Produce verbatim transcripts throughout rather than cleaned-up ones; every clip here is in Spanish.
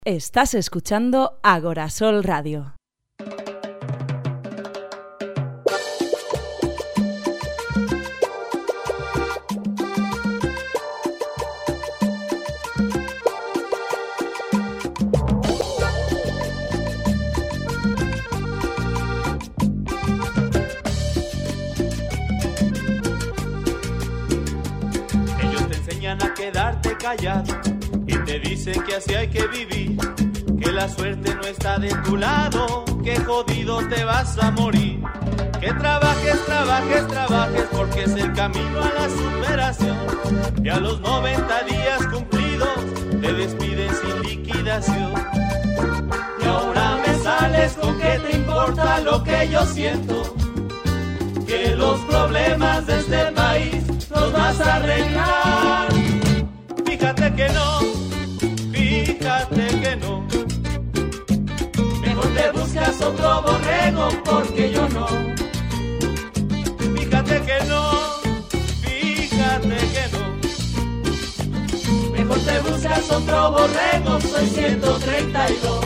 Estás escuchando Agorasol Radio. Ellos te enseñan a quedarte callado y te dicen que así hay que vivir, que la suerte no está de tu lado, que jodido te vas a morir. Que trabajes, trabajes, trabajes, porque es el camino a la superación. Y a los noventa días cumplidos te despides sin liquidación. Y ahora me sales con que te importa lo que yo siento, que los problemas de este país los vas a arreglar. Fíjate que no, fíjate que no. Mejor te buscas otro borrego porque yo no. Fíjate que no, fíjate que no. Mejor te buscas otro borrego, soy ciento treinta y dos.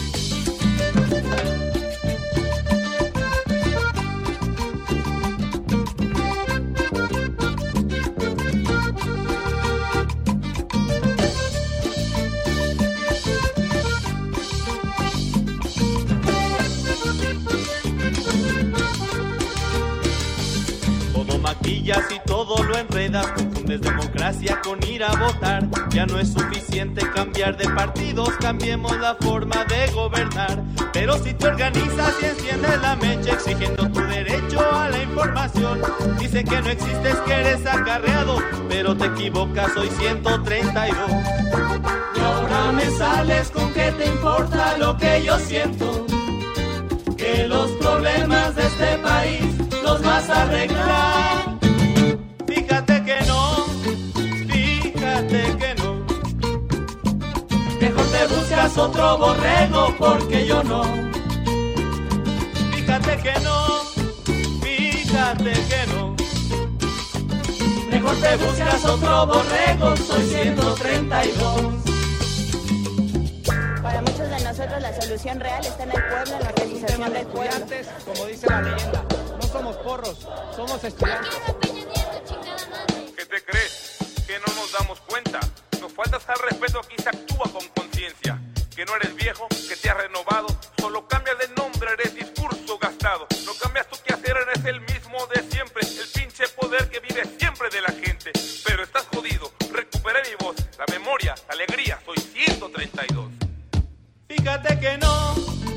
Y todo lo enredas, confundes democracia con ir a votar. Ya no es suficiente cambiar de partidos, cambiemos la forma de gobernar. Pero si te organizas y enciendes la mecha exigiendo tu derecho a la información, dicen que no existes, que eres acarreado, pero te equivocas, soy ciento treinta y dos. Y ahora me sales con que te importa lo que yo siento, que los problemas de este país los vas a arreglar. Fíjate que no, fíjate que no. Mejor te buscas otro borrego porque yo no. Fíjate que no, fíjate que no. Mejor te buscas otro borrego, soy ciento treinta y dos. Para muchos de nosotros la solución real está en el pueblo, en la organización del pueblo. Estudiantes, como dice la leyenda, no somos porros, somos estudiantes. ¿Qué te crees? ¿Que no nos damos cuenta? Nos faltas al respeto, aquí se actúa con conciencia. Que no eres viejo, que te has renovado, solo cambias de nombre, eres discurso gastado. No cambias tu quehacer, eres el mismo de siempre, el pinche poder que vive siempre de la gente. Pero estás jodido, recuperé mi voz, la memoria, la alegría, soy ciento treinta y dos. Fíjate que no,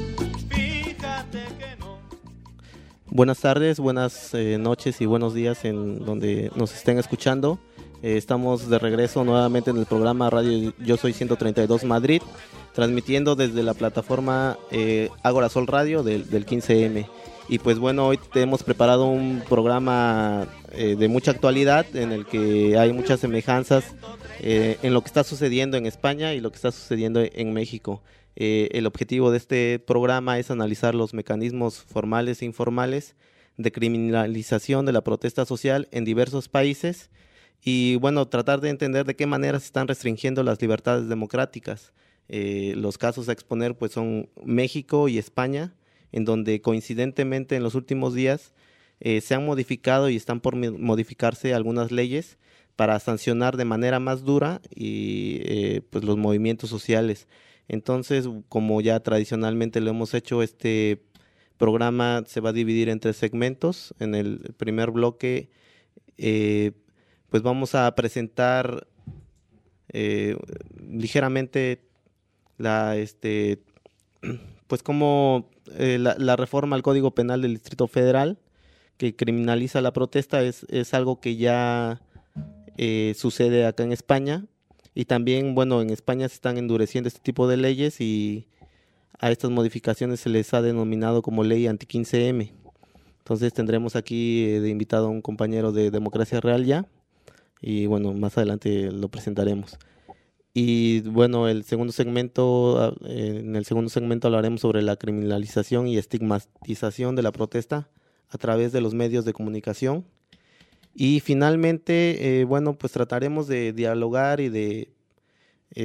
fíjate que no. Buenas tardes, buenas eh, noches y buenos días en donde nos estén escuchando. Eh, estamos de regreso nuevamente en el programa Radio Yo Soy ciento treinta y dos Madrid, transmitiendo desde la plataforma eh, Agorasol Radio del, del quince eme. Y pues bueno, hoy te hemos preparado un programa eh, de mucha actualidad en el que hay muchas semejanzas eh, en lo que está sucediendo en España y lo que está sucediendo en México. Eh, el objetivo de este programa es analizar los mecanismos formales e informales de criminalización de la protesta social en diversos países y bueno, tratar de entender de qué manera se están restringiendo las libertades democráticas. Eh, los casos a exponer pues son México y España, en donde coincidentemente en los últimos días eh, se han modificado y están por modificarse algunas leyes para sancionar de manera más dura y eh, pues los movimientos sociales. Entonces, como ya tradicionalmente lo hemos hecho, este programa se va a dividir en tres segmentos. En el primer bloque, eh, pues vamos a presentar eh, ligeramente la, este, pues como eh, la, la reforma al Código Penal del Distrito Federal que criminaliza la protesta es, es algo que ya eh, sucede acá en España. Y también, bueno, en España se están endureciendo este tipo de leyes y a estas modificaciones se les ha denominado como ley anti quince eme. Entonces tendremos aquí eh, de invitado a un compañero de Democracia Real ya y bueno, más adelante lo presentaremos. Y bueno, el segundo segmento, eh, en el segundo segmento hablaremos sobre la criminalización y estigmatización de la protesta a través de los medios de comunicación. Y finalmente, eh, bueno, pues trataremos de dialogar y de eh,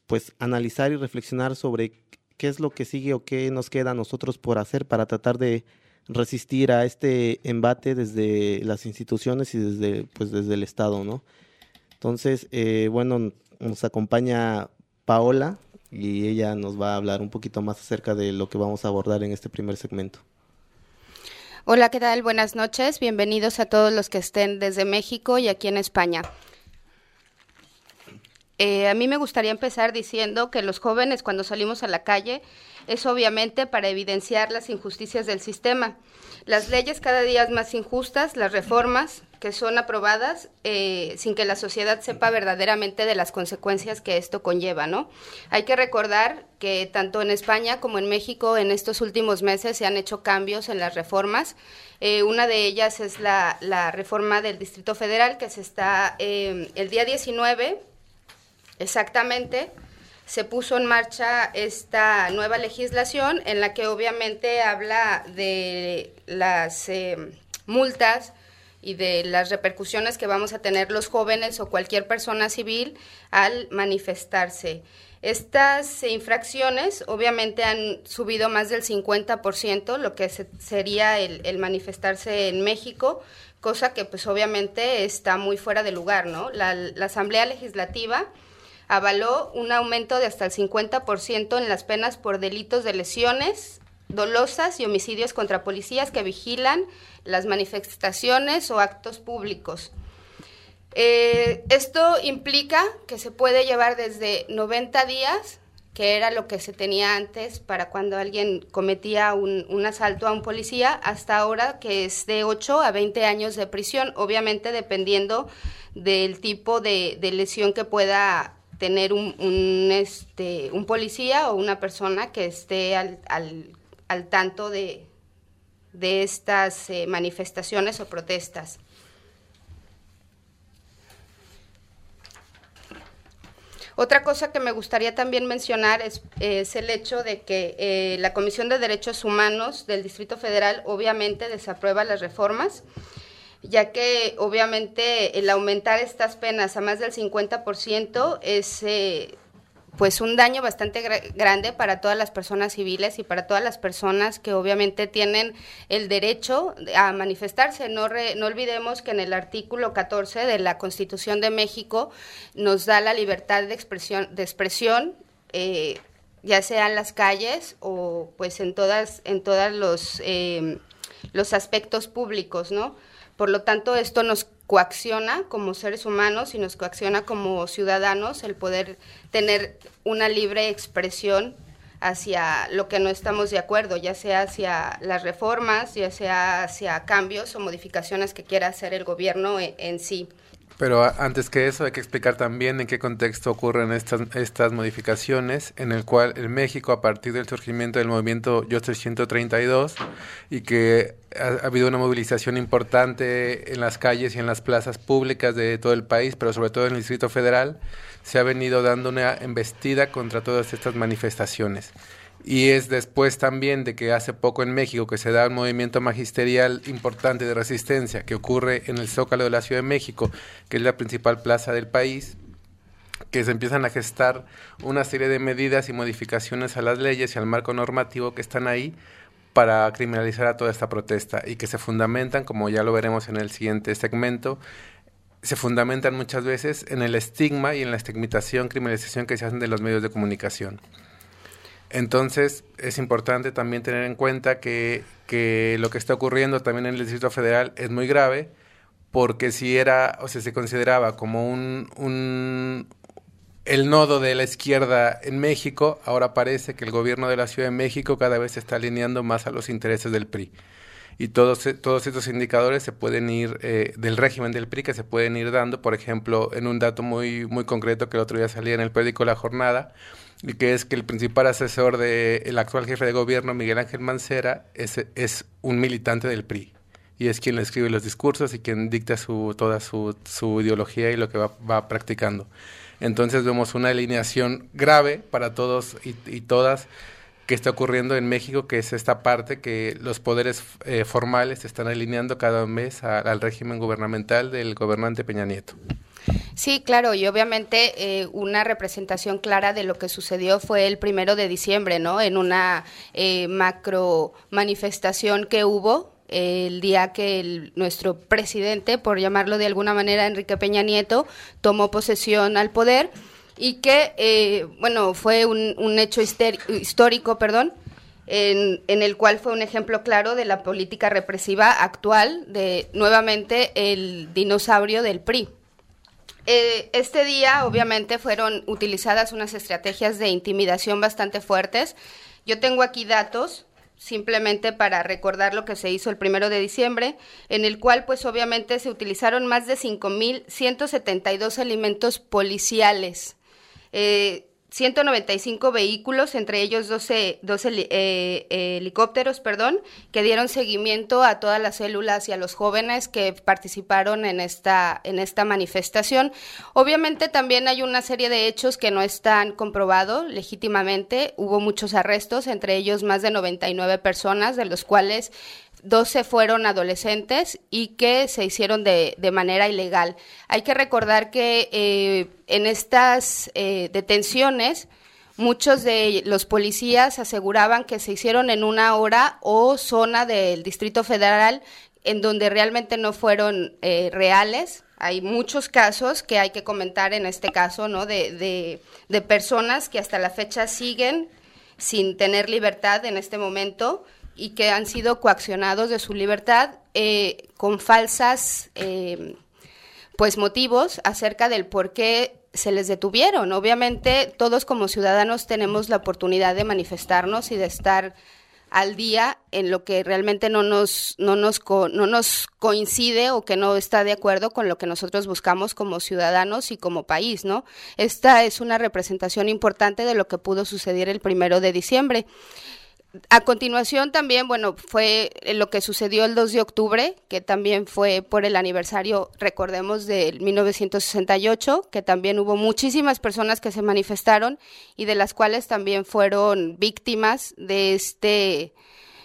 pues analizar y reflexionar sobre qué es lo que sigue o qué nos queda a nosotros por hacer para tratar de resistir a este embate desde las instituciones y desde, pues, desde el Estado, ¿no? Entonces, eh, bueno, nos acompaña Paola y ella nos va a hablar un poquito más acerca de lo que vamos a abordar en este primer segmento. Hola, ¿qué tal? Buenas noches. Bienvenidos a todos los que estén desde México y aquí en España. Eh, a mí me gustaría empezar diciendo que los jóvenes, cuando salimos a la calle, es obviamente para evidenciar las injusticias del sistema. Las leyes cada día más injustas, las reformas que son aprobadas eh, sin que la sociedad sepa verdaderamente de las consecuencias que esto conlleva, ¿no? Hay que recordar que tanto en España como en México en estos últimos meses se han hecho cambios en las reformas. Eh, una de ellas es la, la reforma del Distrito Federal, que se está eh, el día diecinueve, exactamente, se puso en marcha esta nueva legislación en la que obviamente habla de las eh, multas y de las repercusiones que vamos a tener los jóvenes o cualquier persona civil al manifestarse. Estas infracciones obviamente han subido más del cincuenta por ciento, lo que se, sería el, el manifestarse en México, cosa que pues obviamente está muy fuera de lugar, ¿no? La, la Asamblea Legislativa avaló un aumento de hasta el cincuenta por ciento en las penas por delitos de lesiones dolosas y homicidios contra policías que vigilan las manifestaciones o actos públicos. Eh, esto implica que se puede llevar desde noventa días, que era lo que se tenía antes para cuando alguien cometía un, un asalto a un policía, hasta ahora que es de ocho a veinte años de prisión, obviamente dependiendo del tipo de, de lesión que pueda tener un, un, este, un policía o una persona que esté al, al, al tanto de, de estas eh, manifestaciones o protestas. Otra cosa que me gustaría también mencionar es, es el hecho de que eh, la Comisión de Derechos Humanos del Distrito Federal obviamente desaprueba las reformas, ya que obviamente el aumentar estas penas a más del cincuenta por ciento es eh, pues un daño bastante gra- grande para todas las personas civiles y para todas las personas que obviamente tienen el derecho a manifestarse. No, re, no olvidemos que en el artículo catorce de la Constitución de México nos da la libertad de expresión, de expresión eh, ya sea en las calles o pues en todas, en todos los, eh, los aspectos públicos, ¿no? Por lo tanto, esto nos coacciona como seres humanos y nos coacciona como ciudadanos el poder tener una libre expresión hacia lo que no estamos de acuerdo, ya sea hacia las reformas, ya sea hacia cambios o modificaciones que quiera hacer el gobierno en, en sí. Pero antes que eso hay que explicar también en qué contexto ocurren estas, estas modificaciones, en el cual en México, a partir del surgimiento del movimiento Yo Soy ciento treinta y dos, y que ha, ha habido una movilización importante en las calles y en las plazas públicas de todo el país, pero sobre todo en el Distrito Federal, se ha venido dando una embestida contra todas estas manifestaciones. Y es después también de que hace poco en México que se da un movimiento magisterial importante de resistencia que ocurre en el Zócalo de la Ciudad de México, que es la principal plaza del país, que se empiezan a gestar una serie de medidas y modificaciones a las leyes y al marco normativo que están ahí para criminalizar a toda esta protesta y que se fundamentan, como ya lo veremos en el siguiente segmento, se fundamentan muchas veces en el estigma y en la estigmatización, criminalización que se hacen de los medios de comunicación. Entonces, es importante también tener en cuenta que, que lo que está ocurriendo también en el Distrito Federal es muy grave, porque si era, o sea, se consideraba como un, un el nodo de la izquierda en México, ahora parece que el gobierno de la Ciudad de México cada vez se está alineando más a los intereses del P R I. Y todos, todos estos indicadores se pueden ir, eh, del régimen del P R I, que se pueden ir dando, por ejemplo, en un dato muy, muy concreto que el otro día salía en el periódico La Jornada, y que es que el principal asesor del actual jefe de gobierno, Miguel Ángel Mancera, es, es un militante del P R I, y es quien le escribe los discursos y quien dicta su, toda su, su ideología y lo que va, va practicando. Entonces vemos una alineación grave para todos y, y todas que está ocurriendo en México, que es esta parte que los poderes eh, formales se están alineando cada mes a, al régimen gubernamental del gobernante Peña Nieto. Sí, claro, y obviamente eh, una representación clara de lo que sucedió fue el primero de diciembre, ¿no? En una eh, macro manifestación que hubo eh, el día que el, nuestro presidente, por llamarlo de alguna manera, Enrique Peña Nieto, tomó posesión al poder y que, eh, bueno, fue un, un hecho hister- histórico, perdón, En, en el cual fue un ejemplo claro de la política represiva actual de, nuevamente, el dinosaurio del P R I. Eh, este día, obviamente, fueron utilizadas unas estrategias de intimidación bastante fuertes. Yo tengo aquí datos, simplemente para recordar lo que se hizo el primero de diciembre, en el cual, pues, obviamente, se utilizaron más de cinco mil ciento setenta y dos elementos policiales, eh, ciento noventa y cinco vehículos, entre ellos doce, doce eh, eh, helicópteros, perdón, que dieron seguimiento a todas las células y a los jóvenes que participaron en esta, en esta manifestación. Obviamente también hay una serie de hechos que no están comprobados legítimamente. Hubo muchos arrestos, entre ellos más de noventa y nueve personas, de los cuales doce fueron adolescentes y que se hicieron de, de manera ilegal. Hay que recordar que eh, en estas eh, detenciones muchos de los policías aseguraban que se hicieron en una hora o zona del Distrito Federal en donde realmente no fueron eh, reales. Hay muchos casos que hay que comentar en este caso, ¿no? De, de, de personas que hasta la fecha siguen sin tener libertad en este momento y que han sido coaccionados de su libertad eh, con falsas eh, pues motivos acerca del por qué se les detuvieron. Obviamente todos como ciudadanos tenemos la oportunidad de manifestarnos y de estar al día en lo que realmente no nos, no nos, co- no nos coincide o que no está de acuerdo con lo que nosotros buscamos como ciudadanos y como país, ¿no? Esta es una representación importante de lo que pudo suceder el primero de diciembre. A continuación también, bueno, fue lo que sucedió el dos de octubre, que también fue por el aniversario, recordemos, del mil novecientos sesenta y ocho, que también hubo muchísimas personas que se manifestaron y de las cuales también fueron víctimas de este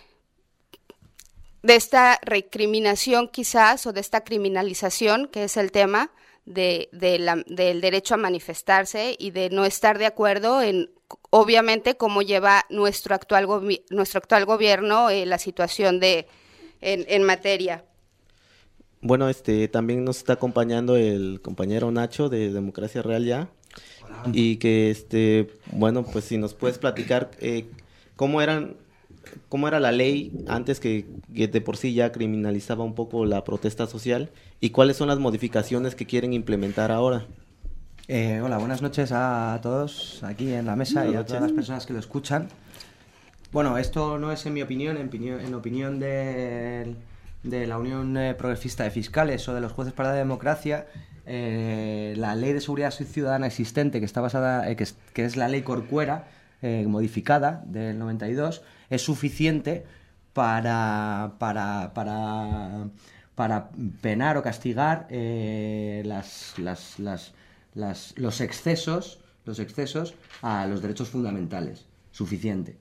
de esta recriminación quizás o de esta criminalización, que es el tema de, de la, del derecho a manifestarse y de no estar de acuerdo en obviamente cómo lleva nuestro actual gobi- nuestro actual gobierno eh, la situación de en, en materia. Bueno, este también nos está acompañando el compañero Nacho de Democracia Real Ya. Hola. Y que este bueno, pues si nos puedes platicar eh, cómo eran cómo era la ley antes que, que de por sí ya criminalizaba un poco la protesta social y cuáles son las modificaciones que quieren implementar ahora. Eh, hola, buenas noches a todos aquí en la mesa buenas y a noches. Todas las personas que lo escuchan. Bueno, esto no es en mi opinión, en opinión, en opinión de, de la Unión Progresista de Fiscales o de los Jueces para la Democracia. Eh, la Ley de Seguridad Ciudadana existente, que está basada, eh, que, es, que es la Ley Corcuera, eh, modificada del noventa y dos, es suficiente para, para, para, para penar o castigar eh, las, las, las Las, los excesos los excesos a los derechos fundamentales, suficiente.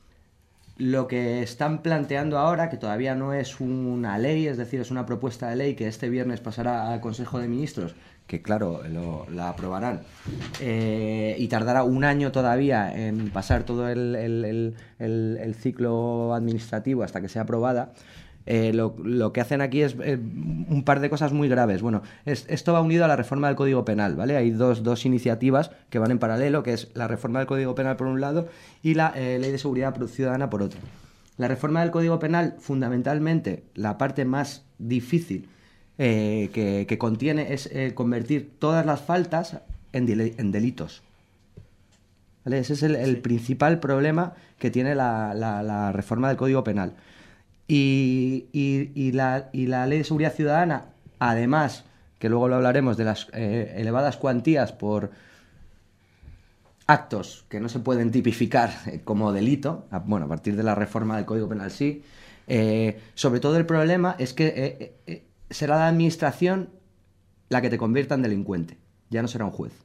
Lo que están planteando ahora, que todavía no es una ley, es decir, es una propuesta de ley que este viernes pasará al Consejo de Ministros, que claro, lo, la aprobarán, eh, y tardará un año todavía en pasar todo el, el, el, el, el ciclo administrativo hasta que sea aprobada. Eh, lo, lo que hacen aquí es eh, un par de cosas muy graves. Bueno, es, esto va unido a la reforma del Código Penal, ¿vale? Hay dos, dos iniciativas que van en paralelo, que es la reforma del Código Penal por un lado y la eh, Ley de Seguridad Ciudadana por otro. La reforma del Código Penal, fundamentalmente, la parte más difícil eh, que, que contiene es eh, convertir todas las faltas en, dile- en delitos. ¿Vale? Ese es el, el sí. principal problema que tiene la, la, la reforma del Código Penal. Y, y, y, la, y la Ley de Seguridad Ciudadana, además, que luego lo hablaremos, de las eh, elevadas cuantías por actos que no se pueden tipificar como delito, a, bueno, a partir de la reforma del Código Penal sí, eh, sobre todo el problema es que eh, eh, será la administración la que te convierta en delincuente, ya no será un juez.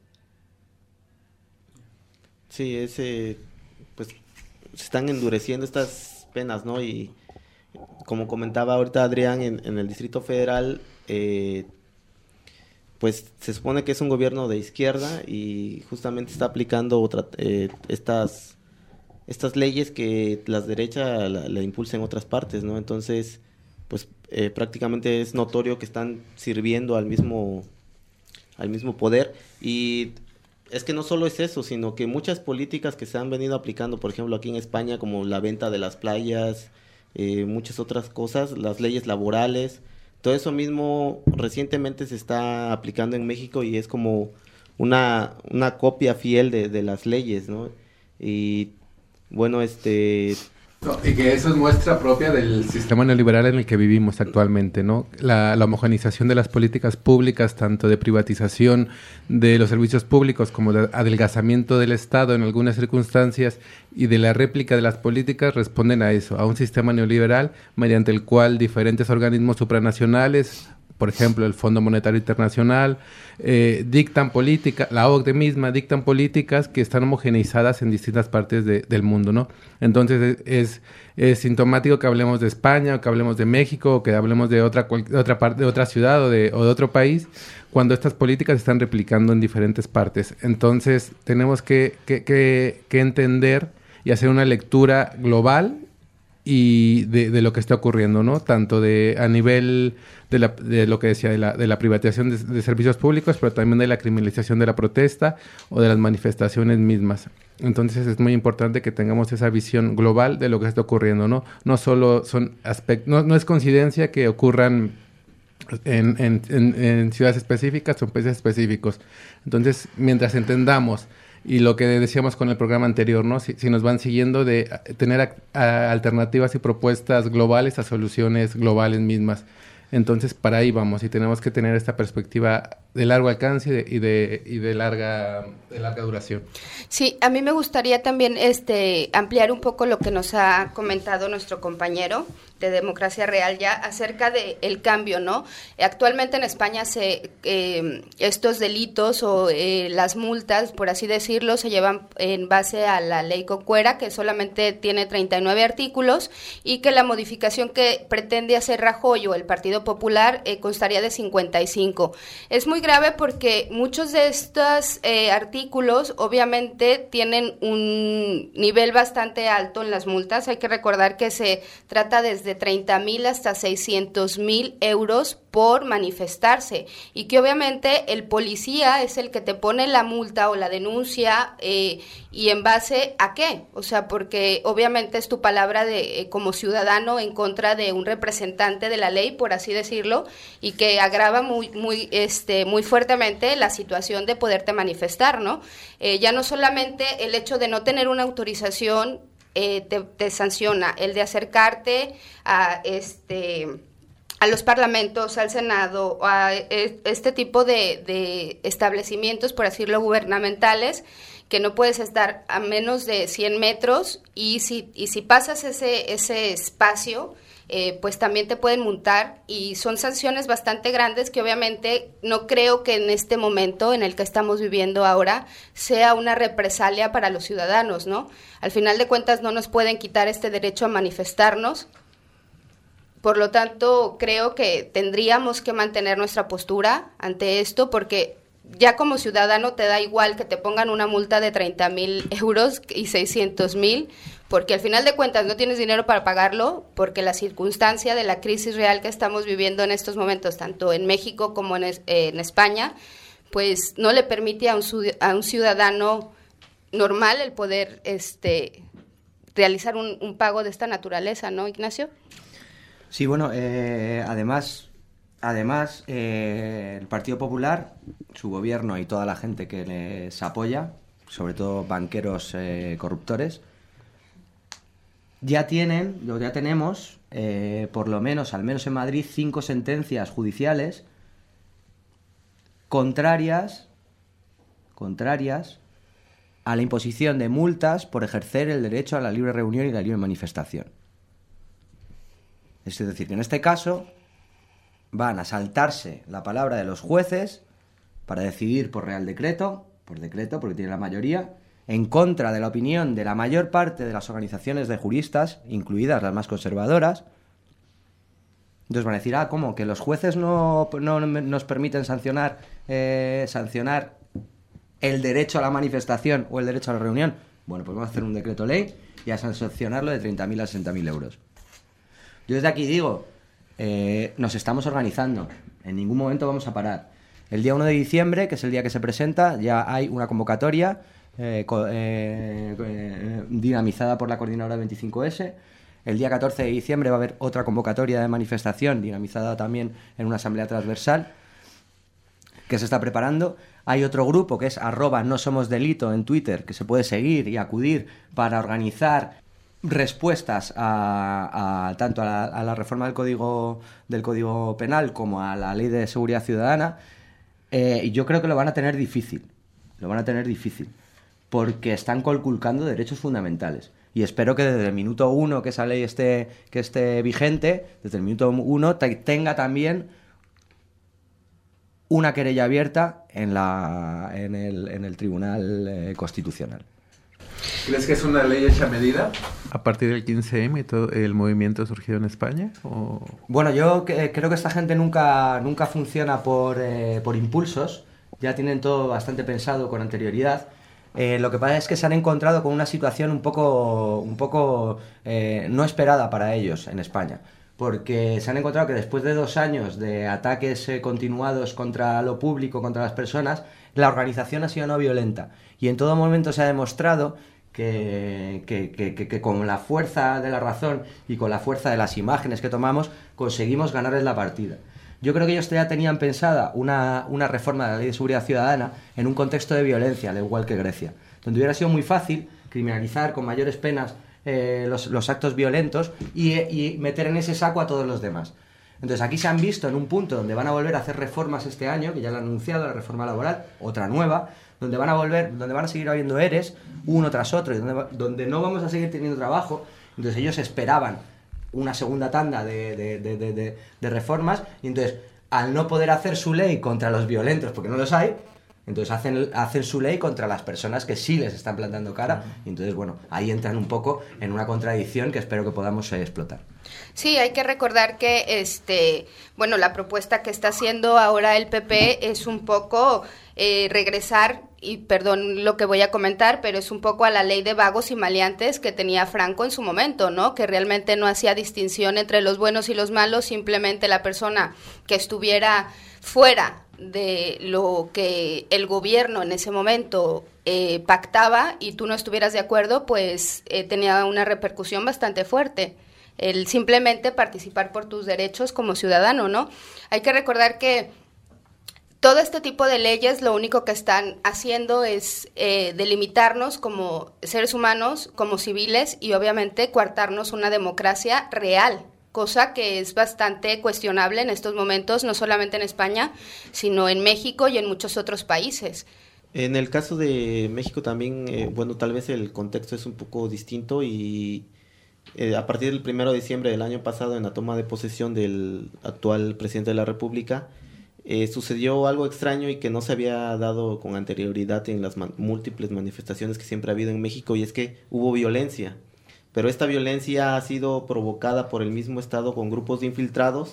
Sí, ese, pues se están endureciendo estas penas, ¿no? Y como comentaba ahorita Adrián, en, en el Distrito Federal, eh, pues se supone que es un gobierno de izquierda y justamente está aplicando otra, eh, estas estas leyes que las derechas la, la impulsan en otras partes, ¿no? Entonces, pues eh, prácticamente es notorio que están sirviendo al mismo al mismo poder. Y es que no solo es eso, sino que muchas políticas que se han venido aplicando, por ejemplo aquí en España, como la venta de las playas, eh, muchas otras cosas, las leyes laborales, todo eso mismo recientemente se está aplicando en México y es como una, una copia fiel de, de las leyes, ¿no? Y bueno, este... No, y que eso es muestra propia del sistema neoliberal en el que vivimos actualmente, ¿no? La, la homogenización de las políticas públicas, tanto de privatización de los servicios públicos como de adelgazamiento del Estado en algunas circunstancias y de la réplica de las políticas responden a eso, a un sistema neoliberal mediante el cual diferentes organismos supranacionales, por ejemplo, el Fondo Monetario Internacional, eh, dictan políticas, la O C D E misma dictan políticas que están homogeneizadas en distintas partes de, del mundo, ¿no? Entonces es, es sintomático que hablemos de España, o que hablemos de México, o que hablemos de otra, de otra parte, de otra ciudad o de, o de otro país, cuando estas políticas se están replicando en diferentes partes. Entonces tenemos que, que, que, que entender y hacer una lectura global y de, de lo que está ocurriendo, ¿no? Tanto de a nivel de, la, de lo que decía, de la, de la privatización de, de servicios públicos, pero también de la criminalización de la protesta o de las manifestaciones mismas. Entonces es muy importante que tengamos esa visión global de lo que está ocurriendo, ¿no? No solo son aspectos, no, no es coincidencia que ocurran en, en, en, en ciudades específicas o en países específicos. Entonces, mientras entendamos y lo que decíamos con el programa anterior, ¿no? Si, si nos van siguiendo de tener a, a alternativas y propuestas globales a soluciones globales mismas. Entonces, para ahí vamos y tenemos que tener esta perspectiva de largo alcance y de, y de, y de, larga, de larga duración. Sí, a mí me gustaría también este, ampliar un poco lo que nos ha comentado nuestro compañero de Democracia Real ya acerca del cambio, ¿no? Actualmente en España se eh, estos delitos o eh, las multas, por así decirlo, se llevan en base a la ley Corcuera, que solamente tiene treinta y nueve artículos y que la modificación que pretende hacer Rajoy o el Partido Popular eh, constaría de cincuenta y cinco. Es muy grave porque muchos de estos eh, artículos obviamente tienen un nivel bastante alto en las multas. Hay que recordar que se trata desde de treinta mil hasta seiscientos mil euros por manifestarse y que obviamente el policía es el que te pone la multa o la denuncia eh, y en base a qué, o sea, porque obviamente es tu palabra de eh, como ciudadano en contra de un representante de la ley, por así decirlo, y que agrava muy muy este muy fuertemente la situación de poderte manifestar, ¿no? Eh, ya no solamente el hecho de no tener una autorización Eh, te, te sanciona el de acercarte a este a los parlamentos, al Senado, a este tipo de, de establecimientos, por decirlo, gubernamentales, que no puedes estar a menos de cien metros y si y si pasas ese ese espacio, eh, pues también te pueden multar y son sanciones bastante grandes que obviamente no creo que en este momento en el que estamos viviendo ahora sea una represalia para los ciudadanos, ¿no? Al final de cuentas no nos pueden quitar este derecho a manifestarnos. Por lo tanto, creo que tendríamos que mantener nuestra postura ante esto porque ya como ciudadano te da igual que te pongan una multa de treinta mil euros y seiscientos mil, porque al final de cuentas no tienes dinero para pagarlo, porque la circunstancia de la crisis real que estamos viviendo en estos momentos, tanto en México como en, es, eh, en España, pues no le permite a un, a un ciudadano normal el poder este, realizar un, un pago de esta naturaleza, ¿no, Ignacio? Sí, bueno, eh, además... Además, eh, el Partido Popular, su gobierno y toda la gente que les apoya, sobre todo banqueros eh, corruptores, ya tienen, ya tenemos, eh, por lo menos, al menos en Madrid, cinco sentencias judiciales contrarias, contrarias a la imposición de multas por ejercer el derecho a la libre reunión y la libre manifestación. Es decir, que en este caso van a saltarse la palabra de los jueces para decidir por real decreto, por decreto, porque tienen la mayoría, en contra de la opinión de la mayor parte de las organizaciones de juristas, incluidas las más conservadoras, Entonces van a decir, ah, ¿cómo? ¿Que los jueces no, no nos permiten sancionar, eh, sancionar el derecho a la manifestación o el derecho a la reunión? Bueno, pues vamos a hacer un decreto ley y a sancionarlo de treinta mil a sesenta mil euros. Yo desde aquí digo, eh, nos estamos organizando, en ningún momento vamos a parar. El día uno de diciembre, que es el día que se presenta, ya hay una convocatoria eh, co- eh, eh, dinamizada por la coordinadora veinticinco ese. El día catorce de diciembre va a haber otra convocatoria de manifestación dinamizada también en una asamblea transversal que se está preparando. Hay otro grupo que es arroba no somos delito en Twitter, que se puede seguir y acudir para organizar respuestas a, a tanto a la, a la reforma del código del código penal como a la ley de seguridad ciudadana. Eh, y yo creo que lo van a tener difícil, lo van a tener difícil, porque están conculcando derechos fundamentales. Y espero que desde el minuto uno que esa ley esté, que esté vigente, desde el minuto uno te, tenga también una querella abierta en, la, en, el, en el Tribunal eh, Constitucional. ¿Crees que es una ley hecha a medida a partir del quince eme y todo el movimiento surgido en España? ¿O? Bueno, yo que, creo que esta gente nunca, nunca funciona por, eh, por impulsos, ya tienen todo bastante pensado con anterioridad. Eh, lo que pasa es que se han encontrado con una situación un poco, un poco eh, no esperada para ellos en España, porque se han encontrado que después de dos años de ataques eh, continuados contra lo público, contra las personas, la organización ha sido no violenta, y en todo momento se ha demostrado que, que, que, que, que con la fuerza de la razón y con la fuerza de las imágenes que tomamos conseguimos ganarles la partida. Yo creo que ellos ya tenían pensada una, una reforma de la Ley de Seguridad Ciudadana en un contexto de violencia, al igual que Grecia, donde hubiera sido muy fácil criminalizar con mayores penas eh, los, los actos violentos y, y meter en ese saco a todos los demás. Entonces aquí se han visto en un punto donde van a volver a hacer reformas este año, que ya lo han anunciado, la reforma laboral, otra nueva, donde van a volver, donde van a seguir habiendo eres, uno tras otro, y donde, donde no vamos a seguir teniendo trabajo. Entonces ellos esperaban una segunda tanda de, de, de, de, de, de reformas, y entonces al no poder hacer su ley contra los violentos, porque no los hay, entonces hacen, hacen su ley contra las personas que sí les están plantando cara, y entonces bueno, ahí entran un poco en una contradicción que espero que podamos eh, explotar. Sí, hay que recordar que este, bueno, la propuesta que está haciendo ahora el P P es un poco eh, regresar, y perdón lo que voy a comentar, pero es un poco a la ley de vagos y maleantes que tenía Franco en su momento, ¿no? Que realmente no hacía distinción entre los buenos y los malos, simplemente la persona que estuviera fuera de lo que el gobierno en ese momento eh, pactaba y tú no estuvieras de acuerdo, pues eh, tenía una repercusión bastante fuerte. El simplemente participar por tus derechos como ciudadano, ¿no? Hay que recordar que todo este tipo de leyes lo único que están haciendo es eh, delimitarnos como seres humanos, como civiles, y obviamente coartarnos una democracia real, cosa que es bastante cuestionable en estos momentos, no solamente en España, sino en México y en muchos otros países. En el caso de México también, eh, bueno, tal vez el contexto es un poco distinto y eh, a partir del primero de diciembre del año pasado, en la toma de posesión del actual presidente de la República, eh, sucedió algo extraño y que no se había dado con anterioridad en las man- múltiples manifestaciones que siempre ha habido en México, y es que hubo violencia. Pero esta violencia ha sido provocada por el mismo Estado con grupos de infiltrados,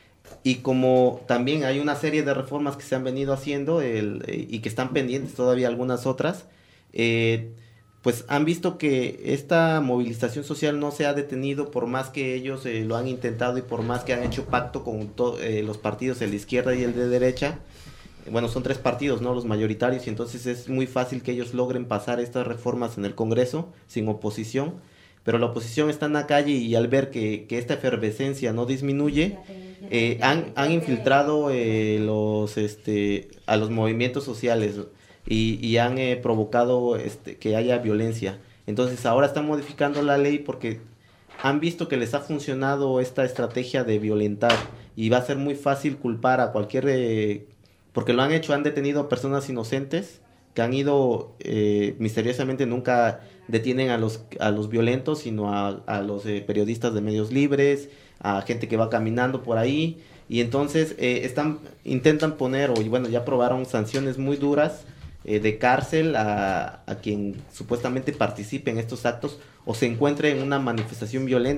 y como también hay una serie de reformas que se han venido haciendo el, eh, y que están pendientes todavía algunas otras, eh, pues han visto que esta movilización social no se ha detenido por más que ellos eh, lo han intentado y por más que han hecho pacto con to- eh, los partidos, el de izquierda y el de derecha. Bueno, son tres partidos, ¿no? Los mayoritarios, y entonces es muy fácil que ellos logren pasar estas reformas en el Congreso sin oposición. Pero la oposición está en la calle y al ver que, que esta efervescencia no disminuye, eh, han, han infiltrado eh, los, este, a los movimientos sociales y, y han eh, provocado este, que haya violencia. Entonces ahora están modificando la ley porque han visto que les ha funcionado esta estrategia de violentar, y va a ser muy fácil culpar a cualquier... Eh, porque lo han hecho, han detenido a personas inocentes que han ido eh, misteriosamente, nunca detienen a los a los violentos, sino a, a los eh, periodistas de medios libres, a gente que va caminando por ahí, y entonces eh, están intentan poner, o bueno, ya aprobaron sanciones muy duras eh, de cárcel a, a quien supuestamente participe en estos actos o se encuentre en una manifestación violenta.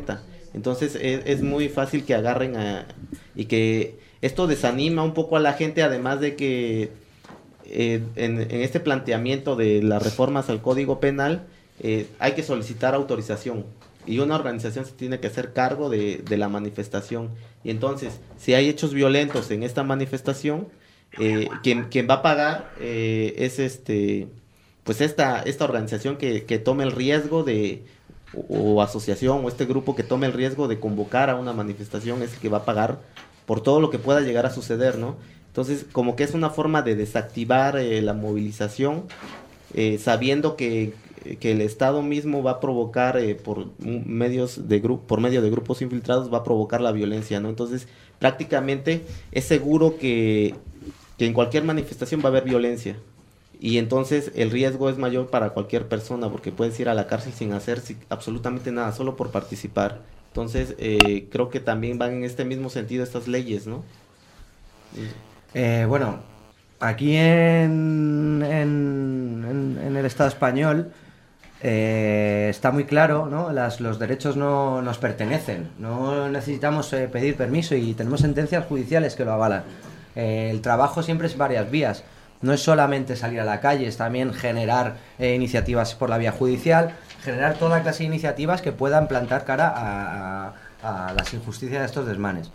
Entonces es, es muy fácil que agarren a, y que esto desanima un poco a la gente, además de que eh, en, en este planteamiento de las reformas al Código Penal eh, hay que solicitar autorización y una organización se tiene que hacer cargo de, de la manifestación. Y entonces, si hay hechos violentos en esta manifestación, eh, quien, quien va a pagar eh, es este pues esta, esta organización que, que tome el riesgo de o, o asociación o este grupo que tome el riesgo de convocar a una manifestación es el que va a pagar por todo lo que pueda llegar a suceder, ¿no? Entonces, como que es una forma de desactivar eh, la movilización, eh, sabiendo que, que el Estado mismo va a provocar eh, por medios de gru- por medio de grupos infiltrados va a provocar la violencia, ¿no? Entonces, prácticamente es seguro que, que en cualquier manifestación va a haber violencia. Y entonces el riesgo es mayor para cualquier persona porque puedes ir a la cárcel sin hacer si, absolutamente nada, solo por participar. Entonces eh, creo que también van en este mismo sentido estas leyes, ¿no? Eh, bueno, aquí en, en, en, en el Estado español eh, está muy claro, ¿no? Las, los derechos no nos pertenecen, no necesitamos eh, pedir permiso y tenemos sentencias judiciales que lo avalan. Eh, el trabajo siempre es varias vías. No es solamente salir a la calle, es también generar eh, iniciativas por la vía judicial, generar toda clase de iniciativas que puedan plantar cara a, a, a las injusticias de estos desmanes.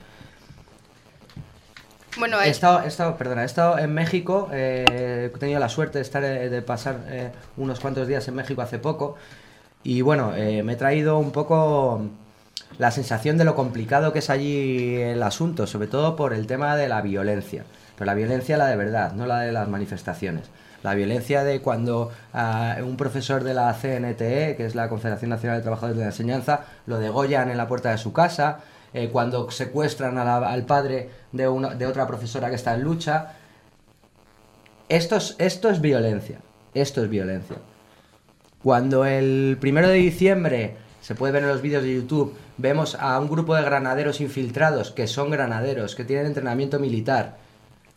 Bueno, he, estado, he, estado, perdona, he estado en México, eh, he tenido la suerte de, estar, de pasar eh, unos cuantos días en México hace poco y bueno, eh, me he traído un poco la sensación de lo complicado que es allí el asunto, sobre todo por el tema de la violencia. Pero la violencia la de verdad, no la de las manifestaciones. La violencia de cuando uh, un profesor de la C N T E, que es la Confederación Nacional de Trabajadores de la Enseñanza, lo degollan en la puerta de su casa, eh, cuando secuestran a la, al padre de, una, de otra profesora que está en lucha. Esto es, esto es violencia, esto es violencia. Cuando el primero de diciembre, se puede ver en los vídeos de YouTube, vemos a un grupo de granaderos infiltrados, que son granaderos, que tienen entrenamiento militar,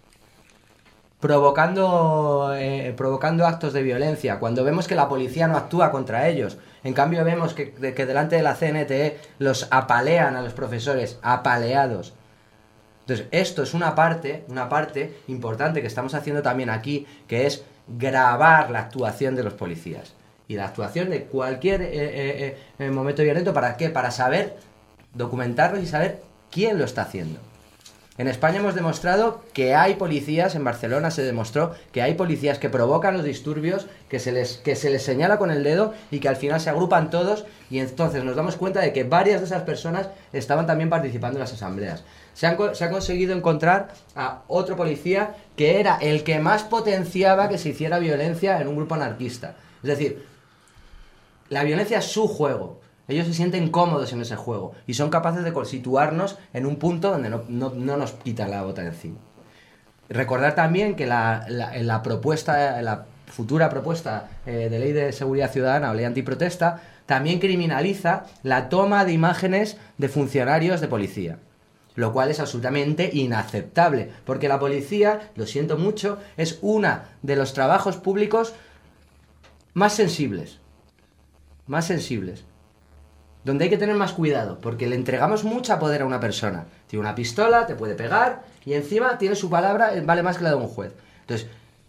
Provocando, eh, provocando actos de violencia, cuando vemos que la policía no actúa contra ellos, en cambio vemos que, de, que delante de la C N T E los apalean a los profesores, apaleados. Entonces esto es una parte, una parte importante que estamos haciendo también aquí, que es grabar la actuación de los policías y la actuación de cualquier eh, eh, eh, momento violento. ¿Para qué? Para saber documentarlo y saber quién lo está haciendo. En España hemos demostrado que hay policías, en Barcelona se demostró que hay policías que provocan los disturbios, que se les, que se les señala con el dedo y que al final se agrupan todos y entonces nos damos cuenta de que varias de esas personas estaban también participando en las asambleas. Se, han, se ha conseguido encontrar a otro policía que era el que más potenciaba que se hiciera violencia en un grupo anarquista. Es decir, la violencia es su juego. Ellos se sienten cómodos en ese juego y son capaces de situarnos en un punto donde no, no, no nos quitan la bota de encima. Recordar también que la, la, la propuesta, la futura propuesta eh, de ley de seguridad ciudadana o ley antiprotesta también criminaliza la toma de imágenes de funcionarios de policía, lo cual es absolutamente inaceptable, porque la policía, lo siento mucho, es uno de los trabajos públicos más sensibles, más sensibles. Donde hay que tener más cuidado, porque le entregamos mucho poder a una persona. Tiene una pistola, te puede pegar, y encima tiene su palabra, vale más que la de un juez. Entonces,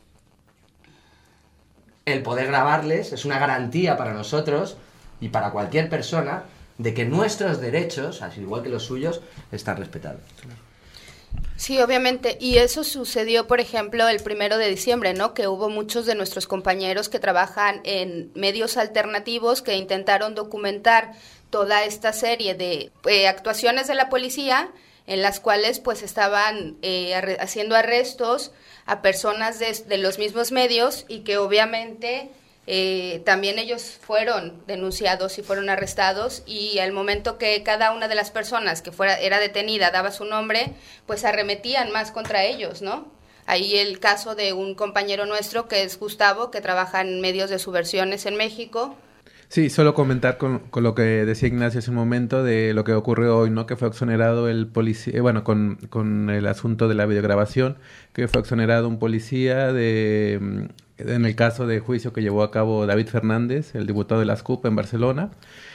el poder grabarles es una garantía para nosotros y para cualquier persona de que nuestros derechos, así igual que los suyos, están respetados. Sí, obviamente, y eso sucedió, por ejemplo, el primero de diciembre, ¿no? Que hubo muchos de nuestros compañeros que trabajan en medios alternativos que intentaron documentar toda esta serie de eh, actuaciones de la policía en las cuales pues estaban eh, arre- haciendo arrestos a personas de, de los mismos medios y que obviamente eh, también ellos fueron denunciados y fueron arrestados, y al momento que cada una de las personas que fuera era detenida daba su nombre, pues arremetían más contra ellos, ¿no? Ahí el caso de un compañero nuestro que es Gustavo, que trabaja en medios de subversiones en México. Sí, solo comentar con, con lo que decía Ignacio hace un momento de lo que ocurrió hoy, ¿no? Que fue exonerado el policía, eh, bueno, con, con el asunto de la videograbación, que fue exonerado un policía de, en el caso de juicio que llevó a cabo David Fernández, el diputado de las C U P en Barcelona.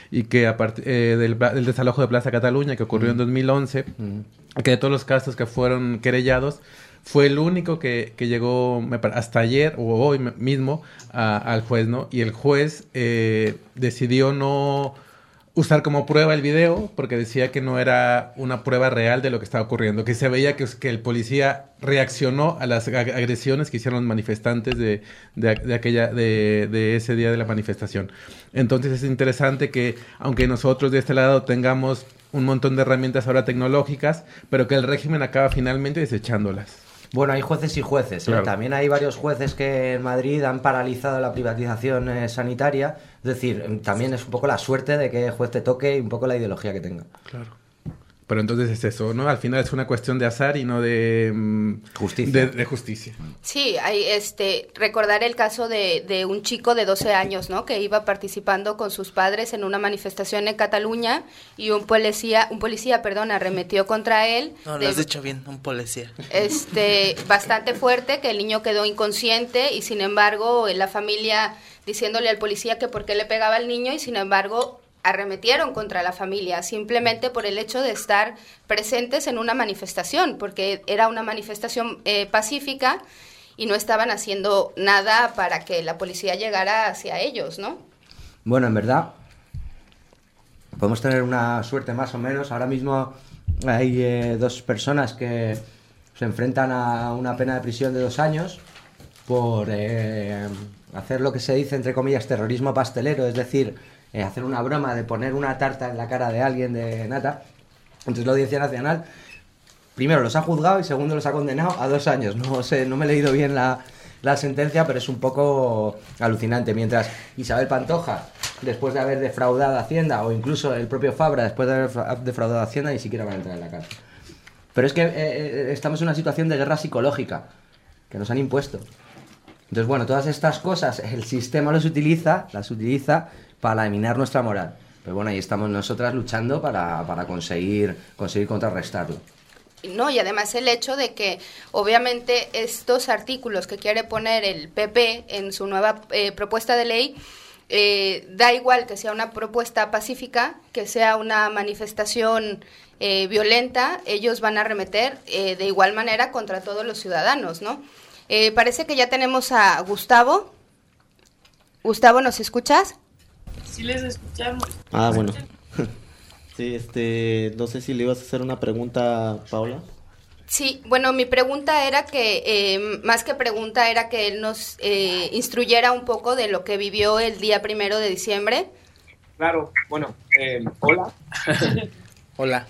y que a part- eh, del, del desalojo de Plaza Cataluña que ocurrió mm. en dos mil once, mm. que de todos los casos que fueron querellados, fue el único que, que llegó me pare, hasta ayer o hoy mismo a, al juez, ¿no? Y el juez eh, decidió no usar como prueba el video porque decía que no era una prueba real de lo que estaba ocurriendo, que se veía que, que el policía reaccionó a las ag- agresiones que hicieron los manifestantes de, de, de, aquella, de, de ese día de la manifestación. Entonces es interesante que, aunque nosotros de este lado tengamos un montón de herramientas ahora tecnológicas, pero que el régimen acaba finalmente desechándolas. Bueno, hay jueces y jueces. ¿eh? Claro. También hay varios jueces que en Madrid han paralizado la privatización eh, sanitaria. Es decir, también es un poco la suerte de que el juez te toque y un poco la ideología que tenga. Claro. Pero entonces es eso, ¿no? Al final es una cuestión de azar y no de um, justicia. De, de justicia. Sí, hay este recordar el caso de, de un chico de doce años, ¿no? Que iba participando con sus padres en una manifestación en Cataluña y un policía, un policía, perdón, arremetió contra él. No, de, lo has dicho bien, un policía. Este, bastante fuerte, que el niño quedó inconsciente y sin embargo la familia diciéndole al policía que por qué le pegaba al niño y sin embargo arremetieron contra la familia simplemente por el hecho de estar presentes en una manifestación, porque era una manifestación eh, pacífica y no estaban haciendo nada para que la policía llegara hacia ellos, ¿no? Bueno, en verdad, podemos tener una suerte más o menos. Ahora mismo hay eh, dos personas que se enfrentan a una pena de prisión de dos años por eh, hacer lo que se dice, entre comillas, terrorismo pastelero, es decir, Eh, hacer una broma de poner una tarta en la cara de alguien de nata. Entonces la Audiencia Nacional primero los ha juzgado y segundo los ha condenado a dos años. No sé, no me he leído bien la, la sentencia, pero es un poco alucinante. Mientras Isabel Pantoja, después de haber defraudado a Hacienda, o incluso el propio Fabra, después de haber defraudado a Hacienda, ni siquiera van a entrar en la cárcel. Pero es que eh, estamos en una situación de guerra psicológica que nos han impuesto. Entonces, bueno, todas estas cosas el sistema los utiliza, las utiliza para laminar nuestra moral. Pero bueno, ahí estamos nosotras luchando para, para conseguir, conseguir contrarrestarlo. No, y además el hecho de que obviamente estos artículos que quiere poner el P P en su nueva eh, propuesta de ley, eh, da igual que sea una propuesta pacífica, que sea una manifestación eh, violenta, ellos van a arremeter eh, de igual manera contra todos los ciudadanos, ¿no? Eh, parece que ya tenemos a Gustavo. Gustavo, ¿nos escuchas? Sí, les escuchamos. Ah, bueno. Sí, este, no sé si le ibas a hacer una pregunta, Paula. Sí, bueno, mi pregunta era que, eh, más que pregunta, era que él nos eh, instruyera un poco de lo que vivió el día primero de diciembre. Claro, bueno, eh, hola. Hola.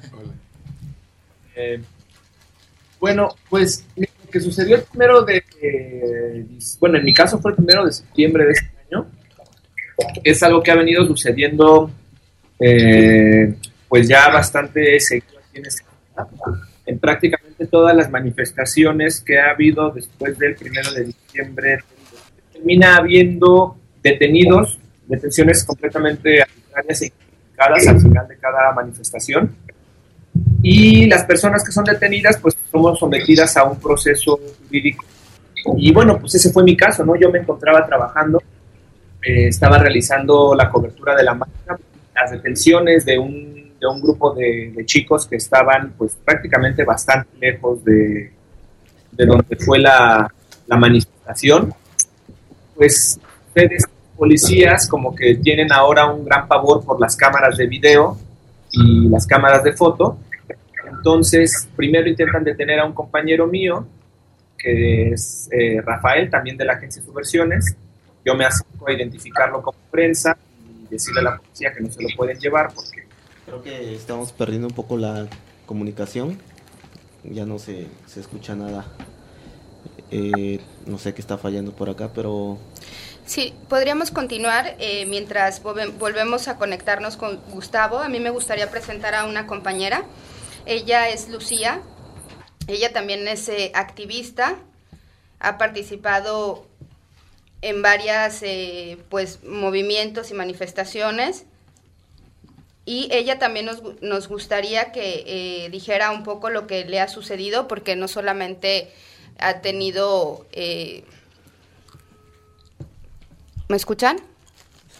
Eh, bueno, pues lo que sucedió el primero de, eh, bueno, en mi caso fue el primero de septiembre de este año. Es algo que ha venido sucediendo eh, pues ya bastante seguido aquí en esta ciudad. En prácticamente todas las manifestaciones que ha habido después del primero de diciembre termina habiendo detenidos, detenciones completamente arbitrarias e injustificadas al final de cada manifestación. Y las personas que son detenidas pues somos sometidas a un proceso jurídico. Y bueno, pues ese fue mi caso, ¿no? Yo me encontraba trabajando. Eh, estaba realizando la cobertura de la marcha, las detenciones de un, de un grupo de, de chicos que estaban pues prácticamente bastante lejos de, de donde fue la, la manifestación. Pues ustedes, policías, como que tienen ahora un gran pavor por las cámaras de video y las cámaras de foto. Entonces, primero intentan detener a un compañero mío, que es eh, Rafael, también de la agencia Subversiones. Yo me acerco a identificarlo como prensa y decirle a la policía que no se lo pueden llevar porque... Creo que estamos perdiendo un poco la comunicación. Ya no se, se escucha nada. Eh, no sé qué está fallando por acá, pero... Sí, podríamos continuar eh, mientras volvemos a conectarnos con Gustavo. A mí me gustaría presentar a una compañera. Ella es Lucía. Ella también es eh, activista. Ha participado en varias eh, pues movimientos y manifestaciones y ella también nos, nos gustaría que eh, dijera un poco lo que le ha sucedido, porque no solamente ha tenido eh... ¿me escuchan?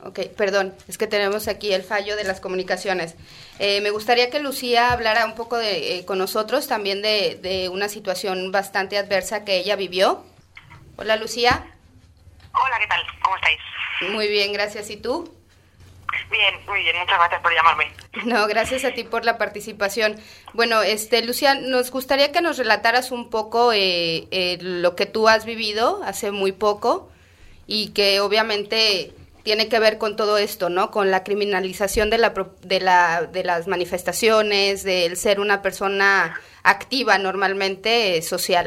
Ok, perdón, es que tenemos aquí el fallo de las comunicaciones. Eh, me gustaría que Lucía hablara un poco de, eh, con nosotros también de, de una situación bastante adversa que ella vivió. Hola, Lucía. Hola, ¿qué tal? ¿Cómo estáis? Muy bien, gracias. ¿Y tú? Bien, muy bien, muchas gracias por llamarme. No, gracias a ti por la participación. Bueno, este, Lucía, nos gustaría que nos relataras un poco eh, eh, lo que tú has vivido hace muy poco y que obviamente tiene que ver con todo esto, ¿no? Con la criminalización de la de la de las manifestaciones, del ser una persona activa normalmente eh, social.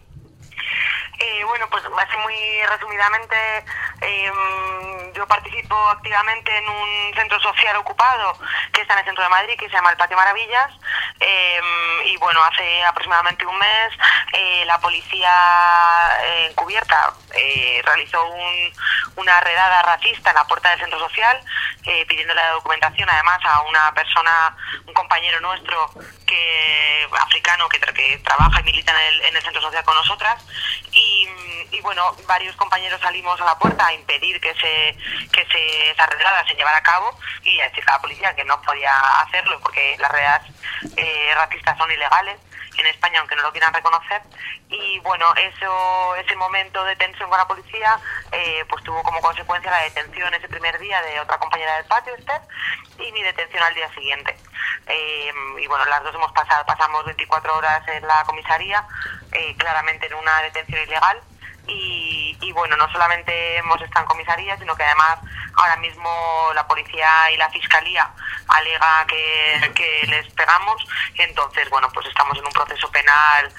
Eh, bueno, pues así muy resumidamente, eh, yo participo activamente en un centro social ocupado que está en el centro de Madrid, que se llama el Patio Maravillas, eh, y bueno, hace aproximadamente un mes eh, la policía eh, encubierta eh, realizó un, una redada racista en la puerta del centro social, eh, pidiéndole la documentación además a una persona, un compañero nuestro que africano que, que trabaja y milita en el, en el centro social con nosotras. Y, y bueno, varios compañeros salimos a la puerta a impedir que se que se esa redada se llevara a cabo y a decir a la policía que no podía hacerlo porque las redadas eh, racistas son ilegales en España, aunque no lo quieran reconocer. Y bueno, eso ese momento de tensión con la policía eh, pues tuvo como consecuencia la detención ese primer día de otra compañera del patio, Esther, y mi detención al día siguiente. Eh, y bueno, las dos hemos pasado, pasamos veinticuatro horas en la comisaría, eh, claramente en una detención ilegal. Y, y bueno, no solamente hemos estado en comisaría, sino que además ahora mismo la policía y la fiscalía alega que, que les pegamos. Entonces, bueno, pues estamos en un proceso penal,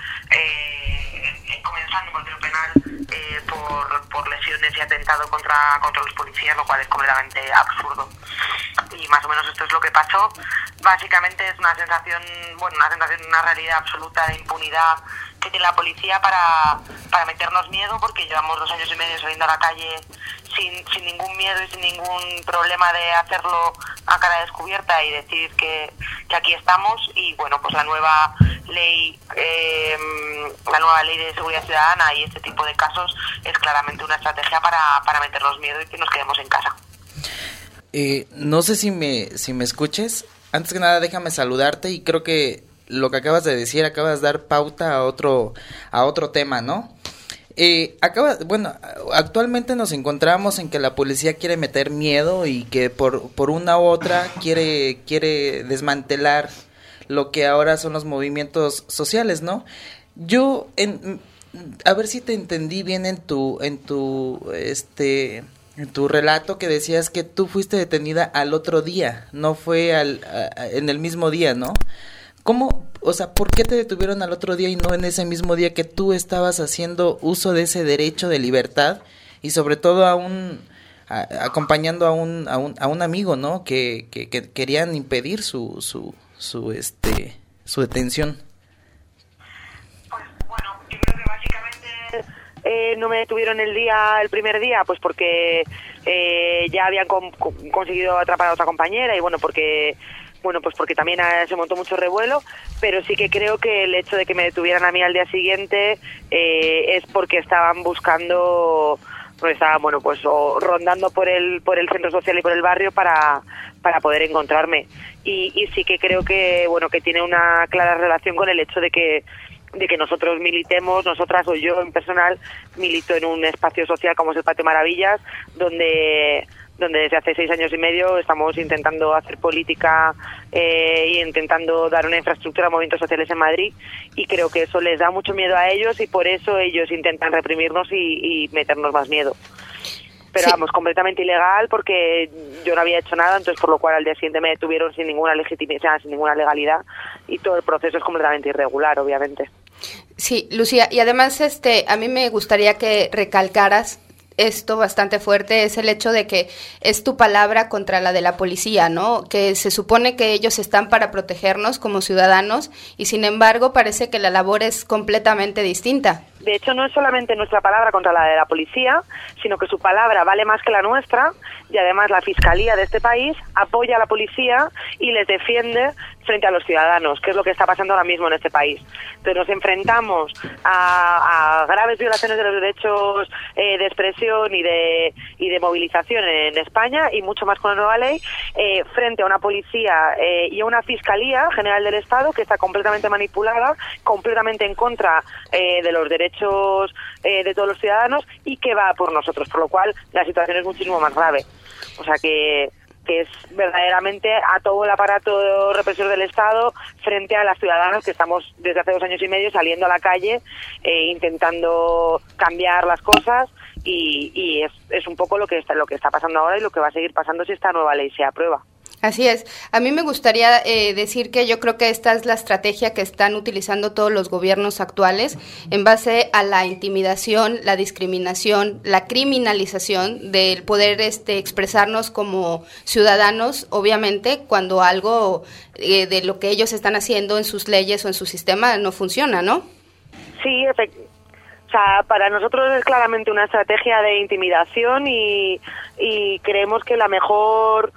eh, comenzando un proceso penal eh, por, por lesiones y atentado contra, contra los policías, lo cual es completamente absurdo. Y más o menos esto es lo que pasó. Básicamente es una sensación, bueno, una sensación, una realidad absoluta de impunidad que tiene la policía para, para meternos miedo, porque llevamos dos años y medio saliendo a la calle sin, sin ningún miedo y sin ningún problema de hacerlo a cara descubierta y decir que, que aquí estamos. Y bueno, pues la nueva ley eh, la nueva ley de seguridad ciudadana y este tipo de casos es claramente una estrategia para, para meternos miedo y que nos quedemos en casa. Eh, no sé si me, si me escuches. Antes que nada, déjame saludarte y creo que lo que acabas de decir, acabas de dar pauta a otro, a otro tema, ¿no? Eh, acaba, bueno, actualmente nos encontramos en que la policía quiere meter miedo y que por, por una u otra quiere, quiere desmantelar lo que ahora son los movimientos sociales, ¿no? Yo, en, a ver si te entendí bien en tu, en tu, este... en tu relato, que decías que tú fuiste detenida al otro día, no fue al, a, en el mismo día, ¿no? ¿Cómo, o sea, por qué te detuvieron al otro día y no en ese mismo día que tú estabas haciendo uso de ese derecho de libertad y sobre todo a un, a, acompañando a un, a un, a un amigo, ¿no? Que, que, que querían impedir su, su, su, este, su detención. Pues bueno, yo creo que básicamente Eh, no me detuvieron el día, el primer día, pues porque eh, ya habían com- conseguido atrapar a otra compañera y bueno, porque bueno, pues porque también eh, se montó mucho revuelo, pero sí que creo que el hecho de que me detuvieran a mí al día siguiente eh, es porque estaban buscando, pues estaban, bueno, pues o rondando por el por el centro social y por el barrio para para poder encontrarme. Y, y sí que creo que, bueno, que tiene una clara relación con el hecho de que de que nosotros militemos, nosotras o yo en personal milito en un espacio social como es el Patio Maravillas, donde donde desde hace seis años y medio estamos intentando hacer política eh, y intentando dar una infraestructura a movimientos sociales en Madrid, y creo que eso les da mucho miedo a ellos y por eso ellos intentan reprimirnos y, y meternos más miedo. Pero sí, vamos, completamente ilegal porque yo no había hecho nada, entonces por lo cual al día siguiente me detuvieron sin ninguna legitimidad, sin ninguna legalidad, y todo el proceso es completamente irregular, obviamente. Sí, Lucía, y además este, a mí me gustaría que recalcaras esto bastante fuerte, es el hecho de que es tu palabra contra la de la policía, ¿no? Que se supone que ellos están para protegernos como ciudadanos y sin embargo parece que la labor es completamente distinta. De hecho, no es solamente nuestra palabra contra la de la policía, sino que su palabra vale más que la nuestra, y además la Fiscalía de este país apoya a la policía y les defiende frente a los ciudadanos, que es lo que está pasando ahora mismo en este país. Entonces nos enfrentamos a, a graves violaciones de los derechos eh, de expresión y de, y de movilización en España, y mucho más con la nueva ley, eh, frente a una policía eh, y a una Fiscalía General del Estado que está completamente manipulada, completamente en contra eh, de los derechos eh, de todos los ciudadanos, y que va por nosotros, por lo cual la situación es muchísimo más grave. O sea que que es verdaderamente a todo el aparato represor del Estado frente a las ciudadanas que estamos desde hace dos años y medio saliendo a la calle eh, intentando cambiar las cosas, y, y es, es un poco lo que está, lo que está pasando ahora y lo que va a seguir pasando si esta nueva ley se aprueba. Así es. A mí me gustaría eh, decir que yo creo que esta es la estrategia que están utilizando todos los gobiernos actuales en base a la intimidación, la discriminación, la criminalización del poder este, expresarnos como ciudadanos, obviamente, cuando algo eh, de lo que ellos están haciendo en sus leyes o en su sistema no funciona, ¿no? Sí, efectivamente. O sea, para nosotros es claramente una estrategia de intimidación, y, y creemos que la mejor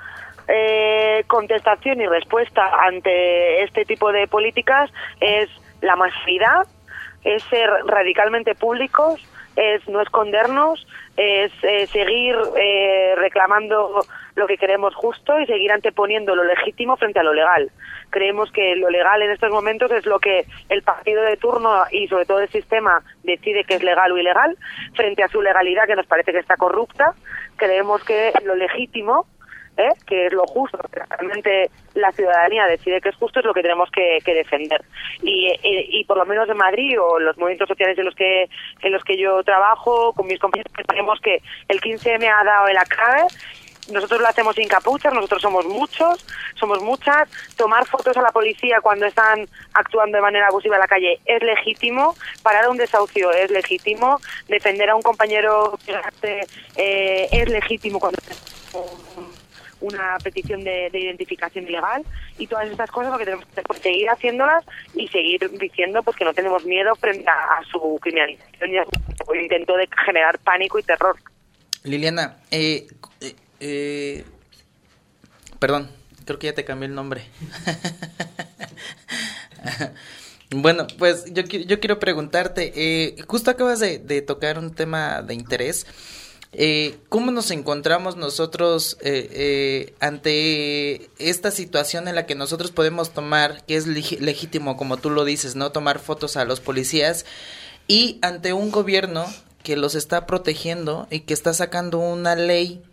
Eh, contestación y respuesta ante este tipo de políticas es la masividad, es ser radicalmente públicos, es no escondernos, es eh, seguir eh, reclamando lo que queremos justo y seguir anteponiendo lo legítimo frente a lo legal. Creemos que lo legal en estos momentos es lo que el partido de turno y sobre todo el sistema decide que es legal o ilegal, frente a su legalidad que nos parece que está corrupta. Creemos que lo legítimo, ¿Eh? que es lo justo, que realmente la ciudadanía decide que es justo, es lo que tenemos que, que defender. Y, y, y por lo menos en Madrid, o los movimientos sociales en los que en los que yo trabajo, con mis compañeros, creemos que el quince eme ha dado en la clave. Nosotros lo hacemos sin capuchas, nosotros somos muchos, somos muchas. Tomar fotos a la policía cuando están actuando de manera abusiva en la calle es legítimo, parar a un desahucio es legítimo, defender a un compañero eh, es legítimo cuando una petición de, de identificación ilegal, y todas estas cosas lo que tenemos que hacer es seguir haciéndolas y seguir diciendo pues que no tenemos miedo frente a, a su criminalización y a su intento de generar pánico y terror. Liliana, eh, eh, eh, perdón, creo que ya te cambié el nombre. Bueno, pues yo, yo quiero preguntarte, eh, justo acabas de, de tocar un tema de interés. Eh, ¿Cómo nos encontramos nosotros eh, eh, ante esta situación en la que nosotros podemos tomar, que es leg- legítimo, como tú lo dices, no tomar fotos a los policías, y ante un gobierno que los está protegiendo y que está sacando una ley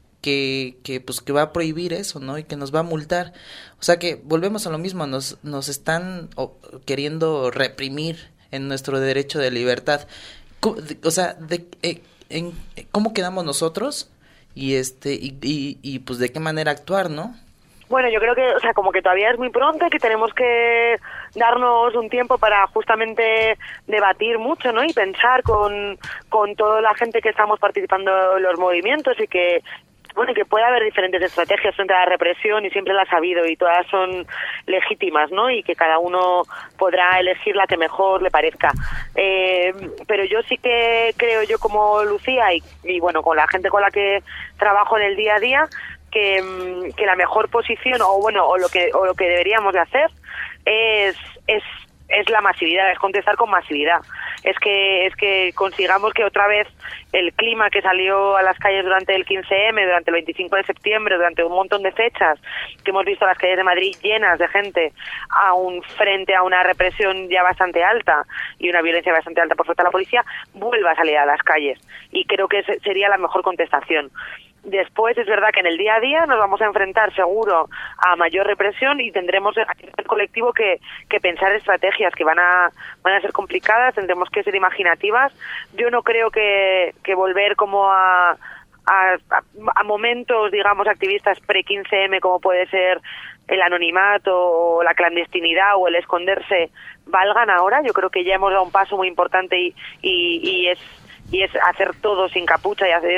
que, que pues que va a prohibir eso, ¿no? Y que nos va a multar? O sea que volvemos a lo mismo, nos, nos están oh, queriendo reprimir en nuestro derecho de libertad. O sea, de... Eh, En, ¿cómo quedamos nosotros? Y este y, y, y pues de qué manera actuar, ¿no? Bueno, yo creo que, o sea, como que todavía es muy pronto y que tenemos que darnos un tiempo para justamente debatir mucho, ¿no? Y pensar con, con toda la gente que estamos participando en los movimientos, y que bueno, que puede haber diferentes estrategias frente a la represión, y siempre las ha habido, y todas son legítimas, ¿no? Y que cada uno podrá elegir la que mejor le parezca. Eh, pero yo sí que creo, yo como Lucía, y, y bueno, con la gente con la que trabajo en el día a día, que, que la mejor posición, o bueno, o lo que, o lo que deberíamos de hacer es, es es la masividad, es contestar con masividad. Es que es que consigamos que otra vez el clima que salió a las calles durante el quince eme, durante el veinticinco de septiembre, durante un montón de fechas, que hemos visto las calles de Madrid llenas de gente, aún frente a una represión ya bastante alta y una violencia bastante alta por parte de la policía, vuelva a salir a las calles. Y creo que sería la mejor contestación. Después es verdad que en el día a día nos vamos a enfrentar seguro a mayor represión, y tendremos a nivel colectivo que, que pensar estrategias que van a van a ser complicadas, tendremos que ser imaginativas. Yo no creo que, que volver como a, a, a momentos, digamos, activistas pre-quince eme, como puede ser el anonimato o la clandestinidad o el esconderse, valgan ahora. Yo creo que ya hemos dado un paso muy importante, y, y, y es y es hacer todo sin capucha, y hacer, es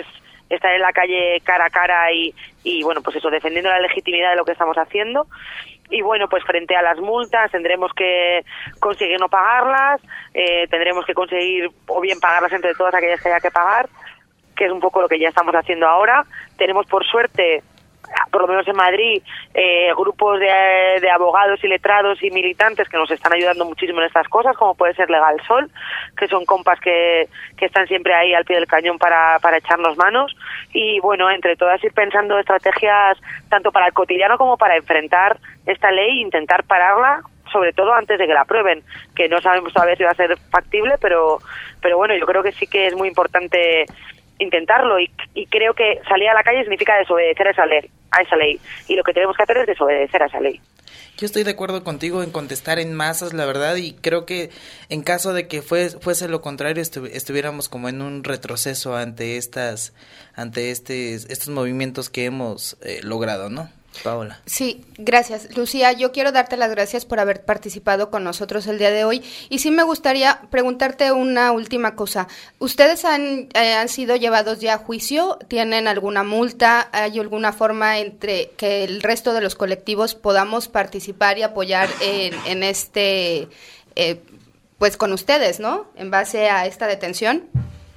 estar en la calle cara a cara y, y bueno, pues eso, defendiendo la legitimidad de lo que estamos haciendo. Y bueno, pues frente a las multas tendremos que conseguir no pagarlas, eh, tendremos que conseguir o bien pagarlas entre todas aquellas que haya que pagar, que es un poco lo que ya estamos haciendo ahora. Tenemos, por suerte, por lo menos en Madrid, eh, grupos de, de abogados y letrados y militantes que nos están ayudando muchísimo en estas cosas, como puede ser Legal Sol, que son compas que, que están siempre ahí al pie del cañón para, para echarnos manos. Y bueno, entre todas ir pensando estrategias tanto para el cotidiano como para enfrentar esta ley e intentar pararla, sobre todo antes de que la aprueben, que no sabemos todavía si va a ser factible, pero, pero bueno, yo creo que sí que es muy importante intentarlo y, y creo que salir a la calle significa desobedecer a esa ley, a esa ley y lo que tenemos que hacer es desobedecer a esa ley. Yo estoy de acuerdo contigo en contestar en masas, la verdad, y creo que en caso de que fue, fuese lo contrario, estu- estuviéramos como en un retroceso ante estas, ante este, estos movimientos que hemos eh, logrado, ¿no? Paola. Sí, gracias. Lucía, yo quiero darte las gracias por haber participado con nosotros el día de hoy y sí me gustaría preguntarte una última cosa. ¿Ustedes han, eh, han sido llevados ya a juicio? ¿Tienen alguna multa? ¿Hay alguna forma entre que el resto de los colectivos podamos participar y apoyar en, en este, eh, pues con ustedes, ¿no? En base a esta detención.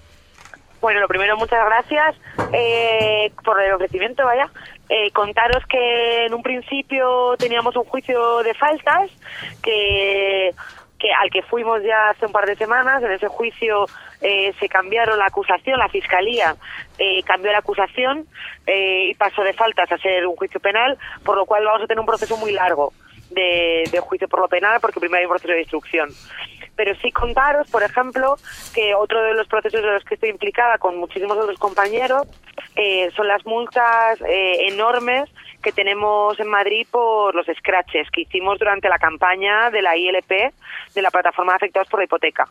Bueno, lo primero, muchas gracias eh, por el ofrecimiento, vaya. Eh, contaros que en un principio teníamos un juicio de faltas que, que al que fuimos ya hace un par de semanas. En ese juicio eh, se cambiaron la acusación, la fiscalía eh, cambió la acusación eh, y pasó de faltas a ser un juicio penal, por lo cual vamos a tener un proceso muy largo de, de juicio por lo penal, porque primero hay un proceso de instrucción. Pero sí contaros, por ejemplo, que otro de los procesos de los que estoy implicada con muchísimos otros compañeros eh, son las multas eh, enormes que tenemos en Madrid por los scratches que hicimos durante la campaña de la I L P, de la Plataforma de Afectados por la Hipoteca.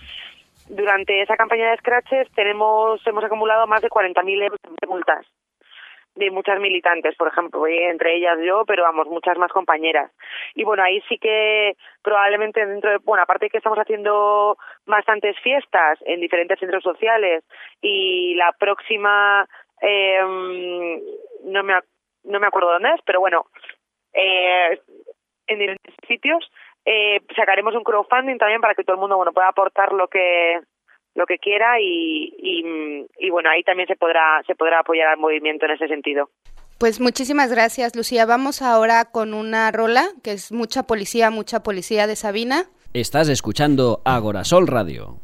Durante esa campaña de scratches tenemos hemos acumulado más de cuarenta mil euros de multas de muchas militantes, por ejemplo, entre ellas yo, pero vamos, muchas más compañeras. Y bueno, ahí sí que probablemente dentro de, bueno, aparte de que estamos haciendo bastantes fiestas en diferentes centros sociales y la próxima, eh, no me no me acuerdo dónde es, pero bueno, eh, en diferentes sitios, eh, sacaremos un crowdfunding también para que todo el mundo, bueno, pueda aportar lo que lo que quiera y, y, y bueno, ahí también se podrá se podrá apoyar al movimiento en ese sentido. Pues muchísimas gracias, Lucía. Vamos ahora con una rola que es Mucha Policía, Mucha Policía de Sabina. Estás escuchando Agorasol Radio.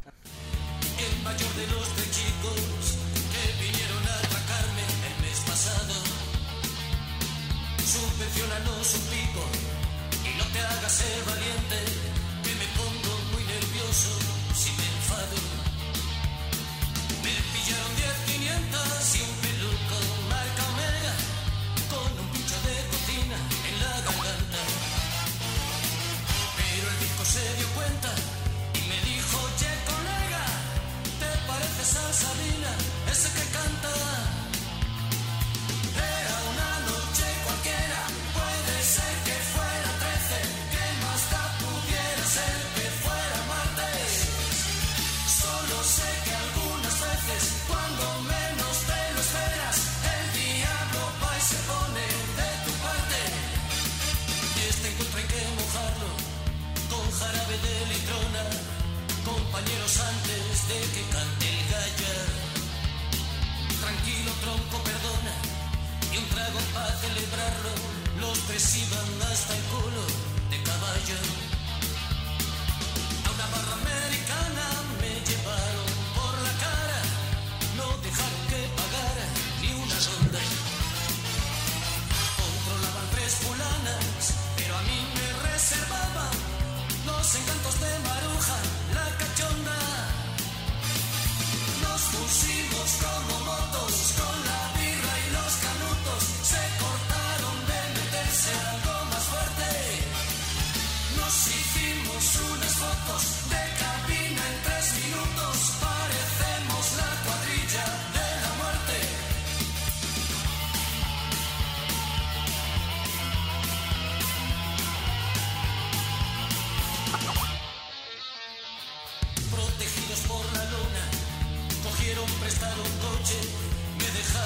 Protegidos por la luna, cogieron prestado un coche, me dejaron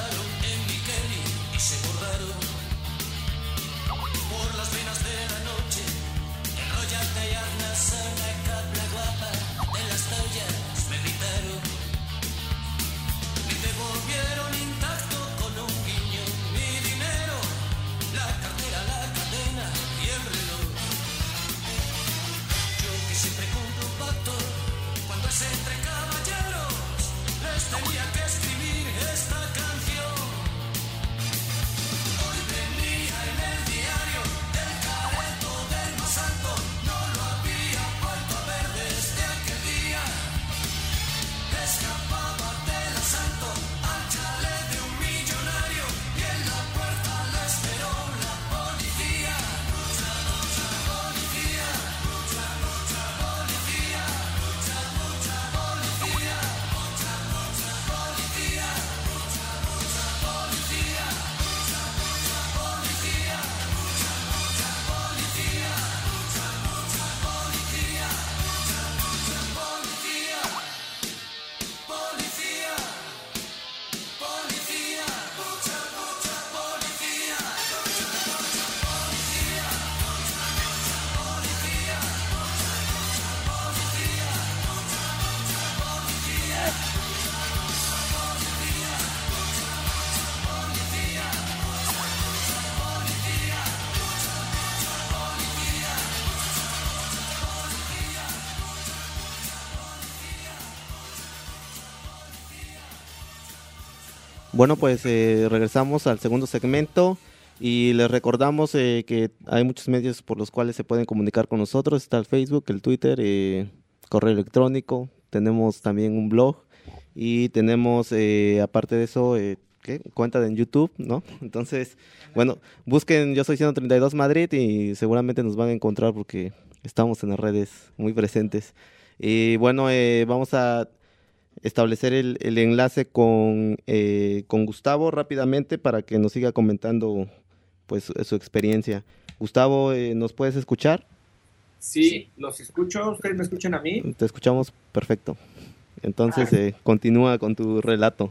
Bueno, pues eh, regresamos al segundo segmento y les recordamos eh, que hay muchos medios por los cuales se pueden comunicar con nosotros. Está el Facebook, el Twitter, eh, correo electrónico, tenemos también un blog y tenemos, eh, aparte de eso, eh, ¿qué? Cuenta en YouTube, ¿no? Entonces, bueno, busquen Yo Soy ciento treinta y dos Madrid y seguramente nos van a encontrar porque estamos en las redes muy presentes. Y bueno, eh, vamos a establecer el, el enlace con, eh, con Gustavo rápidamente para que nos siga comentando pues su experiencia. Gustavo, eh, ¿nos puedes escuchar? Sí, los escucho. ¿Ustedes me escuchan a mí? Te escuchamos perfecto. Entonces, eh, continúa con tu relato.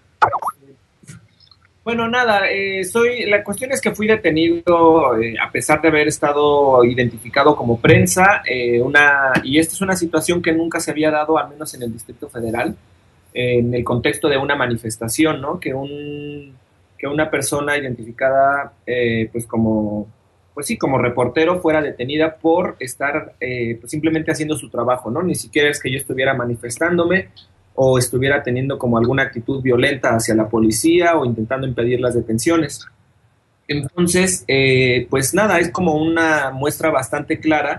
Bueno, nada, eh, soy. La cuestión es que fui detenido eh, a pesar de haber estado identificado como prensa, eh, una y esta es una situación que nunca se había dado, al menos en el Distrito Federal, eh, en el contexto de una manifestación, ¿no? Que un que una persona identificada, eh, pues como, pues sí, como reportero fuera detenida por estar, eh, pues simplemente haciendo su trabajo, ¿no? Ni siquiera es que yo estuviera manifestándome o estuviera teniendo como alguna actitud violenta hacia la policía o intentando impedir las detenciones. Entonces, eh, pues nada, es como una muestra bastante clara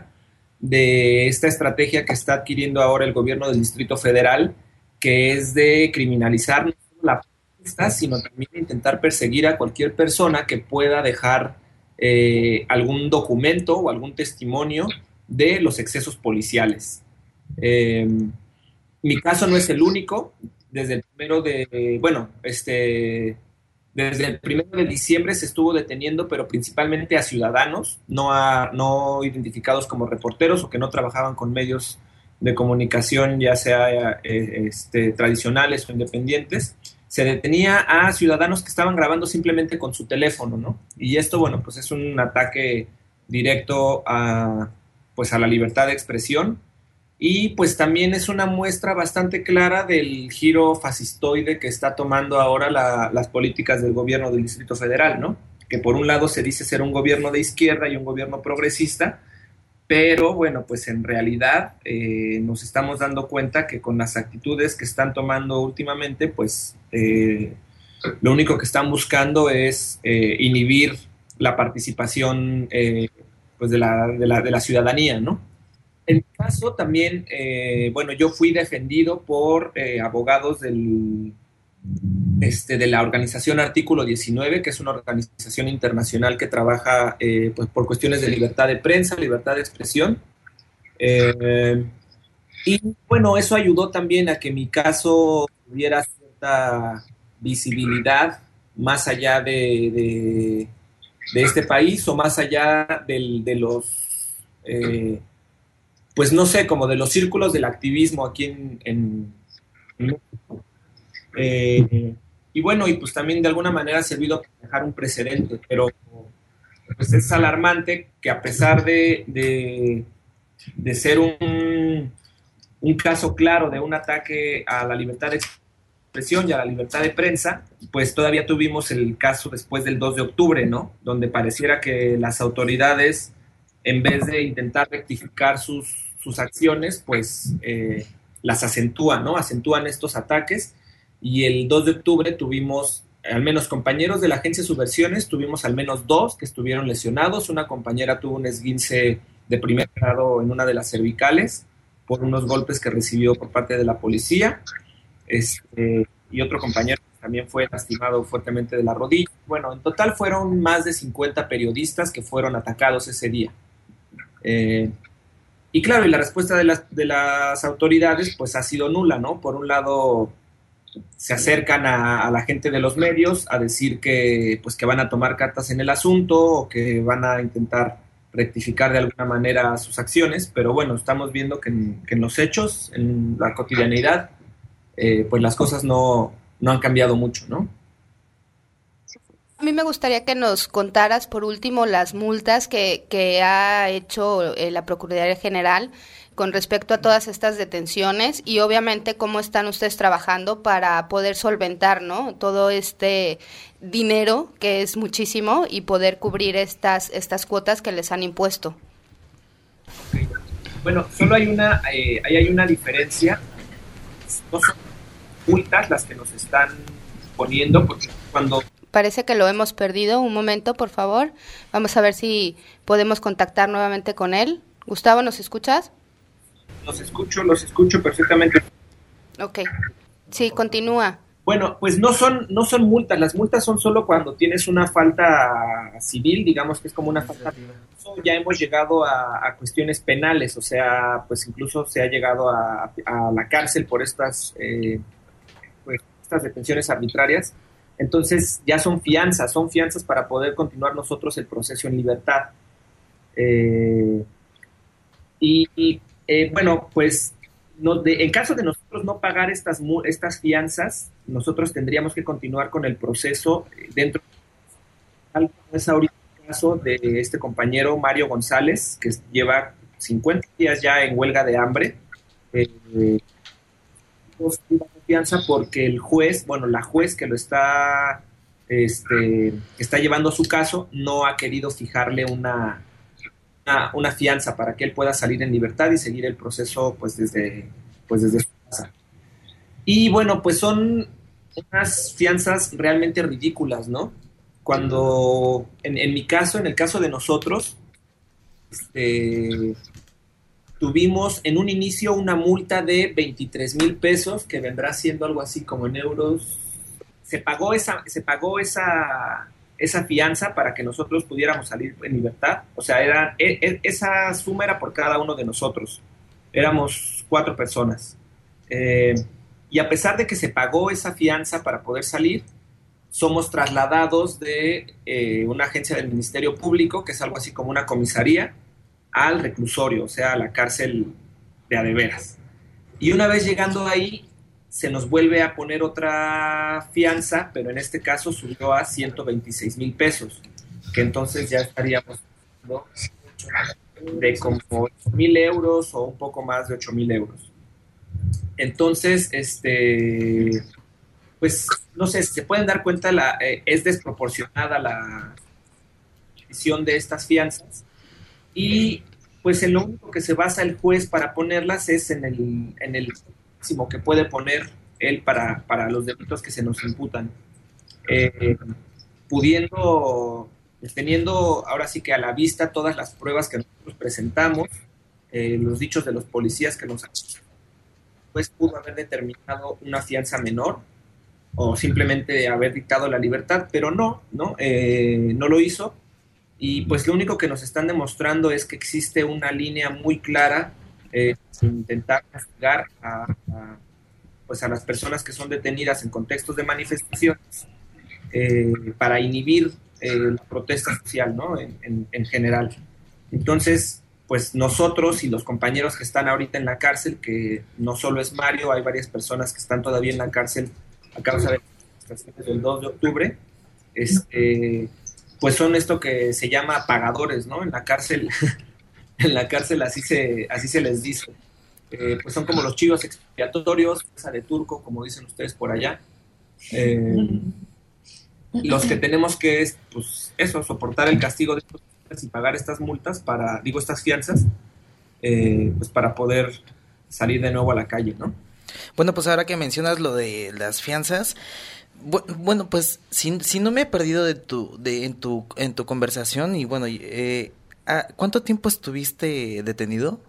de esta estrategia que está adquiriendo ahora el gobierno del Distrito Federal, que es de criminalizar no solo la protesta, sino también intentar perseguir a cualquier persona que pueda dejar eh, algún documento o algún testimonio de los excesos policiales. Eh, Mi caso no es el único. Desde el primero de, bueno, este, desde el primero de diciembre se estuvo deteniendo, pero principalmente a ciudadanos, no a, no identificados como reporteros o que no trabajaban con medios de comunicación, ya sea eh, este, tradicionales o independientes. Se detenía a ciudadanos que estaban grabando simplemente con su teléfono, ¿no? Y esto, bueno, pues es un ataque directo a, pues a la libertad de expresión. Y pues también es una muestra bastante clara del giro fascistoide que está tomando ahora la, las políticas del gobierno del Distrito Federal, ¿no? Que por un lado se dice ser un gobierno de izquierda y un gobierno progresista, pero bueno, pues en realidad eh, nos estamos dando cuenta que con las actitudes que están tomando últimamente, pues eh, lo único que están buscando es eh, inhibir la participación eh, pues de la, de la, de la ciudadanía, ¿no? En mi caso también, eh, bueno, yo fui defendido por eh, abogados del, este, de la organización Artículo diecinueve, que es una organización internacional que trabaja eh, pues, por cuestiones de libertad de prensa, libertad de expresión. Eh, y bueno, eso ayudó también a que mi caso tuviera cierta visibilidad más allá de, de, de este país o más allá del, de los... Eh, pues no sé, como de los círculos del activismo aquí en, en, en México. Eh, y bueno, y pues también de alguna manera ha servido para dejar un precedente, pero pues es alarmante que a pesar de, de, de ser un, un caso claro de un ataque a la libertad de expresión y a la libertad de prensa, pues todavía tuvimos el caso después del dos de octubre, ¿no? Donde pareciera que las autoridades, en vez de intentar rectificar sus sus acciones, pues eh, las acentúan, ¿no? Acentúan estos ataques y el dos de octubre tuvimos, al menos compañeros de la agencia Subversiones, tuvimos al menos dos que estuvieron lesionados. Una compañera tuvo un esguince de primer grado en una de las cervicales por unos golpes que recibió por parte de la policía, este, y otro compañero también fue lastimado fuertemente de la rodilla. Bueno, en total fueron más de cincuenta periodistas que fueron atacados ese día. Eh, Y claro, y la respuesta de las, de las autoridades pues ha sido nula, ¿no? Por un lado se acercan a, a la gente de los medios a decir que, pues, que van a tomar cartas en el asunto o que van a intentar rectificar de alguna manera sus acciones, pero bueno, estamos viendo que en, que en los hechos, en la cotidianeidad, eh, pues las cosas no, no han cambiado mucho, ¿no? A mí me gustaría que nos contaras, por último, las multas que, que ha hecho eh, la Procuraduría General con respecto a todas estas detenciones y obviamente cómo están ustedes trabajando para poder solventar, ¿no?, todo este dinero, que es muchísimo, y poder cubrir estas, estas cuotas que les han impuesto. Bueno, solo hay una, eh, ahí hay una diferencia. No son multas las que nos están poniendo, porque cuando... Parece que lo hemos perdido. Un momento, por favor. Vamos a ver si podemos contactar nuevamente con él. Gustavo, ¿nos escuchas? Los escucho, los escucho perfectamente. Ok. Sí, continúa. Bueno, pues no son, no son multas. Las multas son solo cuando tienes una falta civil, digamos que es como una falta. Ya hemos llegado a, a cuestiones penales, o sea, pues incluso se ha llegado a, a la cárcel por estas, eh, pues, estas detenciones arbitrarias. Entonces ya son fianzas, son fianzas para poder continuar nosotros el proceso en libertad. Eh, y, y eh, bueno, pues no, de, en caso de nosotros no pagar estas, estas fianzas, nosotros tendríamos que continuar con el proceso dentro de es ahorita el caso de este compañero Mario González, que lleva cincuenta días ya en huelga de hambre. Eh, confianza porque el juez, bueno, la juez que lo está, este, que está llevando su caso, no ha querido fijarle una, una, una fianza para que él pueda salir en libertad y seguir el proceso, pues, desde, pues, desde su casa. Y bueno, pues son unas fianzas realmente ridículas, ¿no? Cuando, en, en mi caso, en el caso de nosotros, este... tuvimos en un inicio una multa de veintitrés mil pesos, que vendrá siendo algo así como en euros. Se pagó esa, se pagó esa, esa fianza para que nosotros pudiéramos salir en libertad. O sea, era, e, e, esa suma era por cada uno de nosotros. Éramos cuatro personas. Eh, y a pesar de que se pagó esa fianza para poder salir, somos trasladados de eh, una agencia del Ministerio Público, que es algo así como una comisaría, al reclusorio, o sea, a la cárcel de a de veras. Y una vez llegando ahí, se nos vuelve a poner otra fianza, pero en este caso subió a ciento veintiséis mil pesos, que entonces ya estaríamos ¿no? de como ocho mil euros o un poco más de ocho mil euros. Entonces, este, pues, no sé, si se pueden dar cuenta, la, eh, es desproporcionada la decisión de estas fianzas. Y pues en lo único que se basa el juez para ponerlas es en el, en el máximo que puede poner él para, para los delitos que se nos imputan. Eh, pudiendo, teniendo ahora sí que a la vista todas las pruebas que nosotros presentamos, eh, los dichos de los policías que nos han pues pudo haber determinado una fianza menor o simplemente haber dictado la libertad, pero no, no, eh, no lo hizo. Y pues lo único que nos están demostrando es que existe una línea muy clara eh, sin intentar castigar a, a, pues a las personas que son detenidas en contextos de manifestaciones eh, para inhibir eh, la protesta social, ¿no? En, en, en general. Entonces, pues nosotros y los compañeros que están ahorita en la cárcel, que no solo es Mario, hay varias personas que están todavía en la cárcel a causa de las manifestaciones del dos de octubre, este... pues son esto que se llama pagadores, ¿no? En la cárcel, en la cárcel así se, así se les dice. Eh, pues son como los chivos expiatorios, esa de turco, como dicen ustedes por allá. Eh, los que tenemos que, pues eso, soportar el castigo de estos y pagar estas multas para, digo, estas fianzas, eh, pues para poder salir de nuevo a la calle, ¿no? Bueno, pues ahora que mencionas lo de las fianzas, bueno, pues si, si no me he perdido de tu, de, en tu, en tu conversación y bueno, eh, ¿cuánto tiempo estuviste detenido?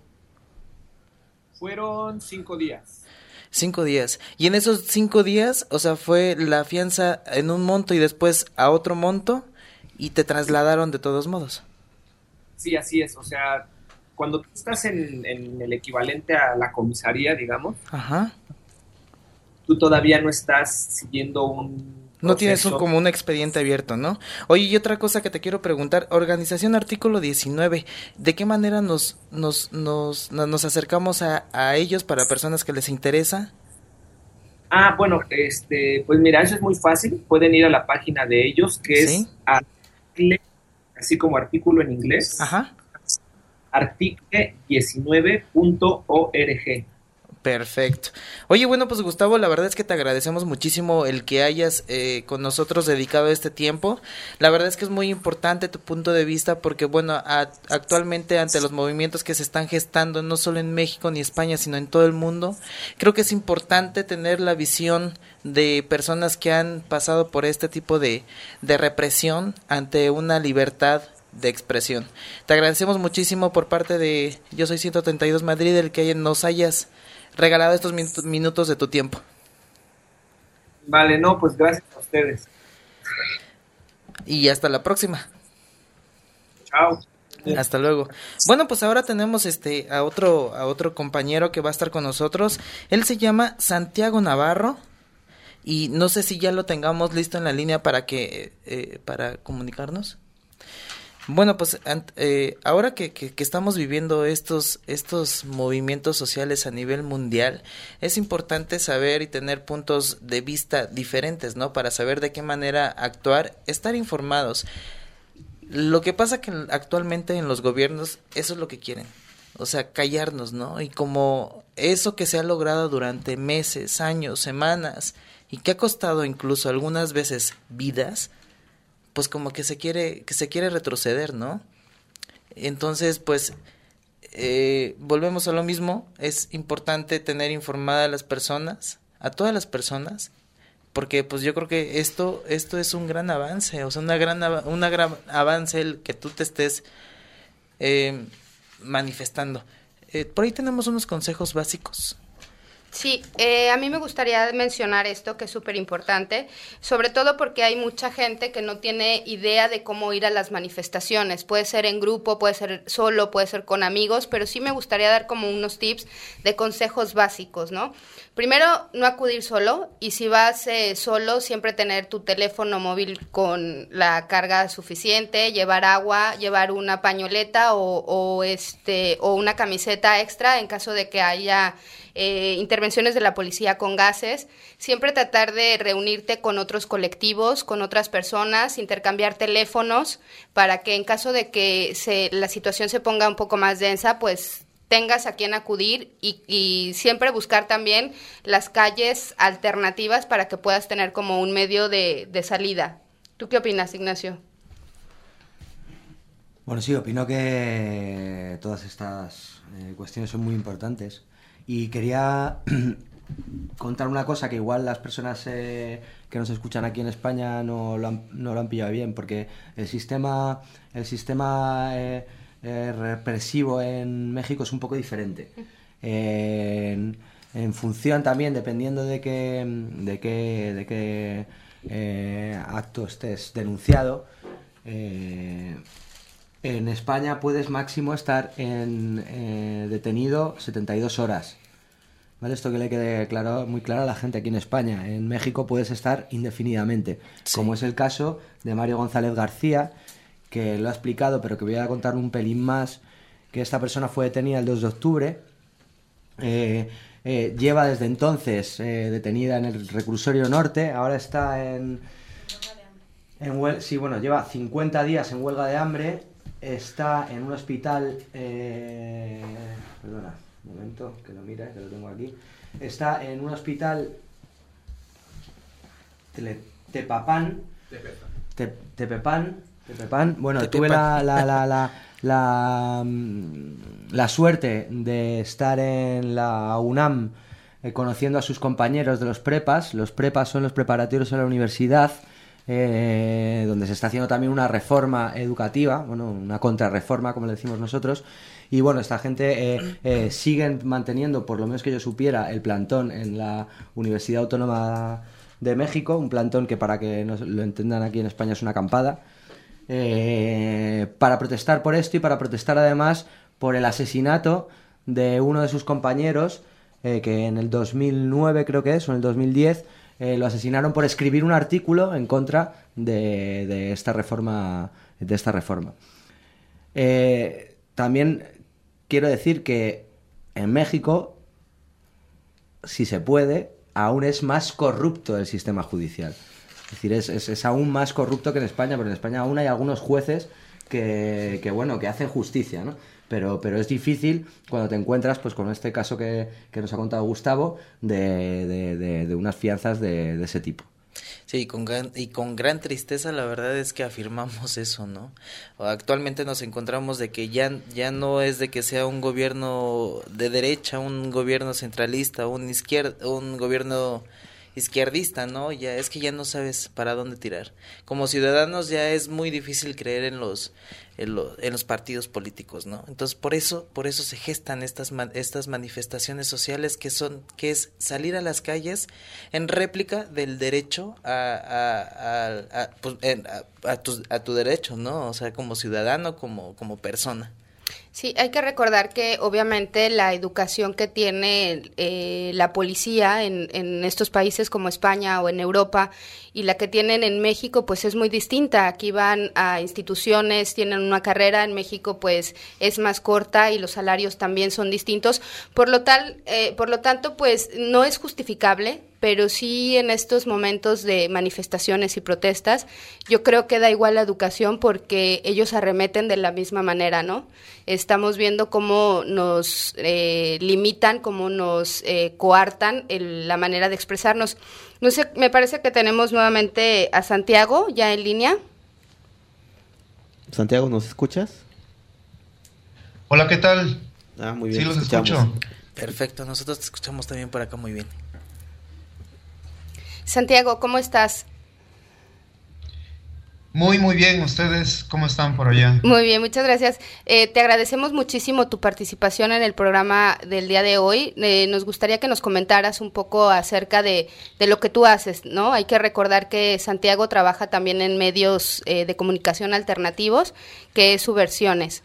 Fueron cinco días. Cinco días. Y en esos cinco días, o sea, fue la fianza en un monto y después a otro monto y te trasladaron de todos modos. Sí, así es. O sea, cuando tú estás en, en el equivalente a la comisaría, digamos, ajá, tú todavía no estás siguiendo un no tienes un, como un expediente abierto, ¿no? Oye, y otra cosa que te quiero preguntar, Organización Artículo diecinueve, ¿de qué manera nos nos nos, nos acercamos a, a ellos para personas que les interesa? Ah, bueno, este, pues mira, eso es muy fácil, pueden ir a la página de ellos, que ¿sí? es article, así como artículo en inglés, ajá, article diecinueve punto org. Perfecto. Oye, bueno, pues Gustavo, la verdad es que te agradecemos muchísimo el que hayas eh, con nosotros dedicado este tiempo. La verdad es que es muy importante tu punto de vista porque, bueno, a, actualmente ante los movimientos que se están gestando, no solo en México ni España, sino en todo el mundo, creo que es importante tener la visión de personas que han pasado por este tipo de, de represión ante una libertad de expresión. Te agradecemos muchísimo por parte de Yo Soy ciento treinta y dos Madrid el que nos hayas regalado estos minutos, minutos de tu tiempo. Vale, no, pues gracias a ustedes. Y hasta la próxima. Chao. Hasta luego. Bueno, pues ahora tenemos este a otro a otro compañero que va a estar con nosotros. Él se llama Santiago Navarro y no sé si ya lo tengamos listo en la línea para que eh, para comunicarnos. Bueno, pues eh, ahora que, que, que estamos viviendo estos, estos movimientos sociales a nivel mundial, es importante saber y tener puntos de vista diferentes, ¿no? Para saber de qué manera actuar, estar informados. Lo que pasa que actualmente en los gobiernos, eso es lo que quieren, o sea, callarnos, ¿no? Y como eso que se ha logrado durante meses, años, semanas, y que ha costado incluso algunas veces vidas, pues como que se quiere que se quiere retroceder, ¿no? Entonces, pues eh, volvemos a lo mismo. Es importante tener informada a las personas, a todas las personas, porque pues yo creo que esto esto es un gran avance, o sea, una gran una gran avance el que tú te estés eh, manifestando. Eh, por ahí tenemos unos consejos básicos. Sí, eh, a mí me gustaría mencionar esto que es súper importante, sobre todo porque hay mucha gente que no tiene idea de cómo ir a las manifestaciones, puede ser en grupo, puede ser solo, puede ser con amigos, pero sí me gustaría dar como unos tips de consejos básicos, ¿no? Primero, no acudir solo, y si vas eh, solo, siempre tener tu teléfono móvil con la carga suficiente, llevar agua, llevar una pañoleta o, o, este, o una camiseta extra en caso de que haya Eh, intervenciones de la policía con gases, siempre tratar de reunirte con otros colectivos, con otras personas, intercambiar teléfonos para que en caso de que se, la situación se ponga un poco más densa, pues tengas a quien acudir y, y siempre buscar también las calles alternativas para que puedas tener como un medio de, de salida. ¿Tú qué opinas, Ignacio? Bueno, sí, opino que todas estas eh, cuestiones son muy importantes. Y quería contar una cosa que igual las personas eh, que nos escuchan aquí en España no lo han, no lo han pillado bien, porque el sistema, el sistema eh, eh, represivo en México es un poco diferente. Eh, en, en función también, dependiendo de qué, de qué, de qué eh, acto estés denunciado, eh, en España puedes máximo estar en eh, detenido setenta y dos horas. ¿Vale? Esto que le quede claro, muy claro a la gente aquí en España. En México puedes estar indefinidamente, sí. Como es el caso de Mario González García, que lo ha explicado, pero que voy a contar un pelín más, que esta persona fue detenida el dos de octubre, eh, eh, lleva desde entonces eh, detenida en el reclusorio norte, ahora está en... en huel- sí, bueno, lleva cincuenta días en huelga de hambre. Está en un hospital, eh, perdona, un momento, que lo mire, que lo tengo aquí. Está en un hospital Tele, Tepapán, Te, Tepepan, Tepepan. Bueno, Tepepan. Tuve la la, la, la, la, la suerte de estar en la UNAM eh, conociendo a sus compañeros de los prepas. Los prepas son los preparatorios a la universidad. Eh, donde se está haciendo también una reforma educativa, bueno, una contrarreforma, como le decimos nosotros, y bueno, esta gente eh, eh, siguen manteniendo, por lo menos que yo supiera, el plantón en la Universidad Autónoma de México, un plantón que, para que nos lo entendan aquí en España, es una acampada, eh, para protestar por esto y para protestar además por el asesinato de uno de sus compañeros, eh, que en el dos mil nueve creo que es, o en el dos mil diez, Eh, lo asesinaron por escribir un artículo en contra de, de esta reforma, de esta reforma. Eh, también quiero decir que en México, si se puede, aún es más corrupto el sistema judicial. Es decir, es, es, es aún más corrupto que en España, porque en España aún hay algunos jueces que, que bueno, que hacen justicia, ¿no? Pero, pero es difícil cuando te encuentras pues con este caso que, que nos ha contado Gustavo de, de, de, de unas fianzas de, de ese tipo. Sí, con gran, y con gran tristeza la verdad es que afirmamos eso, ¿no? Actualmente nos encontramos de que ya, ya no es de que sea un gobierno de derecha, un gobierno centralista, un izquier, un gobierno izquierdista, ¿no? Ya es que ya no sabes para dónde tirar. Como ciudadanos ya es muy difícil creer en los en, lo, en los partidos políticos, ¿no? Entonces por eso por eso se gestan estas estas manifestaciones sociales que son que es salir a las calles en réplica del derecho a a a, a, pues, a, a, tu, a tu derecho, ¿no? O sea, como ciudadano, como como persona. Sí, hay que recordar que obviamente la educación que tiene eh, la policía en, en estos países como España o en Europa y la que tienen en México pues es muy distinta. Aquí van a instituciones, tienen una carrera, en México pues es más corta y los salarios también son distintos. Por lo tal, eh, por lo tanto pues no es justificable, pero sí en estos momentos de manifestaciones y protestas, yo creo que da igual la educación porque ellos arremeten de la misma manera, ¿no? Estamos viendo cómo nos eh, limitan, cómo nos eh, coartan el, la manera de expresarnos. No sé, me parece que tenemos nuevamente a Santiago ya en línea. Santiago, ¿nos escuchas? Hola, ¿qué tal? Ah, muy bien. Sí, los escuchamos. escucho. Perfecto, nosotros te escuchamos también por acá muy bien. Santiago, ¿cómo estás? Muy, muy bien. ¿Ustedes cómo están por allá? Muy bien, muchas gracias. Eh, te agradecemos muchísimo tu participación en el programa del día de hoy. Eh, nos gustaría que nos comentaras un poco acerca de, de lo que tú haces, ¿no? Hay que recordar que Santiago trabaja también en medios eh, de comunicación alternativos, que es Subversiones.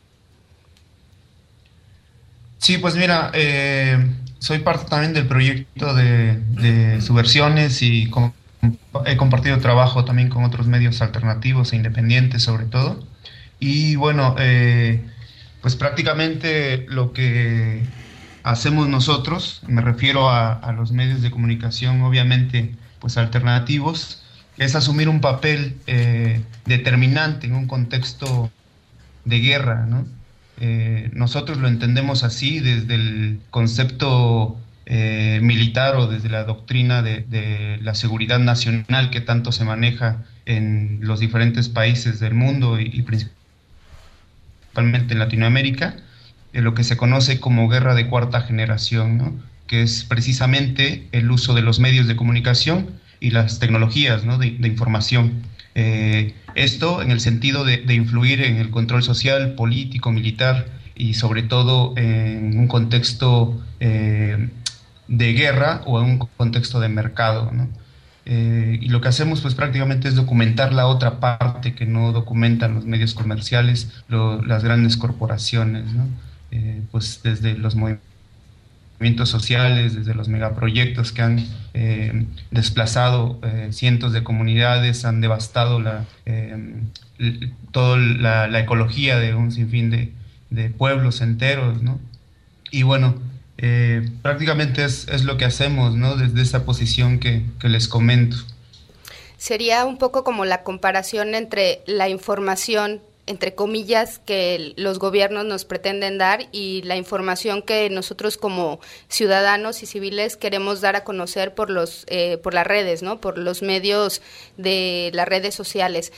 Sí, pues mira, eh, soy parte también del proyecto de, de Subversiones y com- he compartido trabajo también con otros medios alternativos e independientes sobre todo. Y bueno, eh, pues prácticamente lo que hacemos nosotros, me refiero a, a los medios de comunicación obviamente pues alternativos, es asumir un papel eh, determinante en un contexto de guerra, ¿no? Eh, nosotros lo entendemos así desde el concepto eh, militar o desde la doctrina de, de la seguridad nacional que tanto se maneja en los diferentes países del mundo y, y principalmente en Latinoamérica, eh, lo que se conoce como guerra de cuarta generación, ¿no? Que es precisamente el uso de los medios de comunicación y las tecnologías, ¿no? de, de información. Eh, esto en el sentido de, de influir en el control social, político, militar y sobre todo en un contexto eh, de guerra o en un contexto de mercado, ¿no? Eh, y lo que hacemos pues prácticamente es documentar la otra parte que no documentan los medios comerciales, lo, las grandes corporaciones, ¿no? Eh, pues desde los movimientos sociales, desde los megaproyectos que han eh, desplazado eh, cientos de comunidades, han devastado la, eh, toda la, la ecología de un sinfín de, de pueblos enteros, ¿no? Y bueno, eh, prácticamente es, es lo que hacemos, ¿no? Desde esa posición que, que les comento. Sería un poco como la comparación entre la información entre comillas, que los gobiernos nos pretenden dar y la información que nosotros como ciudadanos y civiles queremos dar a conocer por los eh, por las redes, ¿no? Por los medios de las redes sociales.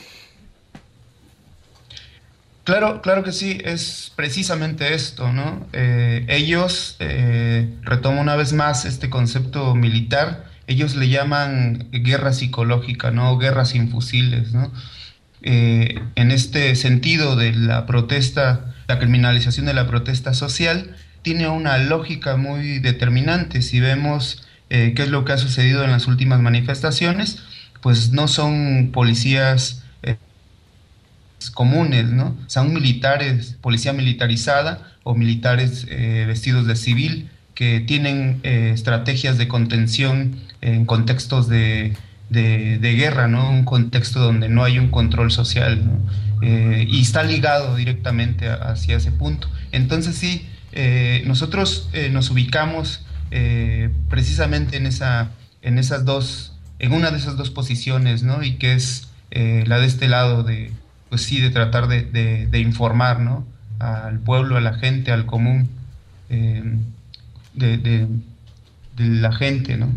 Claro, claro que sí, es precisamente esto, ¿no? Eh, ellos, eh, retomo una vez más este concepto militar, ellos le llaman guerra psicológica, ¿no? Guerra sin fusiles, ¿no? Eh, en este sentido de la protesta, la criminalización de la protesta social, tiene una lógica muy determinante. Si vemos eh, qué es lo que ha sucedido en las últimas manifestaciones, pues no son policías eh, comunes, ¿no? Son militares, policía militarizada o militares eh, vestidos de civil que tienen eh, estrategias de contención en contextos de De, de guerra, ¿no? Un contexto donde no hay un control social, ¿no? Eh, y está ligado directamente a, hacia ese punto. Entonces sí, eh, nosotros eh, nos ubicamos eh, precisamente en esa, en esas dos, en una de esas dos posiciones, ¿no? Y que es eh, la de este lado de, pues sí, de tratar de, de, de informar, ¿no?, al pueblo, a la gente, al común, eh, de, de, de la gente, ¿no?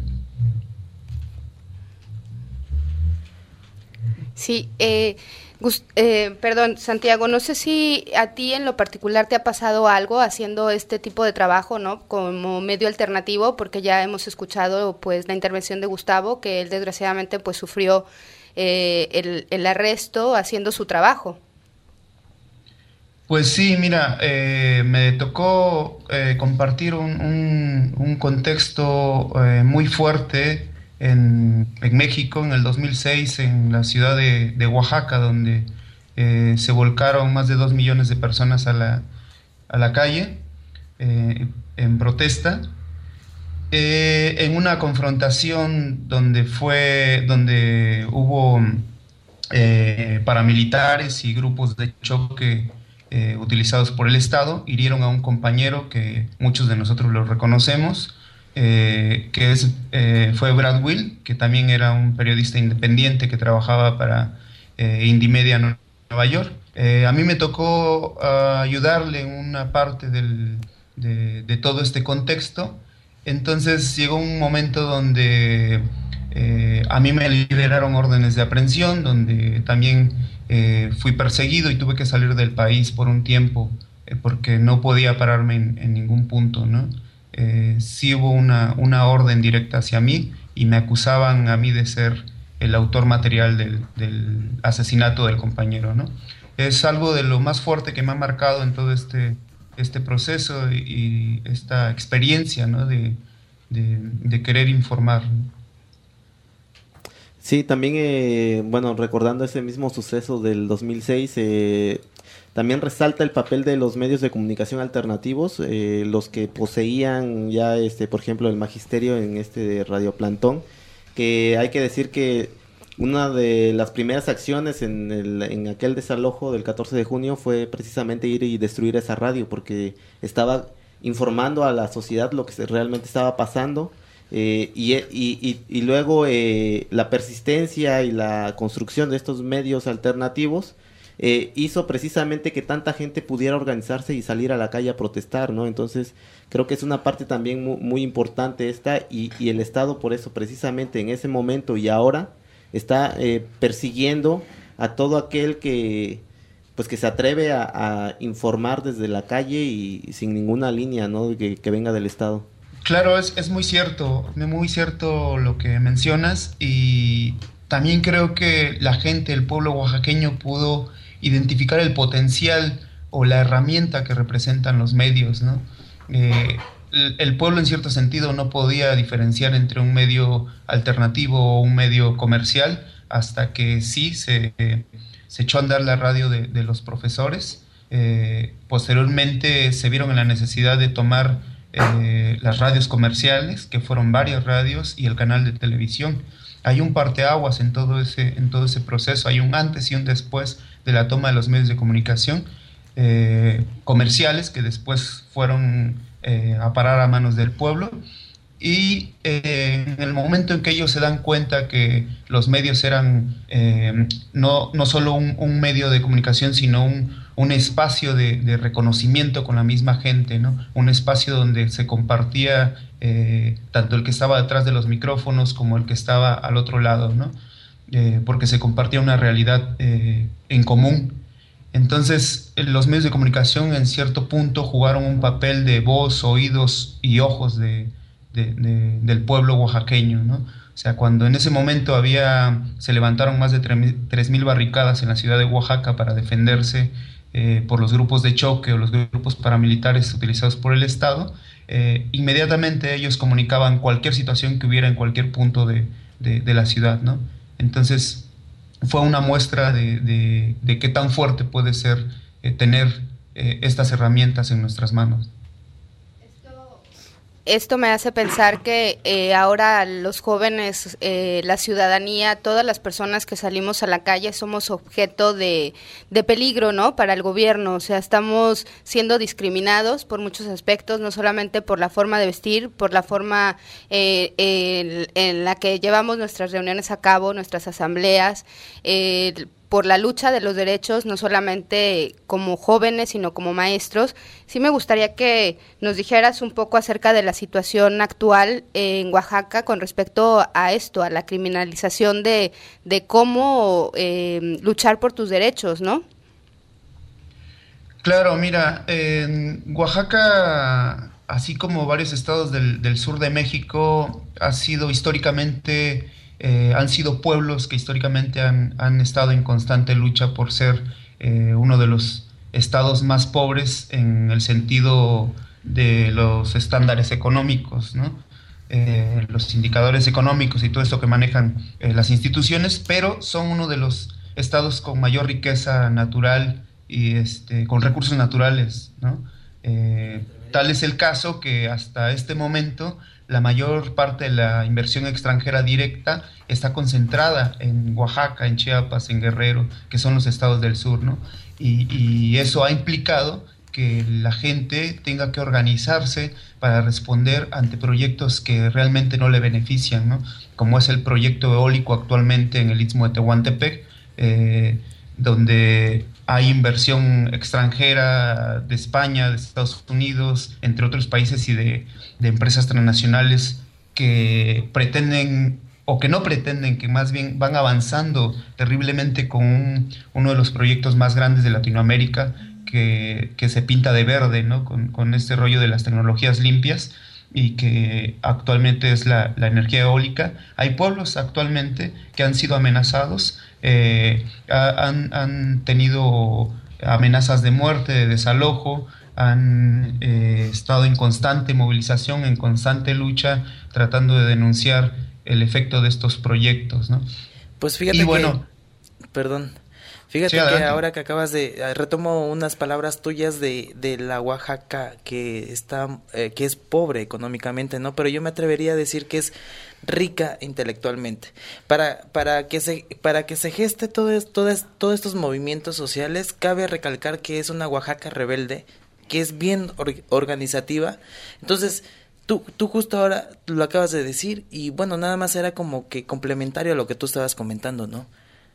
Sí, eh, Gust eh, perdón, Santiago, no sé si a ti en lo particular te ha pasado algo haciendo este tipo de trabajo, ¿no?, como medio alternativo, porque ya hemos escuchado pues la intervención de Gustavo, que él desgraciadamente pues sufrió eh, el, el arresto haciendo su trabajo. Pues sí, mira, eh, me tocó eh, compartir un, un, un contexto eh, muy fuerte en, en México en el dos mil seis, en la ciudad de, de Oaxaca, donde eh, se volcaron más de dos millones de personas a la, a la calle eh, en protesta, eh, en una confrontación donde, fue, donde hubo eh, paramilitares y grupos de choque Eh, utilizados por el Estado. Hirieron a un compañero que muchos de nosotros lo reconocemos, eh, que es, eh, fue Brad Will, que también era un periodista independiente que trabajaba para eh, Indymedia Nueva York. Eh, a mí me tocó uh, ayudarle en una parte del, de, de todo este contexto. Entonces llegó un momento donde eh, a mí me liberaron órdenes de aprehensión, donde también Eh, fui perseguido y tuve que salir del país por un tiempo eh, porque no podía pararme en, en ningún punto, ¿no? Eh, sí hubo una, una orden directa hacia mí y me acusaban a mí de ser el autor material del, del asesinato del compañero, ¿no? Es algo de lo más fuerte que me ha marcado en todo este, este proceso y, y esta experiencia, ¿no?, de, de, de querer informar, ¿no? Sí, también, eh, bueno, recordando ese mismo suceso del dos mil seis, eh, también resalta el papel de los medios de comunicación alternativos, eh, los que poseían ya, este, por ejemplo, el magisterio en este de Radio Plantón, que hay que decir que una de las primeras acciones en, el, en aquel desalojo del catorce de junio fue precisamente ir y destruir esa radio, porque estaba informando a la sociedad lo que se, realmente estaba pasando. Eh, y, y, y, y luego eh, la persistencia y la construcción de estos medios alternativos eh, hizo precisamente que tanta gente pudiera organizarse y salir a la calle a protestar, ¿no? Entonces creo que es una parte también muy, muy importante esta, y, y el Estado por eso precisamente en ese momento y ahora está eh, persiguiendo a todo aquel que pues que se atreve a, a informar desde la calle y, y sin ninguna línea, ¿no?, que, que venga del Estado. Claro, es, es muy cierto, muy cierto lo que mencionas, y también creo que la gente, el pueblo oaxaqueño pudo identificar el potencial o la herramienta que representan los medios, ¿no? Eh, el, el pueblo en cierto sentido no podía diferenciar entre un medio alternativo o un medio comercial hasta que sí se, eh, se echó a andar la radio de, de los profesores. Eh, posteriormente se vieron en la necesidad de tomar Eh, las radios comerciales, que fueron varias radios, y el canal de televisión. Hay un parteaguas en todo ese, en todo ese proceso, hay un antes y un después de la toma de los medios de comunicación eh, comerciales, que después fueron eh, a parar a manos del pueblo, y eh, en el momento en que ellos se dan cuenta que los medios eran eh, no, no solo un, un medio de comunicación, sino un, un espacio de, de reconocimiento con la misma gente, ¿no? Un espacio donde se compartía eh, tanto el que estaba detrás de los micrófonos como el que estaba al otro lado, ¿no? Eh, porque se compartía una realidad eh, en común. Entonces, los medios de comunicación en cierto punto jugaron un papel de voz, oídos y ojos de De, de, del pueblo oaxaqueño, ¿no? O sea, cuando en ese momento había, se levantaron más de tres mil barricadas en la ciudad de Oaxaca para defenderse eh, por los grupos de choque o los grupos paramilitares utilizados por el Estado, eh, inmediatamente ellos comunicaban cualquier situación que hubiera en cualquier punto de, de, de la ciudad, ¿no? Entonces, fue una muestra de, de, de qué tan fuerte puede ser eh, tener eh, estas herramientas en nuestras manos. Esto me hace pensar que eh, ahora los jóvenes, eh, la ciudadanía, todas las personas que salimos a la calle somos objeto de, de peligro, ¿no?, para el gobierno. O sea, estamos siendo discriminados por muchos aspectos, no solamente por la forma de vestir, por la forma eh, en, en la que llevamos nuestras reuniones a cabo, nuestras asambleas, eh, por la lucha de los derechos, no solamente como jóvenes, sino como maestros. Sí me gustaría que nos dijeras un poco acerca de la situación actual en Oaxaca con respecto a esto, a la criminalización de, de cómo eh, luchar por tus derechos, ¿no? Claro, mira, en Oaxaca, así como varios estados del, del sur de México, ha sido históricamente... Eh, han sido pueblos que históricamente han, han estado en constante lucha por ser eh, uno de los estados más pobres en el sentido de los estándares económicos, ¿no? Eh, los indicadores económicos y todo esto que manejan eh, las instituciones, pero son uno de los estados con mayor riqueza natural y este, con recursos naturales, ¿no? Eh, tal es el caso que hasta este momento la mayor parte de la inversión extranjera directa está concentrada en Oaxaca, en Chiapas, en Guerrero, que son los estados del sur, ¿no? Y, y eso ha implicado que la gente tenga que organizarse para responder ante proyectos que realmente no le benefician, ¿no? Como es el proyecto eólico actualmente en el Istmo de Tehuantepec, eh, donde hay inversión extranjera de España, de Estados Unidos, entre otros países y de, de empresas transnacionales que pretenden o que no pretenden, que más bien van avanzando terriblemente con un, uno de los proyectos más grandes de Latinoamérica que, que se pinta de verde, ¿no? Con, con este rollo de las tecnologías limpias y que actualmente es la, la energía eólica. Hay pueblos actualmente que han sido amenazados, eh, han, han tenido amenazas de muerte, de desalojo, han eh, estado en constante movilización, en constante lucha, tratando de denunciar el efecto de estos proyectos, ¿no? Pues fíjate y bueno, que, perdón, fíjate sí, que ahora que acabas de, retomo unas palabras tuyas de, de la Oaxaca que está, eh, que es pobre económicamente, ¿no? Pero yo me atrevería a decir que es rica intelectualmente. Para, para que se, para que se geste todo es, todo es, todos estos movimientos sociales, cabe recalcar que es una Oaxaca rebelde, que es bien or, organizativa. Entonces, Tú, tú justo ahora lo acabas de decir y bueno, nada más era como que complementario a lo que tú estabas comentando, ¿no?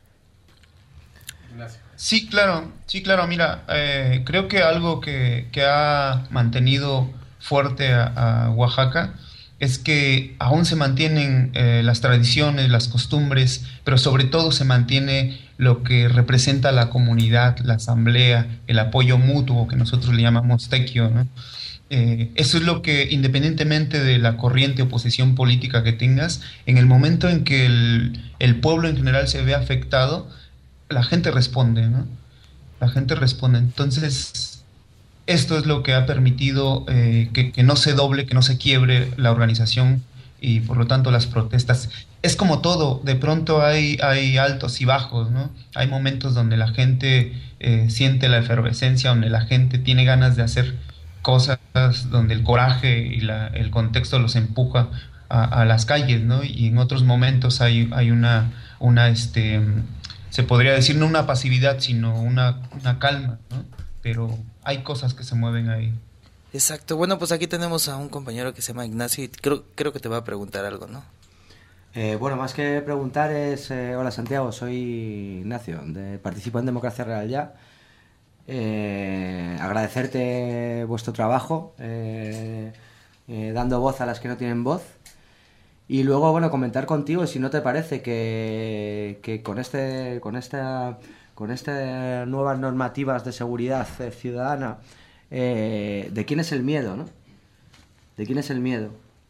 Sí, claro, sí, claro, mira, eh, creo que algo que, que ha mantenido fuerte a, a Oaxaca es que aún se mantienen eh, las tradiciones, las costumbres, pero sobre todo se mantiene lo que representa la comunidad, la asamblea, el apoyo mutuo que nosotros le llamamos tequio, ¿no? Eh, eso es lo que, independientemente de la corriente o posición política que tengas, en el momento en que el, el pueblo en general se ve afectado, la gente responde, ¿no? La gente responde. Entonces, esto es lo que ha permitido eh, que, que no se doble, que no se quiebre la organización y por lo tanto las protestas. Es como todo, de pronto hay, hay altos y bajos, ¿no? Hay momentos donde la gente eh, siente la efervescencia, donde la gente tiene ganas de hacer cosas, donde el coraje y la, el contexto los empuja a, a las calles, ¿no? Y en otros momentos hay, hay una, una este, se podría decir no una pasividad, sino una, una calma, ¿no? Pero hay cosas que se mueven ahí. Exacto. Bueno, pues aquí tenemos a un compañero que se llama Ignacio y creo, creo que te va a preguntar algo, ¿no? Eh, bueno, más que preguntar es, eh, hola Santiago, soy Ignacio, de, participo en Democracia Real Ya. Eh, agradecerte vuestro trabajo, eh, eh, dando voz a las que no tienen voz. Y luego, bueno, comentar contigo, si no te parece, que, que con este con esta con estas nuevas normativas de seguridad eh, ciudadana, eh, ¿de quién es el miedo, no? ¿De quién es el miedo?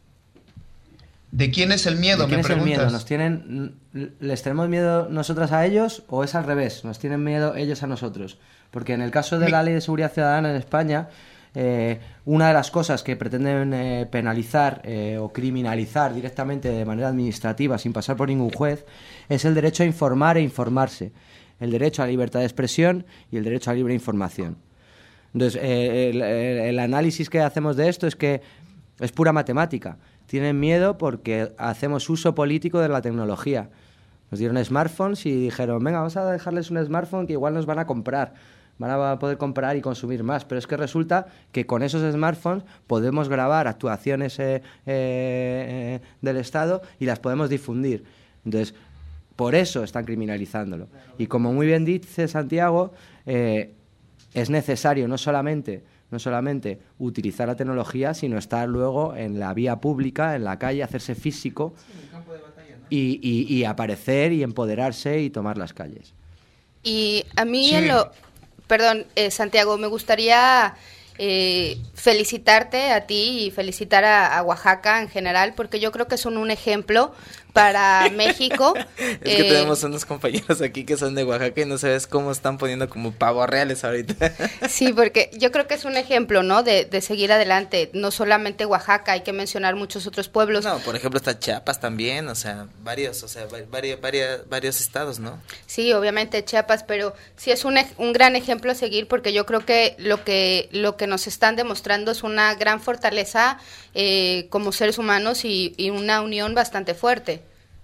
¿De quién es el miedo? ¿De quién me es preguntas. el miedo? ¿Nos tienen, ¿Les tenemos miedo nosotras a ellos o es al revés? ¿Nos tienen miedo ellos a nosotros? Porque en el caso de la Ley de Seguridad Ciudadana en España, eh, una de las cosas que pretenden eh, penalizar eh, o criminalizar directamente de manera administrativa sin pasar por ningún juez es el derecho a informar e informarse, el derecho a la libertad de expresión y el derecho a libre información. Entonces, eh, el, el análisis que hacemos de esto es que es pura matemática. Tienen miedo porque hacemos uso político de la tecnología. Nos dieron smartphones y dijeron, venga, vamos a dejarles un smartphone que igual nos van a comprar. Van a poder comprar y consumir más, pero es que resulta que con esos smartphones podemos grabar actuaciones eh, eh, del Estado y las podemos difundir. Entonces, Por eso están criminalizándolo. Y como muy bien dice Santiago, eh, es necesario no solamente, no solamente utilizar la tecnología, sino estar luego en la vía pública, en la calle, hacerse físico y, y, y aparecer y empoderarse y tomar las calles. Y a mí, Sí. en lo, perdón, eh, Santiago, me gustaría eh, felicitarte a ti y felicitar a, a Oaxaca en general, porque yo creo que son un ejemplo para México. Es que Eh, tenemos unos compañeros aquí que son de Oaxaca y no sabes cómo están poniendo como pavos reales ahorita. Sí, porque yo creo que es un ejemplo, ¿no? De, de seguir adelante. No solamente Oaxaca, hay que mencionar muchos otros pueblos. No, por ejemplo está Chiapas también, o sea, varios, o sea, varios, varios, varios estados, ¿no? Sí, obviamente Chiapas, pero sí es un, ej- un gran ejemplo a seguir, porque yo creo que lo que lo que nos están demostrando es una gran fortaleza eh, como seres humanos y, y una unión bastante fuerte.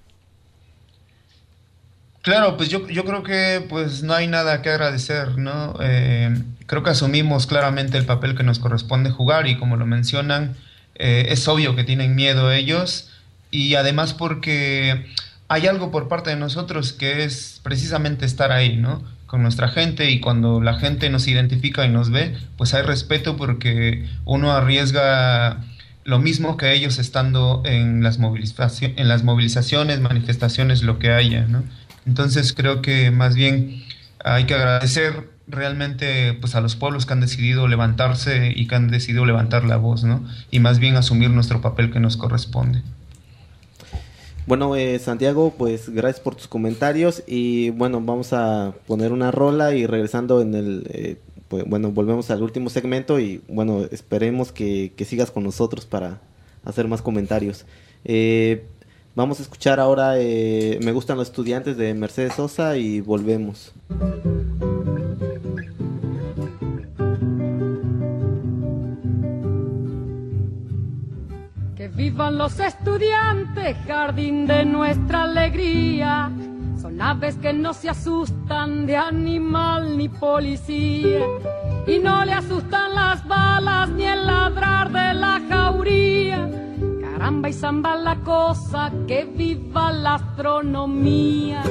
Claro, pues yo, yo creo que pues no hay nada que agradecer, ¿no? Eh, creo que asumimos claramente el papel que nos corresponde jugar y como lo mencionan, eh, es obvio que tienen miedo ellos y además porque hay algo por parte de nosotros que es precisamente estar ahí, ¿no? Con nuestra gente y cuando la gente nos identifica y nos ve, pues hay respeto porque uno arriesga lo mismo que ellos estando en las movilizaci- en las movilizaciones, manifestaciones, lo que haya, ¿no? Entonces creo que más bien hay que agradecer realmente pues a los pueblos que han decidido levantarse y que han decidido levantar la voz, ¿no? Y más bien asumir nuestro papel que nos corresponde. Bueno, eh, Santiago, pues gracias por tus comentarios y bueno, vamos a poner una rola y regresando en el, eh, pues, bueno, volvemos al último segmento y bueno, esperemos que, que sigas con nosotros para hacer más comentarios. Eh, vamos a escuchar ahora eh, Me gustan los estudiantes de Mercedes Sosa y volvemos. Que vivan los estudiantes, jardín de nuestra alegría. Son aves que no se asustan de animal ni policía. Y no le asustan las balas ni el ladrar de la jauría. Caramba y zamba la cosa, que viva la astronomía.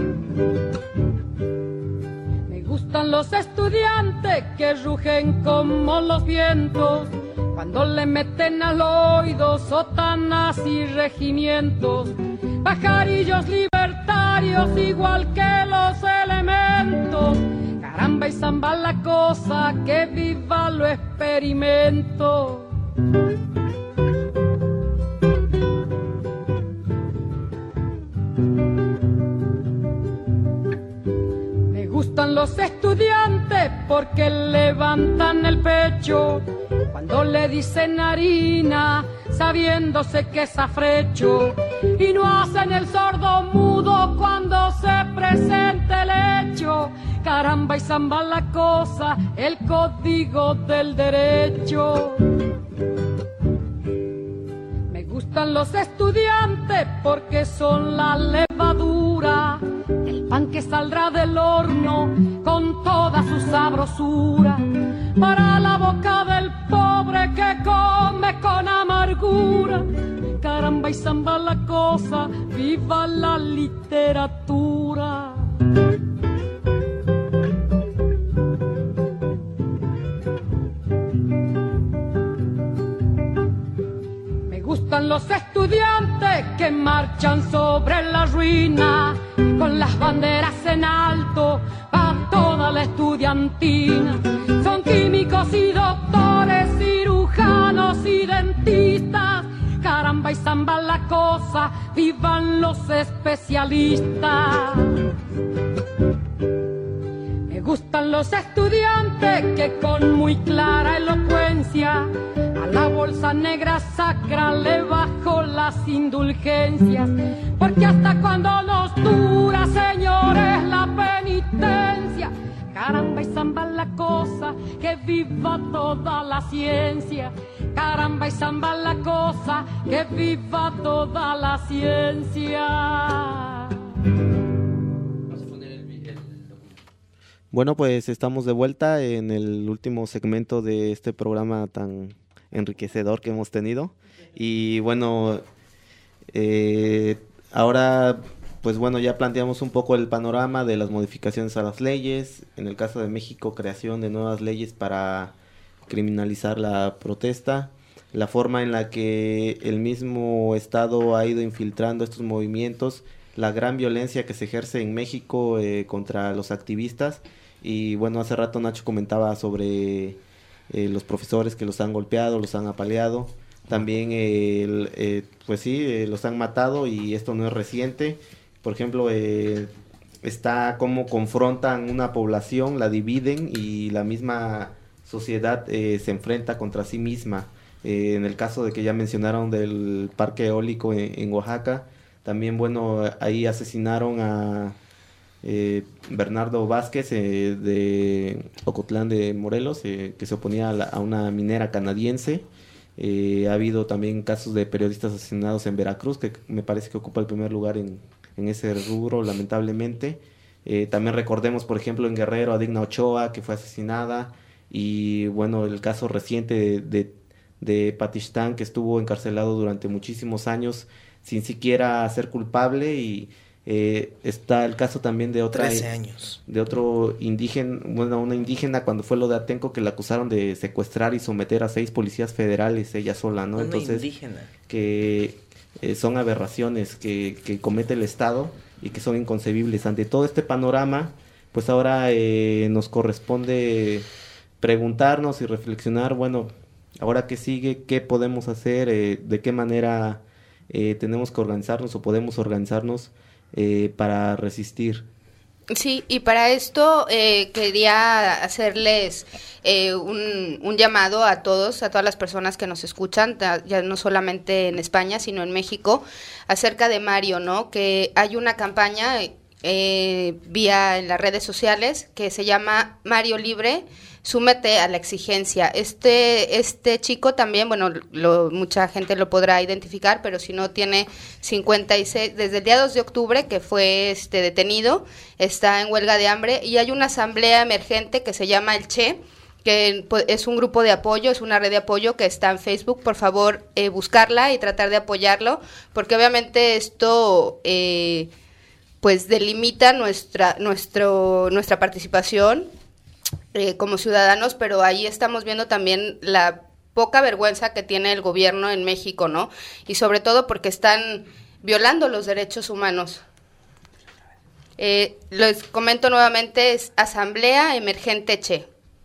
Me gustan los estudiantes que rugen como los vientos. Cuando le meten al oído sotanas y regimientos, pajarillos libertarios igual que los elementos. Caramba y zamba la cosa, que viva lo experimento. Me gustan los estudiantes porque levantan el pecho cuando le dicen harina, sabiéndose que es afrecho, y no hacen el sordo mudo cuando se presente el hecho. Caramba y zamba la cosa, el código del derecho. Me gustan los estudiantes porque son la levadura, el pan que saldrá del horno con toda su sabrosura, para la boca del pobre que come con amargura. Caramba y zamba la cosa, viva la literatura. Me gustan los estudiantes que marchan sobre la ruina, con las banderas en alto a toda la estudiantina. Son químicos y doctores, cirujanos y dentistas. Caramba y zamba la cosa, vivan los especialistas. Me gustan los estudiantes que con muy clara elocuencia a la bolsa negra sacra le bajo las indulgencias, porque hasta cuando nos dura, señores, la penitencia. Caramba y zamba la cosa, que viva toda la ciencia. Caramba y zamba la cosa, que viva toda la ciencia. Bueno, pues estamos de vuelta en el último segmento de este programa tan enriquecedor que hemos tenido. Y bueno, eh, ahora pues bueno, ya planteamos un poco el panorama de las modificaciones a las leyes. En el caso de México, creación de nuevas leyes para criminalizar la protesta. La forma en la que el mismo Estado ha ido infiltrando estos movimientos, la gran violencia que se ejerce en México eh, contra los activistas. Y bueno, hace rato Nacho comentaba sobre eh, los profesores que los han golpeado, los han apaleado. También, eh, el, eh, pues sí, eh, los han matado y esto no es reciente. Por ejemplo, eh, está cómo confrontan una población, la dividen y la misma sociedad eh, se enfrenta contra sí misma. Eh, en el caso de que ya mencionaron del parque eólico en, en Oaxaca, también, bueno, ahí asesinaron a eh, Bernardo Vázquez eh, de Ocotlán de Morelos, eh, que se oponía a, la, a una minera canadiense. Eh, ha habido también casos de periodistas asesinados en Veracruz, que me parece que ocupa el primer lugar en, en ese rubro, lamentablemente. Eh, también recordemos, por ejemplo, en Guerrero a Digna Ochoa, que fue asesinada, y bueno, el caso reciente de, de, de Patistán, que estuvo encarcelado durante muchísimos años sin siquiera ser culpable. Y eh, está el caso también de otra trece años. De otro indígena, bueno, una indígena, cuando fue lo de Atenco, que la acusaron de secuestrar y someter a seis policías federales ella sola, ¿no? Una Entonces, indígena. que eh, son aberraciones que, que comete el Estado y que son inconcebibles. Ante todo este panorama, pues ahora eh, nos corresponde preguntarnos y reflexionar, bueno, ahora qué sigue, qué podemos hacer, eh, de qué manera eh, tenemos que organizarnos o podemos organizarnos eh, para resistir. Sí, y para esto eh, quería hacerles eh, un, un llamado a todos, a todas las personas que nos escuchan, ya no solamente en España, sino en México, acerca de Mario, ¿no? Que hay una campaña eh, vía en las redes sociales que se llama Mario Libre, súmete a la exigencia. Este este chico también, bueno, lo, mucha gente lo podrá identificar, pero si no, tiene cincuenta y seis, desde el día dos de octubre que fue este detenido, está en huelga de hambre, y hay una asamblea emergente que se llama el Che, que pues, es un grupo de apoyo, es una red de apoyo que está en Facebook. Por favor, eh, buscarla y tratar de apoyarlo, porque obviamente esto eh, pues delimita nuestra nuestro nuestra participación Eh, como ciudadanos, pero ahí estamos viendo también la poca vergüenza que tiene el gobierno en México, ¿no? Y sobre todo porque están violando los derechos humanos. Eh, les comento nuevamente, es Asamblea Emergente Che.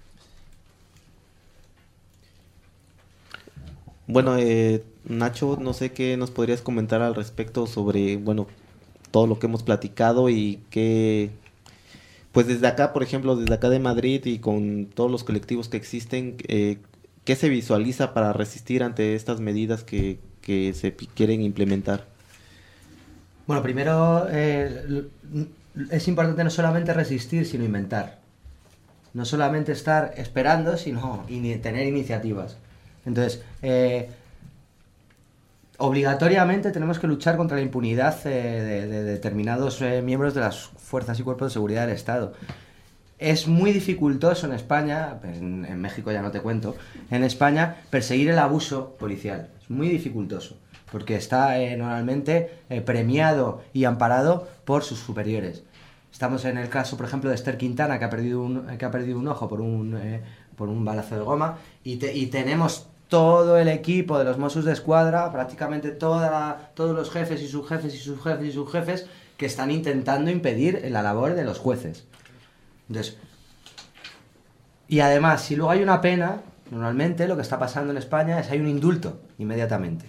Bueno, eh, Nacho, no sé qué nos podrías comentar al respecto sobre, bueno, todo lo que hemos platicado y qué... Pues desde acá, por ejemplo, desde acá de Madrid y con todos los colectivos que existen, eh, ¿qué se visualiza para resistir ante estas medidas que, que se quieren implementar? Bueno, primero eh, es importante no solamente resistir, sino inventar. No solamente estar esperando, sino in- tener iniciativas. Entonces, eh, obligatoriamente tenemos que luchar contra la impunidad eh, de, de determinados eh, miembros de las fuerzas y cuerpos de seguridad del Estado. Es muy dificultoso en España, en, en México ya no te cuento, en España perseguir el abuso policial. Es muy dificultoso, porque está eh, normalmente eh, premiado y amparado por sus superiores. Estamos en el caso, por ejemplo, de Esther Quintana, que ha perdido un, que ha perdido un ojo por un, eh, por un balazo de goma, y, te, y tenemos todo el equipo de los Mossos de Escuadra, prácticamente toda la, todos los jefes y subjefes y subjefes y subjefes que están intentando impedir la labor de los jueces. Entonces, y además, si luego hay una pena, normalmente lo que está pasando en España es hay un indulto inmediatamente.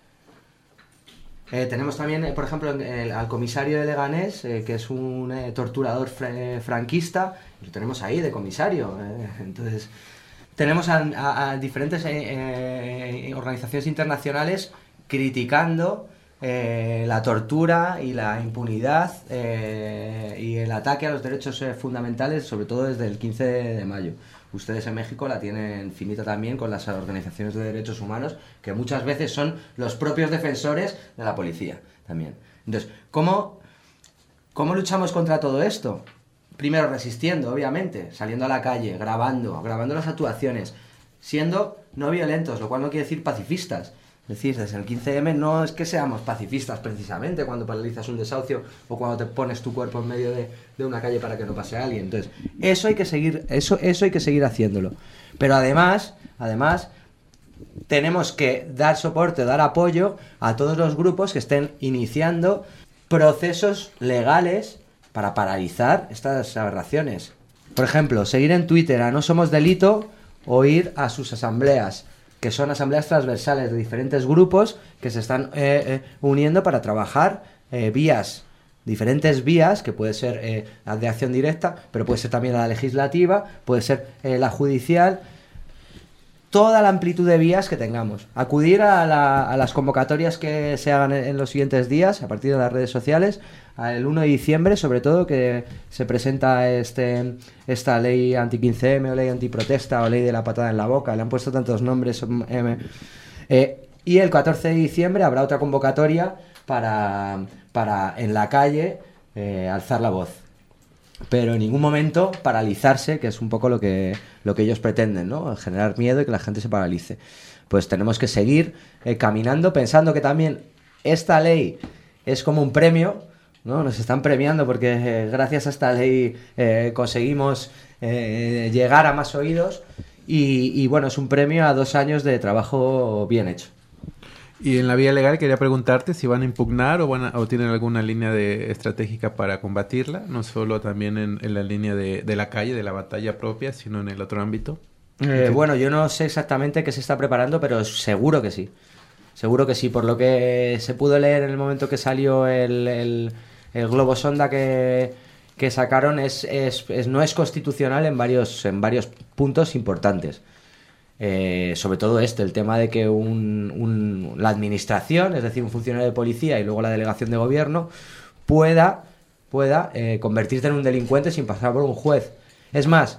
Eh, tenemos también, eh, por ejemplo, el, el, al comisario de Leganés, eh, que es un eh, torturador fr- franquista, y lo tenemos ahí de comisario. Eh, entonces... Tenemos a, a, a diferentes eh, eh, organizaciones internacionales criticando eh, la tortura y la impunidad eh, y el ataque a los derechos eh, fundamentales, sobre todo desde el quince de mayo. Ustedes en México la tienen finita también con las organizaciones de derechos humanos, que muchas veces son los propios defensores de la policía también. Entonces, ¿cómo, cómo luchamos contra todo esto? Primero resistiendo, obviamente, saliendo a la calle, grabando, grabando las actuaciones, siendo no violentos, lo cual no quiere decir pacifistas, Es decir, desde el quince eme no es que seamos pacifistas precisamente cuando paralizas un desahucio o cuando te pones tu cuerpo en medio de, de una calle para que no pase alguien. Entonces, eso hay que seguir, eso, eso hay que seguir haciéndolo. Pero además, además, tenemos que dar soporte, dar apoyo a todos los grupos que estén iniciando procesos legales para paralizar estas aberraciones. Por ejemplo, seguir en Twitter a No Somos Delito o ir a sus asambleas, que son asambleas transversales de diferentes grupos que se están eh, eh, uniendo para trabajar eh, vías, diferentes vías, que puede ser eh, la de acción directa, pero puede ser también la legislativa, puede ser eh, la judicial, toda la amplitud de vías que tengamos. Acudir a, la, a las convocatorias que se hagan en, en los siguientes días, a partir de las redes sociales, el uno de diciembre, sobre todo, que se presenta este esta ley anti quince eme o ley antiprotesta o ley de la patada en la boca, le han puesto tantos nombres, eh, eh, y el catorce de diciembre habrá otra convocatoria para, para en la calle eh, alzar la voz, pero en ningún momento paralizarse, que es un poco lo que, lo que ellos pretenden, ¿no? Generar miedo y que la gente se paralice. Pues tenemos que seguir eh, caminando, pensando que también esta ley es como un premio, ¿no? Nos están premiando porque eh, gracias a esta ley eh, conseguimos eh, llegar a más oídos y, y bueno, es un premio a dos años de trabajo bien hecho. Y en la vía legal quería preguntarte si van a impugnar o, van a, o tienen alguna línea de estratégica para combatirla, no solo también en, en la línea de, de la calle, de la batalla propia, sino en el otro ámbito. Eh, bueno, yo no sé exactamente qué se está preparando, pero seguro que sí. Seguro que sí, por lo que se pudo leer en el momento que salió el, el, el globo sonda que, que sacaron, es, es, es, no es constitucional en varios, en varios puntos importantes. Eh, sobre todo este, el tema de que un, un, la administración, es decir, un funcionario de policía y luego la delegación de gobierno, pueda, pueda eh, convertirte en un delincuente sin pasar por un juez. Es más,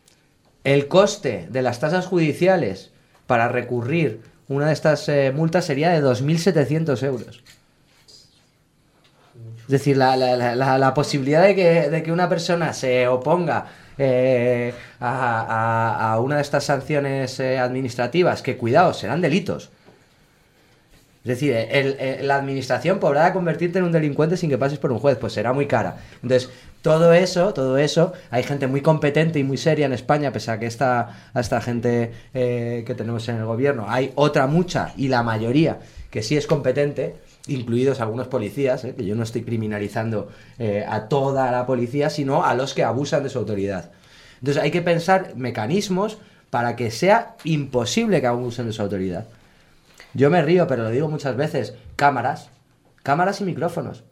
el coste de las tasas judiciales para recurrir una de estas eh, multas sería de dos mil setecientos euros. Es decir, la, la, la, la posibilidad de que, de que una persona se oponga eh, a, a, a una de estas sanciones eh, administrativas, que cuidado, serán delitos. Es decir, el, el, la administración podrá convertirte en un delincuente sin que pases por un juez, pues será muy cara. Entonces, todo eso, todo eso, hay gente muy competente y muy seria en España, pese a que esta, a esta gente eh, que tenemos en el gobierno, hay otra mucha, y la mayoría, que sí es competente, incluidos algunos policías, eh, que yo no estoy criminalizando eh, a toda la policía, sino a los que abusan de su autoridad. Entonces hay que pensar mecanismos para que sea imposible que abusen de su autoridad. Yo me río, pero lo digo muchas veces, cámaras, cámaras y micrófonos.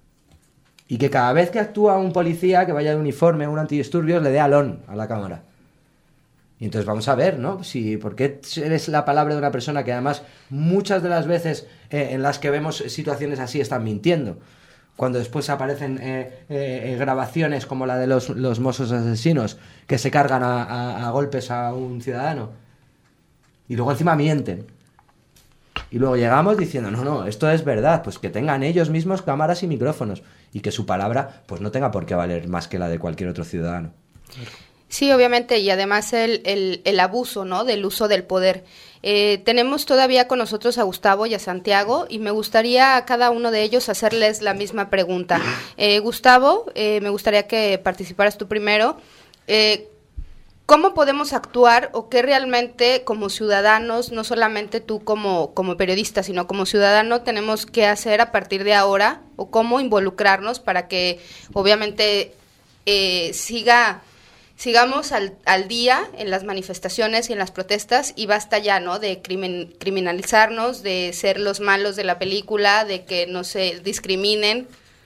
Y que cada vez que actúa un policía que vaya de uniforme, un antidisturbios, le dé alón a la cámara. Y entonces vamos a ver, ¿no? Si, ¿por qué eres la palabra de una persona que además muchas de las veces eh, en las que vemos situaciones así están mintiendo? Cuando después aparecen eh, eh, grabaciones como la de los, los mozos asesinos que se cargan a, a, a golpes a un ciudadano. Y luego encima mienten. Y luego llegamos diciendo, no, no, esto es verdad, pues que tengan ellos mismos cámaras y micrófonos y que su palabra pues no tenga por qué valer más que la de cualquier otro ciudadano. Sí, obviamente, y además el, el, el abuso, ¿no?, del uso del poder. Eh, tenemos todavía con nosotros a Gustavo y a Santiago, y me gustaría a cada uno de ellos hacerles la misma pregunta. Eh, Gustavo, eh, me gustaría que participaras tú primero. Eh, ¿Cómo podemos actuar o qué realmente como ciudadanos, no solamente tú como, como periodista, sino como ciudadano tenemos que hacer a partir de ahora, o cómo involucrarnos para que obviamente eh, siga... sigamos al, al día en las manifestaciones y en las protestas, y basta ya, ¿no?, de crimen, criminalizarnos, de ser los malos de la película, de que no se discriminen?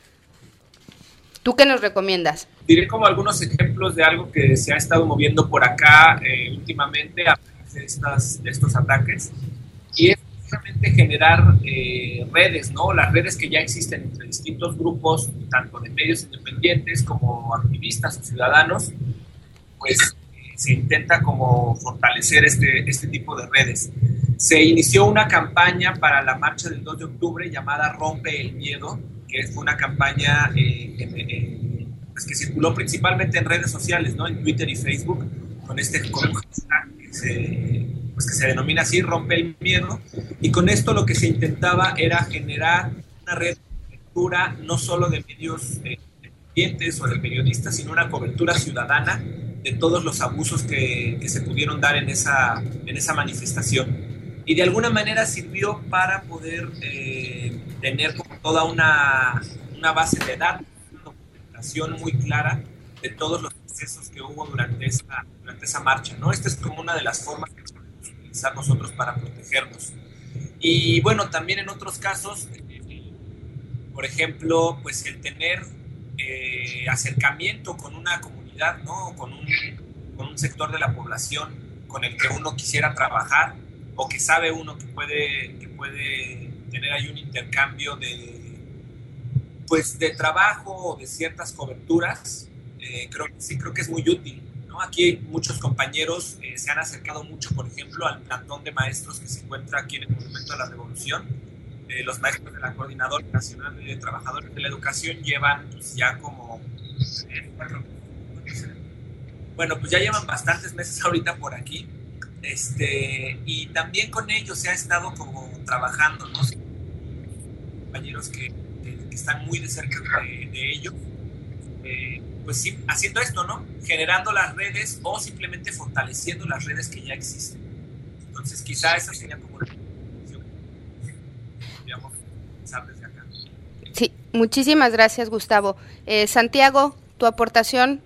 ¿Tú qué nos recomiendas? Diré como algunos ejemplos de algo que se ha estado moviendo por acá eh, últimamente a través de, estas, de estos ataques, y es precisamente generar eh, redes, ¿no? Las redes que ya existen entre distintos grupos, tanto de medios independientes como activistas o ciudadanos, pues eh, se intenta como fortalecer este, este tipo de redes. Se inició una campaña para la marcha del dos de octubre llamada Rompe el Miedo, que fue una campaña eh, que, eh, pues que circuló principalmente en redes sociales, ¿no?, en Twitter y Facebook, con este con un hashtag que se, pues que se denomina así, Rompe el Miedo, y con esto lo que se intentaba era generar una red de cobertura no solo de medios eh, independientes o de periodistas, sino una cobertura ciudadana de todos los abusos que, que se pudieron dar en esa, en esa manifestación. Y de alguna manera sirvió para poder eh, tener como toda una, una base de datos, una documentación muy clara de todos los procesos que hubo durante esa, durante esa marcha, ¿no? Esta es como una de las formas que podemos utilizar nosotros para protegernos. Y bueno, también en otros casos, eh, por ejemplo, pues el tener eh, acercamiento con una comunidad, ¿no? Con un, con un sector de la población con el que uno quisiera trabajar, o que sabe uno que puede, que puede tener ahí un intercambio de, pues, de trabajo o de ciertas coberturas, eh, creo, sí creo que es muy útil, ¿no? Aquí muchos compañeros eh, se han acercado mucho, por ejemplo, al plantón de maestros que se encuentra aquí en el Monumento de la Revolución. Eh, los maestros de la Coordinadora Nacional de Trabajadores de la Educación llevan pues, ya como... Eh, cuatro, bueno, pues ya llevan bastantes meses ahorita por aquí. Este, y también con ellos se ha estado como trabajando, ¿no? Compañeros que, que, que están muy de cerca de, de ellos, eh, pues sí, haciendo esto, ¿no? Generando las redes o simplemente fortaleciendo las redes que ya existen. Entonces quizá esa sería como la información que podríamos pensar desde acá. Sí, muchísimas gracias, Gustavo. Eh, Santiago, tu aportación.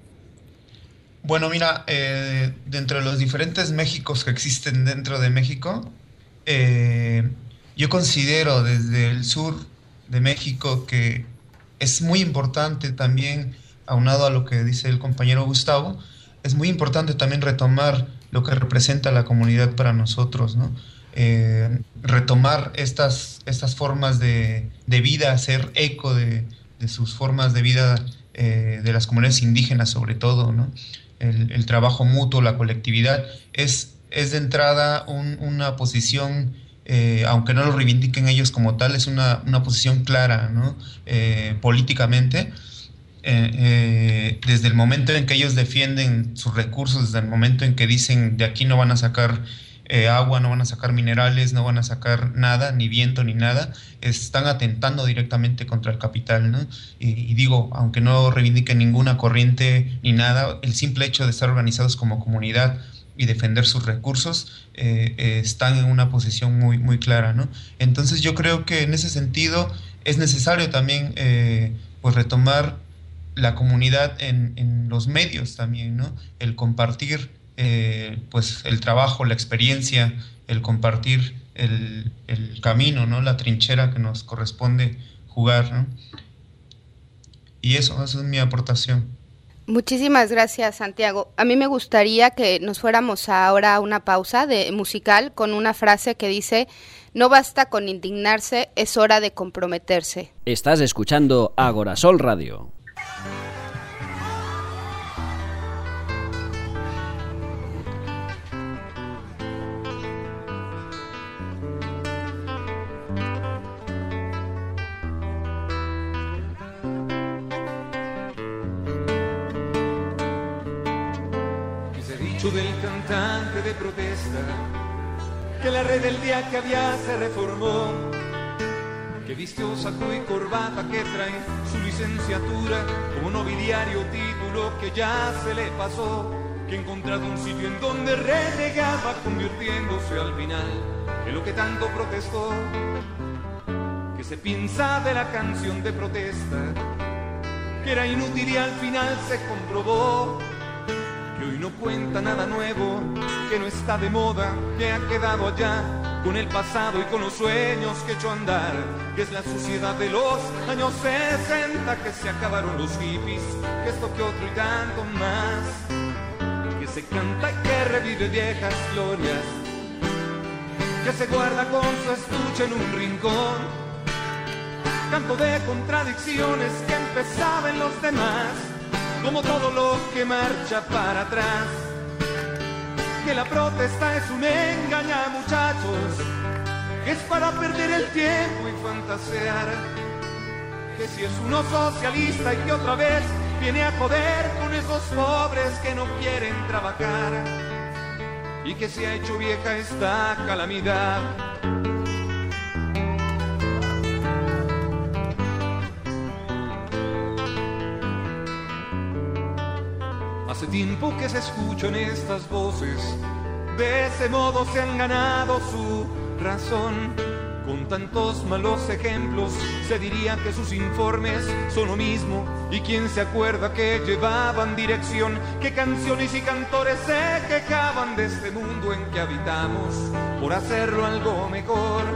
Bueno, mira, eh, dentro de los diferentes Méxicos que existen dentro de México, eh, yo considero desde el sur de México que es muy importante también, aunado a lo que dice el compañero Gustavo, es muy importante también retomar lo que representa la comunidad para nosotros, ¿no? Eh, retomar estas, estas formas de, de vida, hacer eco de, de sus formas de vida, eh, de las comunidades indígenas sobre todo, ¿no? El, el trabajo mutuo, la colectividad, es, es de entrada un, una posición, eh, aunque no lo reivindiquen ellos como tal, es una, una posición clara, ¿no? Eh, políticamente, eh, eh, desde el momento en que ellos defienden sus recursos, desde el momento en que dicen de aquí no van a sacar eh, agua, no van a sacar minerales, no van a sacar nada, ni viento, ni nada, están atentando directamente contra el capital, ¿no? Y, y digo, aunque no reivindiquen ninguna corriente ni nada, el simple hecho de estar organizados como comunidad y defender sus recursos, eh, eh, están en una posición muy, muy clara, ¿no? Entonces yo creo que en ese sentido es necesario también eh, pues retomar la comunidad en, en los medios también, ¿no? El compartir eh, pues el trabajo, la experiencia, el compartir el, el camino, ¿no? La trinchera que nos corresponde jugar, ¿no? Y eso, esa es mi aportación. Muchísimas gracias, Santiago. A mí me gustaría que nos fuéramos ahora a una pausa de musical con una frase que dice: no basta con indignarse, es hora de comprometerse. Estás escuchando Agorasol Radio. Del cantante de protesta, que la rebeldía que había se reformó, que vistió saco y corbata, que trae su licenciatura como nobiliario título que ya se le pasó, que ha encontrado un sitio en donde renegaba, convirtiéndose al final en lo que tanto protestó, que se piensa de la canción de protesta, que era inútil y al final se comprobó, que hoy no cuenta nada nuevo, que no está de moda, que ha quedado allá con el pasado y con los sueños que echó a andar, que es la sociedad de los años sesenta, que se acabaron los hippies, que esto que otro y tanto más, que se canta y que revive viejas glorias, que se guarda con su estuche en un rincón, canto de contradicciones que empezaba en los demás, como todo lo que marcha para atrás, que la protesta es un engaña, muchachos, que es para perder el tiempo y fantasear, que si es uno socialista y que otra vez viene a joder con esos pobres que no quieren trabajar, y que se ha hecho vieja esta calamidad. Hace tiempo que se escuchan estas voces, de ese modo se han ganado su razón. Con tantos malos ejemplos se diría que sus informes son lo mismo. Y quién se acuerda que llevaban dirección, que canciones y cantores se quejaban de este mundo en que habitamos por hacerlo algo mejor.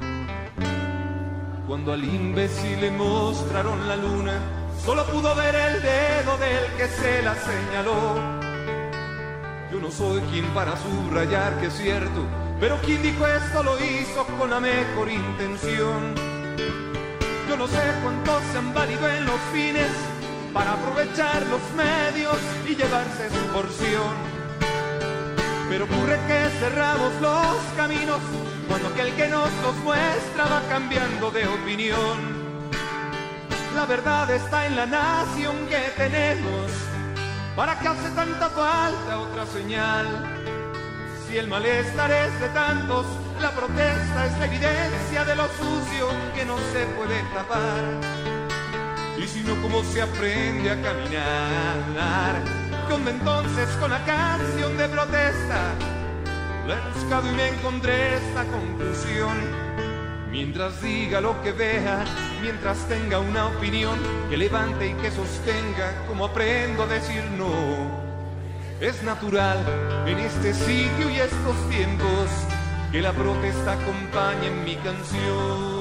Cuando al imbécil le mostraron la luna, solo pudo ver el dedo del que se la señaló. Yo no soy quien para subrayar que es cierto, pero quien dijo esto lo hizo con la mejor intención. Yo no sé cuántos se han valido en los fines para aprovechar los medios y llevarse su porción. Pero ocurre que cerramos los caminos cuando aquel que nos los muestra va cambiando de opinión. La verdad está en la nación que tenemos, ¿para qué hace tanta falta otra señal? Si el malestar es de tantos, la protesta es la evidencia de lo sucio que no se puede tapar. Y si no, ¿cómo se aprende a caminar? ¿Qué onda entonces con la canción de protesta? La he buscado y me encontré esta conclusión. Mientras diga lo que vea, mientras tenga una opinión que levante y que sostenga, como aprendo a decir no. Es natural en este sitio y estos tiempos que la protesta acompañe en mi canción.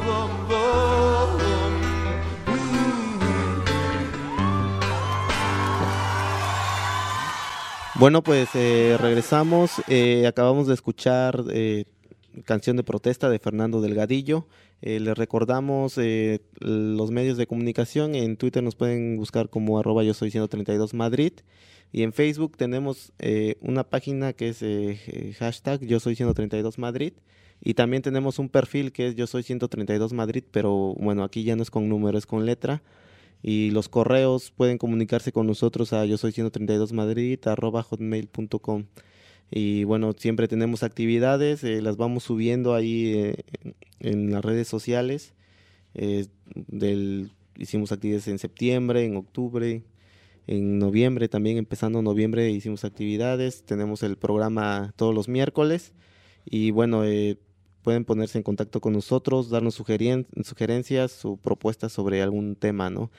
Bueno, pues eh, regresamos. Eh, acabamos de escuchar eh, Canción de Protesta de Fernando Delgadillo. Eh, les recordamos eh, los medios de comunicación. En Twitter nos pueden buscar como arroba yo soy ciento treinta y dos Madrid. Y en Facebook tenemos eh, una página que es eh, hashtag yo soy ciento treinta y dos Madrid. Y también tenemos un perfil que es yo soy ciento treinta y dos Madrid, pero bueno, aquí ya no es con número, es con letra. Y los correos pueden comunicarse con nosotros a yo soy ciento treinta y dos Madrid arroba hotmail punto com. Y bueno, siempre tenemos actividades, eh, las vamos subiendo ahí eh, en las redes sociales. Eh, del, hicimos actividades en septiembre, en octubre, en noviembre también, empezando noviembre hicimos actividades. Tenemos el programa todos los miércoles y bueno, eh, pueden ponerse en contacto con nosotros, darnos sugerien- sugerencias o propuestas sobre algún tema, ¿no?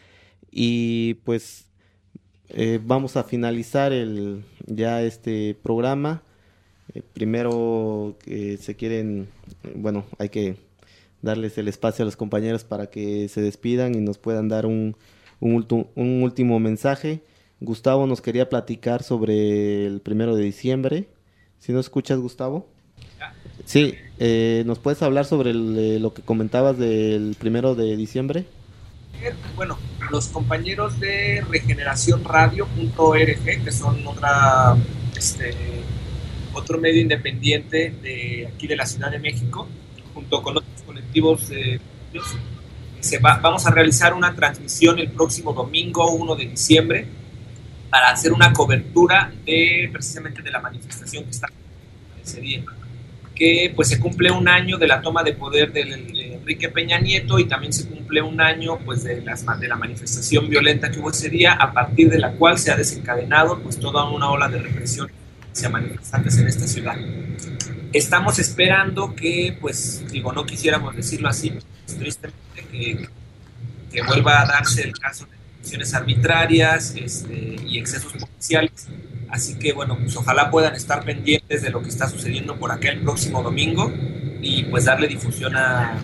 Y pues eh, vamos a finalizar el ya este programa. Eh, primero eh, se quieren, eh, bueno, hay que darles el espacio a los compañeros para que se despidan y nos puedan dar un, un, ultu- un último mensaje. Gustavo nos quería platicar sobre el primero de diciembre. ¿Sí nos escuchas, Gustavo? Sí, eh, ¿nos puedes hablar sobre el, eh, lo que comentabas del primero de diciembre? Bueno, los compañeros de regeneración radio punto org, que son otra, este, otro medio independiente de aquí de la Ciudad de México, junto con otros colectivos, eh, se va, vamos a realizar una transmisión el próximo domingo uno de diciembre para hacer una cobertura de precisamente de la manifestación que está ese día, que pues se cumple un año de la toma de poder de Enrique Peña Nieto y también se cumple un año pues de, las, de la manifestación violenta que hubo ese día, a partir de la cual se ha desencadenado pues toda una ola de represión hacia manifestantes en esta ciudad. Estamos esperando que, pues digo, no quisiéramos decirlo así, pues, tristemente que, que vuelva a darse el caso de detenciones arbitrarias este, y excesos policiales. Así que bueno, pues ojalá puedan estar pendientes de lo que está sucediendo por acá el próximo domingo y pues darle difusión a...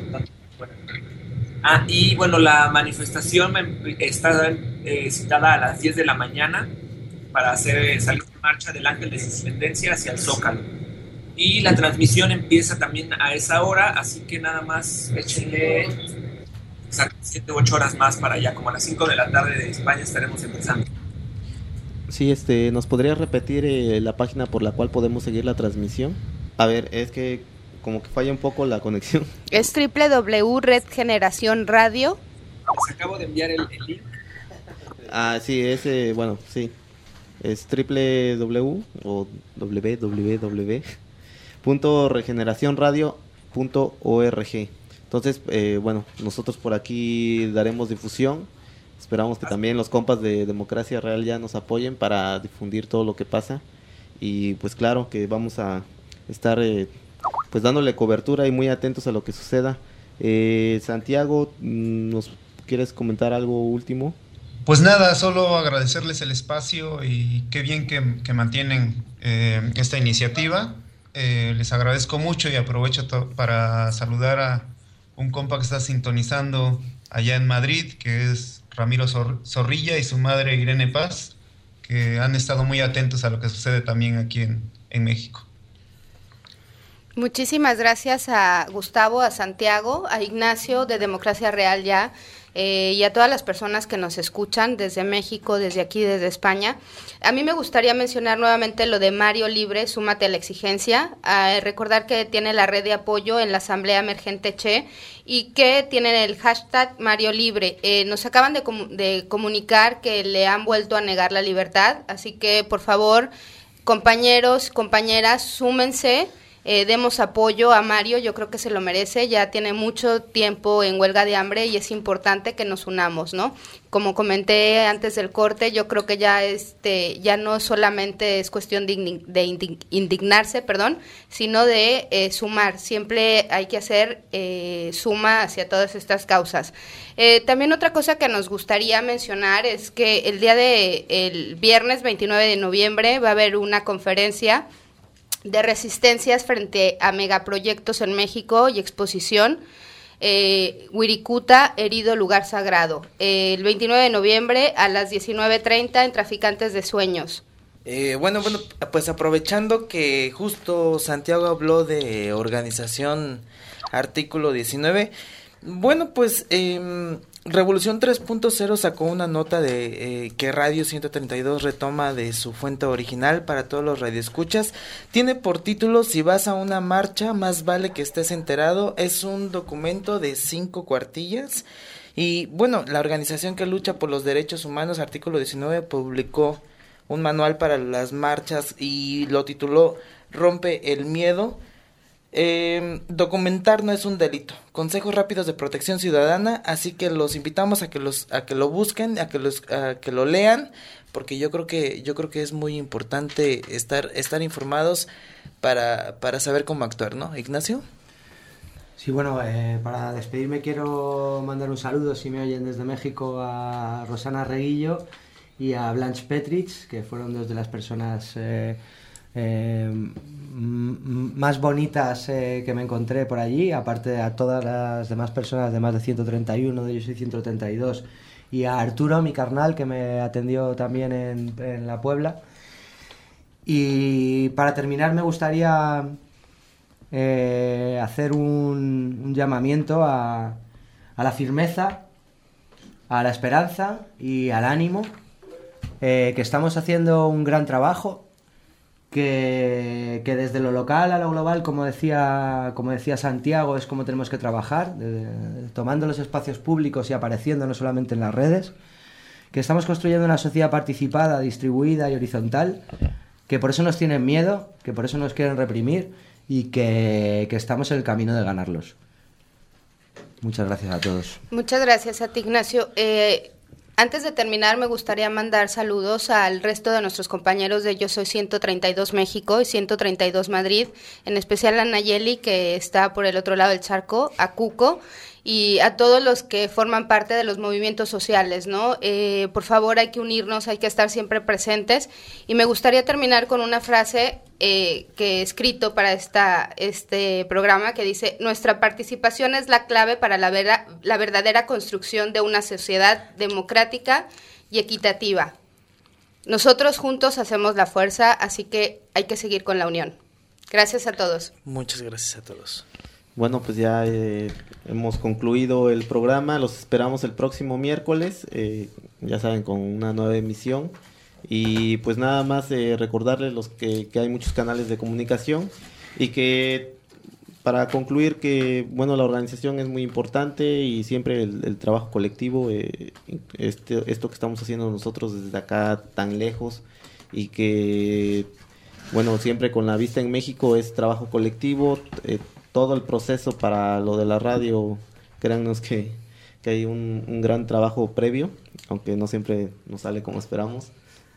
Ah, y bueno, la manifestación está eh, citada a las diez de la mañana para hacer salir en marcha del Ángel de Independencia hacia el Zócalo. Y la transmisión empieza también a esa hora, así que nada más échenle siete u ocho horas más para allá, como a las cinco de la tarde de España estaremos empezando. Sí, este, ¿nos podrías repetir eh, la página por la cual podemos seguir la transmisión? A ver, es que como que falla un poco la conexión. Es doble u doble u doble u punto red generación radio. Les acabo de enviar el, el link. Ah, sí, ese, bueno, sí. es doble u doble u doble u o doble u doble u doble u punto regeneración radio punto org. Entonces, eh, bueno, nosotros por aquí daremos difusión. Esperamos que también los compas de Democracia Real ya nos apoyen para difundir todo lo que pasa. Y pues claro que vamos a estar eh, pues dándole cobertura y muy atentos a lo que suceda. Eh, Santiago, ¿nos quieres comentar algo último? Pues nada, solo agradecerles el espacio y qué bien que, que mantienen eh, esta iniciativa. Eh, les agradezco mucho y aprovecho to- para saludar a un compa que está sintonizando allá en Madrid, que es Ramiro Zor- Zorrilla y su madre Irene Paz, que han estado muy atentos a lo que sucede también aquí en, en México. Muchísimas gracias a Gustavo, a Santiago, a Ignacio de Democracia Real ya, eh, y a todas las personas que nos escuchan desde México, desde aquí, desde España. A mí me gustaría mencionar nuevamente lo de Mario Libre, súmate a la exigencia, a recordar que tiene la red de apoyo en la Asamblea Emergente Che y que tienen el hashtag Mario Libre. Eh, nos acaban de, com- de comunicar que le han vuelto a negar la libertad, así que por favor, compañeros, compañeras, súmense. Eh, demos apoyo a Mario, yo creo que se lo merece, ya tiene mucho tiempo en huelga de hambre y es importante que nos unamos, ¿no? Como comenté antes del corte, yo creo que ya este ya no solamente es cuestión de, indig- de indig- indignarse, perdón, sino de eh, sumar, siempre hay que hacer eh, suma hacia todas estas causas. Eh, también otra cosa que nos gustaría mencionar es que el día de el viernes veintinueve de noviembre va a haber una conferencia de resistencias frente a megaproyectos en México y exposición, eh, Wirikuta, herido lugar sagrado, eh, el veintinueve de noviembre a las diecinueve treinta en Traficantes de Sueños. Eh, bueno, bueno, pues aprovechando que justo Santiago habló de organización artículo diecinueve, bueno, pues eh, Revolución tres punto cero sacó una nota de eh, que Radio ciento treinta y dos retoma de su fuente original para todos los radioescuchas. Tiene por título Si vas a una marcha, más vale que estés enterado. Es un documento de cinco cuartillas. Y bueno, la organización que lucha por los derechos humanos, artículo diecinueve, publicó un manual para las marchas y lo tituló Rompe el miedo. Eh, documentar no es un delito. Consejos rápidos de protección ciudadana, así que los invitamos a que los a que lo busquen, a que los a que lo lean, porque yo creo que yo creo que es muy importante estar estar informados para para saber cómo actuar, ¿no, Ignacio? Sí, bueno, eh, para despedirme quiero mandar un saludo, si me oyen desde México, a Rosana Reguillo y a Blanche Petrich, que fueron dos de las personas eh, eh, más bonitas eh, que me encontré por allí, aparte de a todas las demás personas de más de ciento treinta y uno, de ellos soy ciento treinta y dos, y a Arturo, mi carnal, que me atendió también en, en la Puebla. Y para terminar me gustaría eh, hacer un, un llamamiento a, a la firmeza, a la esperanza y al ánimo, eh, que estamos haciendo un gran trabajo, que, que desde lo local a lo global, como decía, como decía Santiago, es como tenemos que trabajar, de, de, tomando los espacios públicos y apareciendo no solamente en las redes, que estamos construyendo una sociedad participada, distribuida y horizontal, que por eso nos tienen miedo, que por eso nos quieren reprimir y que, que estamos en el camino de ganarlos. Muchas gracias a todos. Muchas gracias a ti, Ignacio. Eh, Antes de terminar, me gustaría mandar saludos al resto de nuestros compañeros de Yo Soy ciento treinta y dos México y ciento treinta y dos Madrid, en especial a Nayeli, que está por el otro lado del charco, a Cuco, y a todos los que forman parte de los movimientos sociales, ¿no? Eh, por favor, hay que unirnos, hay que estar siempre presentes, y me gustaría terminar con una frase eh, que he escrito para esta, este programa, que dice: nuestra participación es la clave para la, vera, la verdadera construcción de una sociedad democrática y equitativa. Nosotros juntos hacemos la fuerza, así que hay que seguir con la unión. Gracias a todos. Muchas gracias a todos. Bueno, pues ya eh, hemos concluido el programa, los esperamos el próximo miércoles, eh, ya saben, con una nueva emisión. Y pues nada más eh, recordarles los que, que hay muchos canales de comunicación y que, para concluir, que bueno, la organización es muy importante y siempre el, el trabajo colectivo, eh, este, esto que estamos haciendo nosotros desde acá tan lejos y que, bueno, siempre con la vista en México es trabajo colectivo, eh, todo el proceso para lo de la radio, créannos que, que hay un, un gran trabajo previo, aunque no siempre nos sale como esperamos.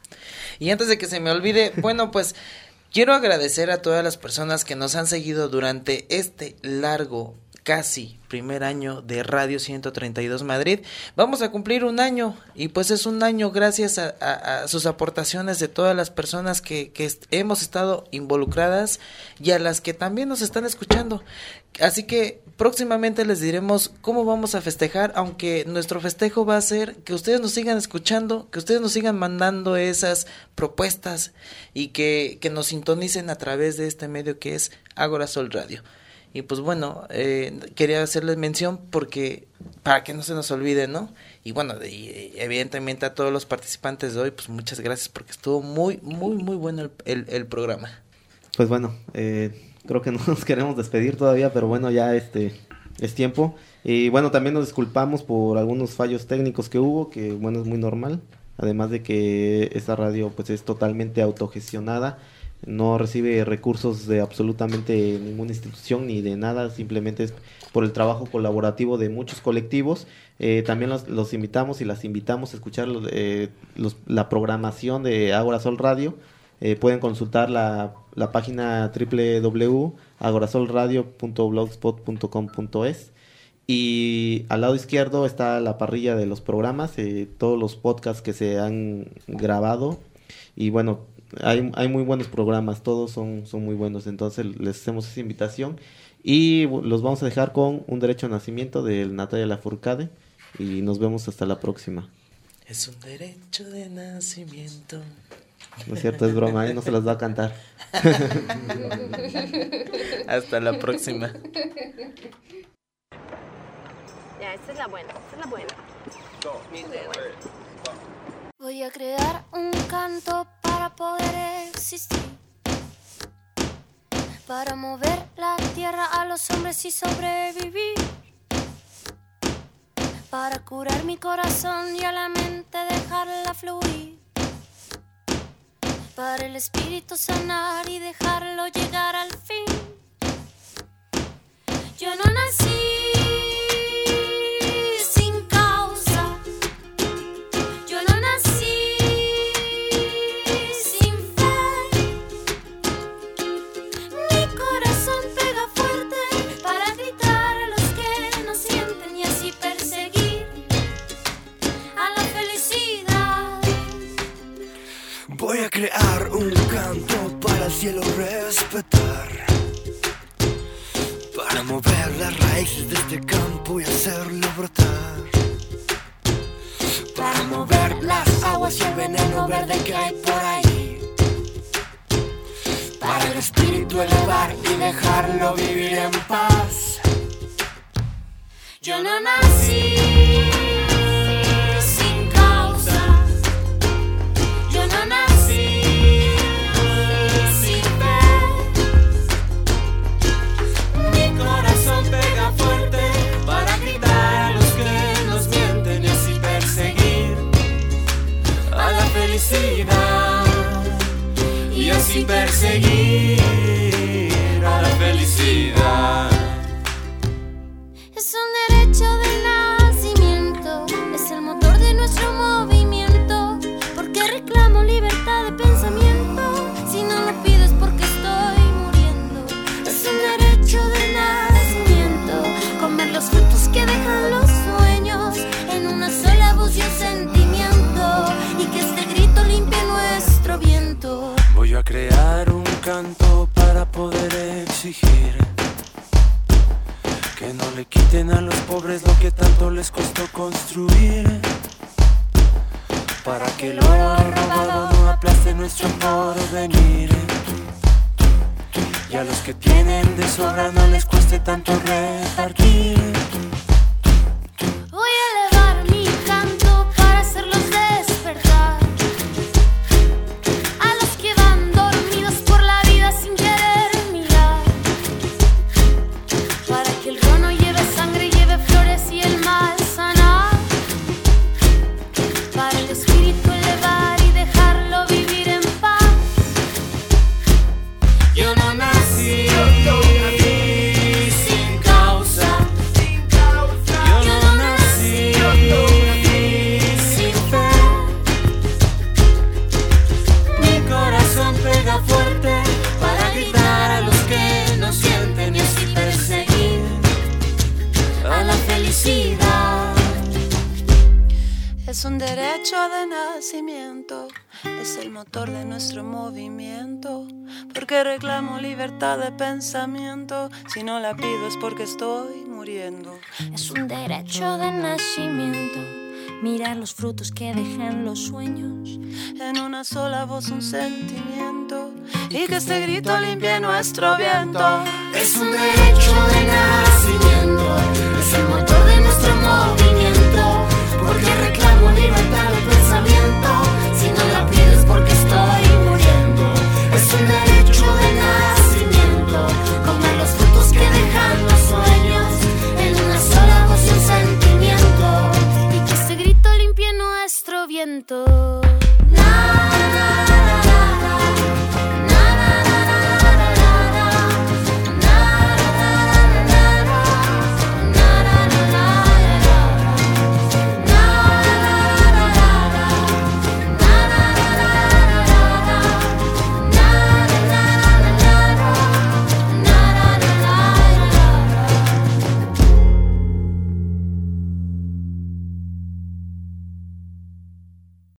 Y antes de que se me olvide, bueno, pues quiero agradecer a todas las personas que nos han seguido durante este largo, casi primer año de Radio ciento treinta y dos Madrid. Vamos a cumplir un año y pues es un año gracias a, a, a sus aportaciones de todas las personas que, que est- hemos estado involucradas y a las que también nos están escuchando. Así que próximamente les diremos cómo vamos a festejar, aunque nuestro festejo va a ser que ustedes nos sigan escuchando, que ustedes nos sigan mandando esas propuestas y que, que nos sintonicen a través de este medio que es Ágora Sol Radio. Y pues bueno, eh, quería hacerles mención porque para que no se nos olvide, ¿no? Y bueno, de, y evidentemente a todos los participantes de hoy, pues muchas gracias porque estuvo muy, muy, muy bueno el, el, el programa. Pues bueno, eh, creo que no nos queremos despedir todavía, pero bueno, ya este es tiempo. Y bueno, también nos disculpamos por algunos fallos técnicos que hubo, que bueno, es muy normal. Además de que esta radio pues es totalmente autogestionada. No recibe recursos de absolutamente ninguna institución ni de nada, simplemente es por el trabajo colaborativo de muchos colectivos. Eh, también los, los invitamos y las invitamos a escuchar los, eh, los, la programación de Ágora Sol Radio. Eh, pueden consultar la, la página doble u doble u doble u punto agorasolradio punto blogspot punto com punto es. Y al lado izquierdo está la parrilla de los programas, eh, todos los podcasts que se han grabado. Y bueno, Hay, hay muy buenos programas, todos son, son muy buenos, entonces les hacemos esa invitación y los vamos a dejar con Un Derecho a Nacimiento de Natalia Lafourcade y nos vemos hasta la próxima. Es un derecho de nacimiento. No es cierto, es broma, ¿eh? No se las va a cantar. Hasta la próxima. Ya, esta es la buena, esta es la buena. Muy buena. Voy a crear un canto para poder existir, para mover la tierra a los hombres y sobrevivir, para curar mi corazón y a la mente dejarla fluir, para el espíritu sanar y dejarlo llegar al fin. Yo no nací Voy a crear un canto para el cielo respetar, para mover las raíces de este campo y hacerlo brotar, para mover las aguas y el veneno verde que hay por ahí, para el espíritu elevar y dejarlo vivir en paz. Yo no nací sin causa, yo no nací sin fe. Mi corazón pega fuerte para gritar a los que nos mienten y así perseguir A la felicidad y así perseguir a la felicidad. Es un derecho del nacimiento, es el motor de nuestro movimiento. Porque reclamo libertad de pensamiento, si no lo pido es porque estoy muriendo. Es un derecho del nacimiento, comer los frutos que dejan los sueños en una sola voz y un sentimiento, y que este grito limpie nuestro viento. Voy a crear un canto para poder exigir que no le quiten a los pobres lo que tanto les costó construir, para que el oro robado no aplaste nuestro porvenir, y a los que tienen de sobra no les cueste tanto repartir. Voy a elevar mi canto para hacerlos despertar, a los que van dormidos por la vida sin querer mirar, para que el rono lleve sangre, lleve flores y el mal sanar, para el espíritu elevar y dejarlo vivir en paz. Es un derecho de nacimiento, es el motor de nuestro movimiento, porque reclamo libertad de pensamiento, si no la pido es porque estoy muriendo. Es un derecho de nacimiento, mirar los frutos que dejan los sueños, en una sola voz un sentimiento, y que este grito limpie nuestro viento. Es un derecho de nacimiento,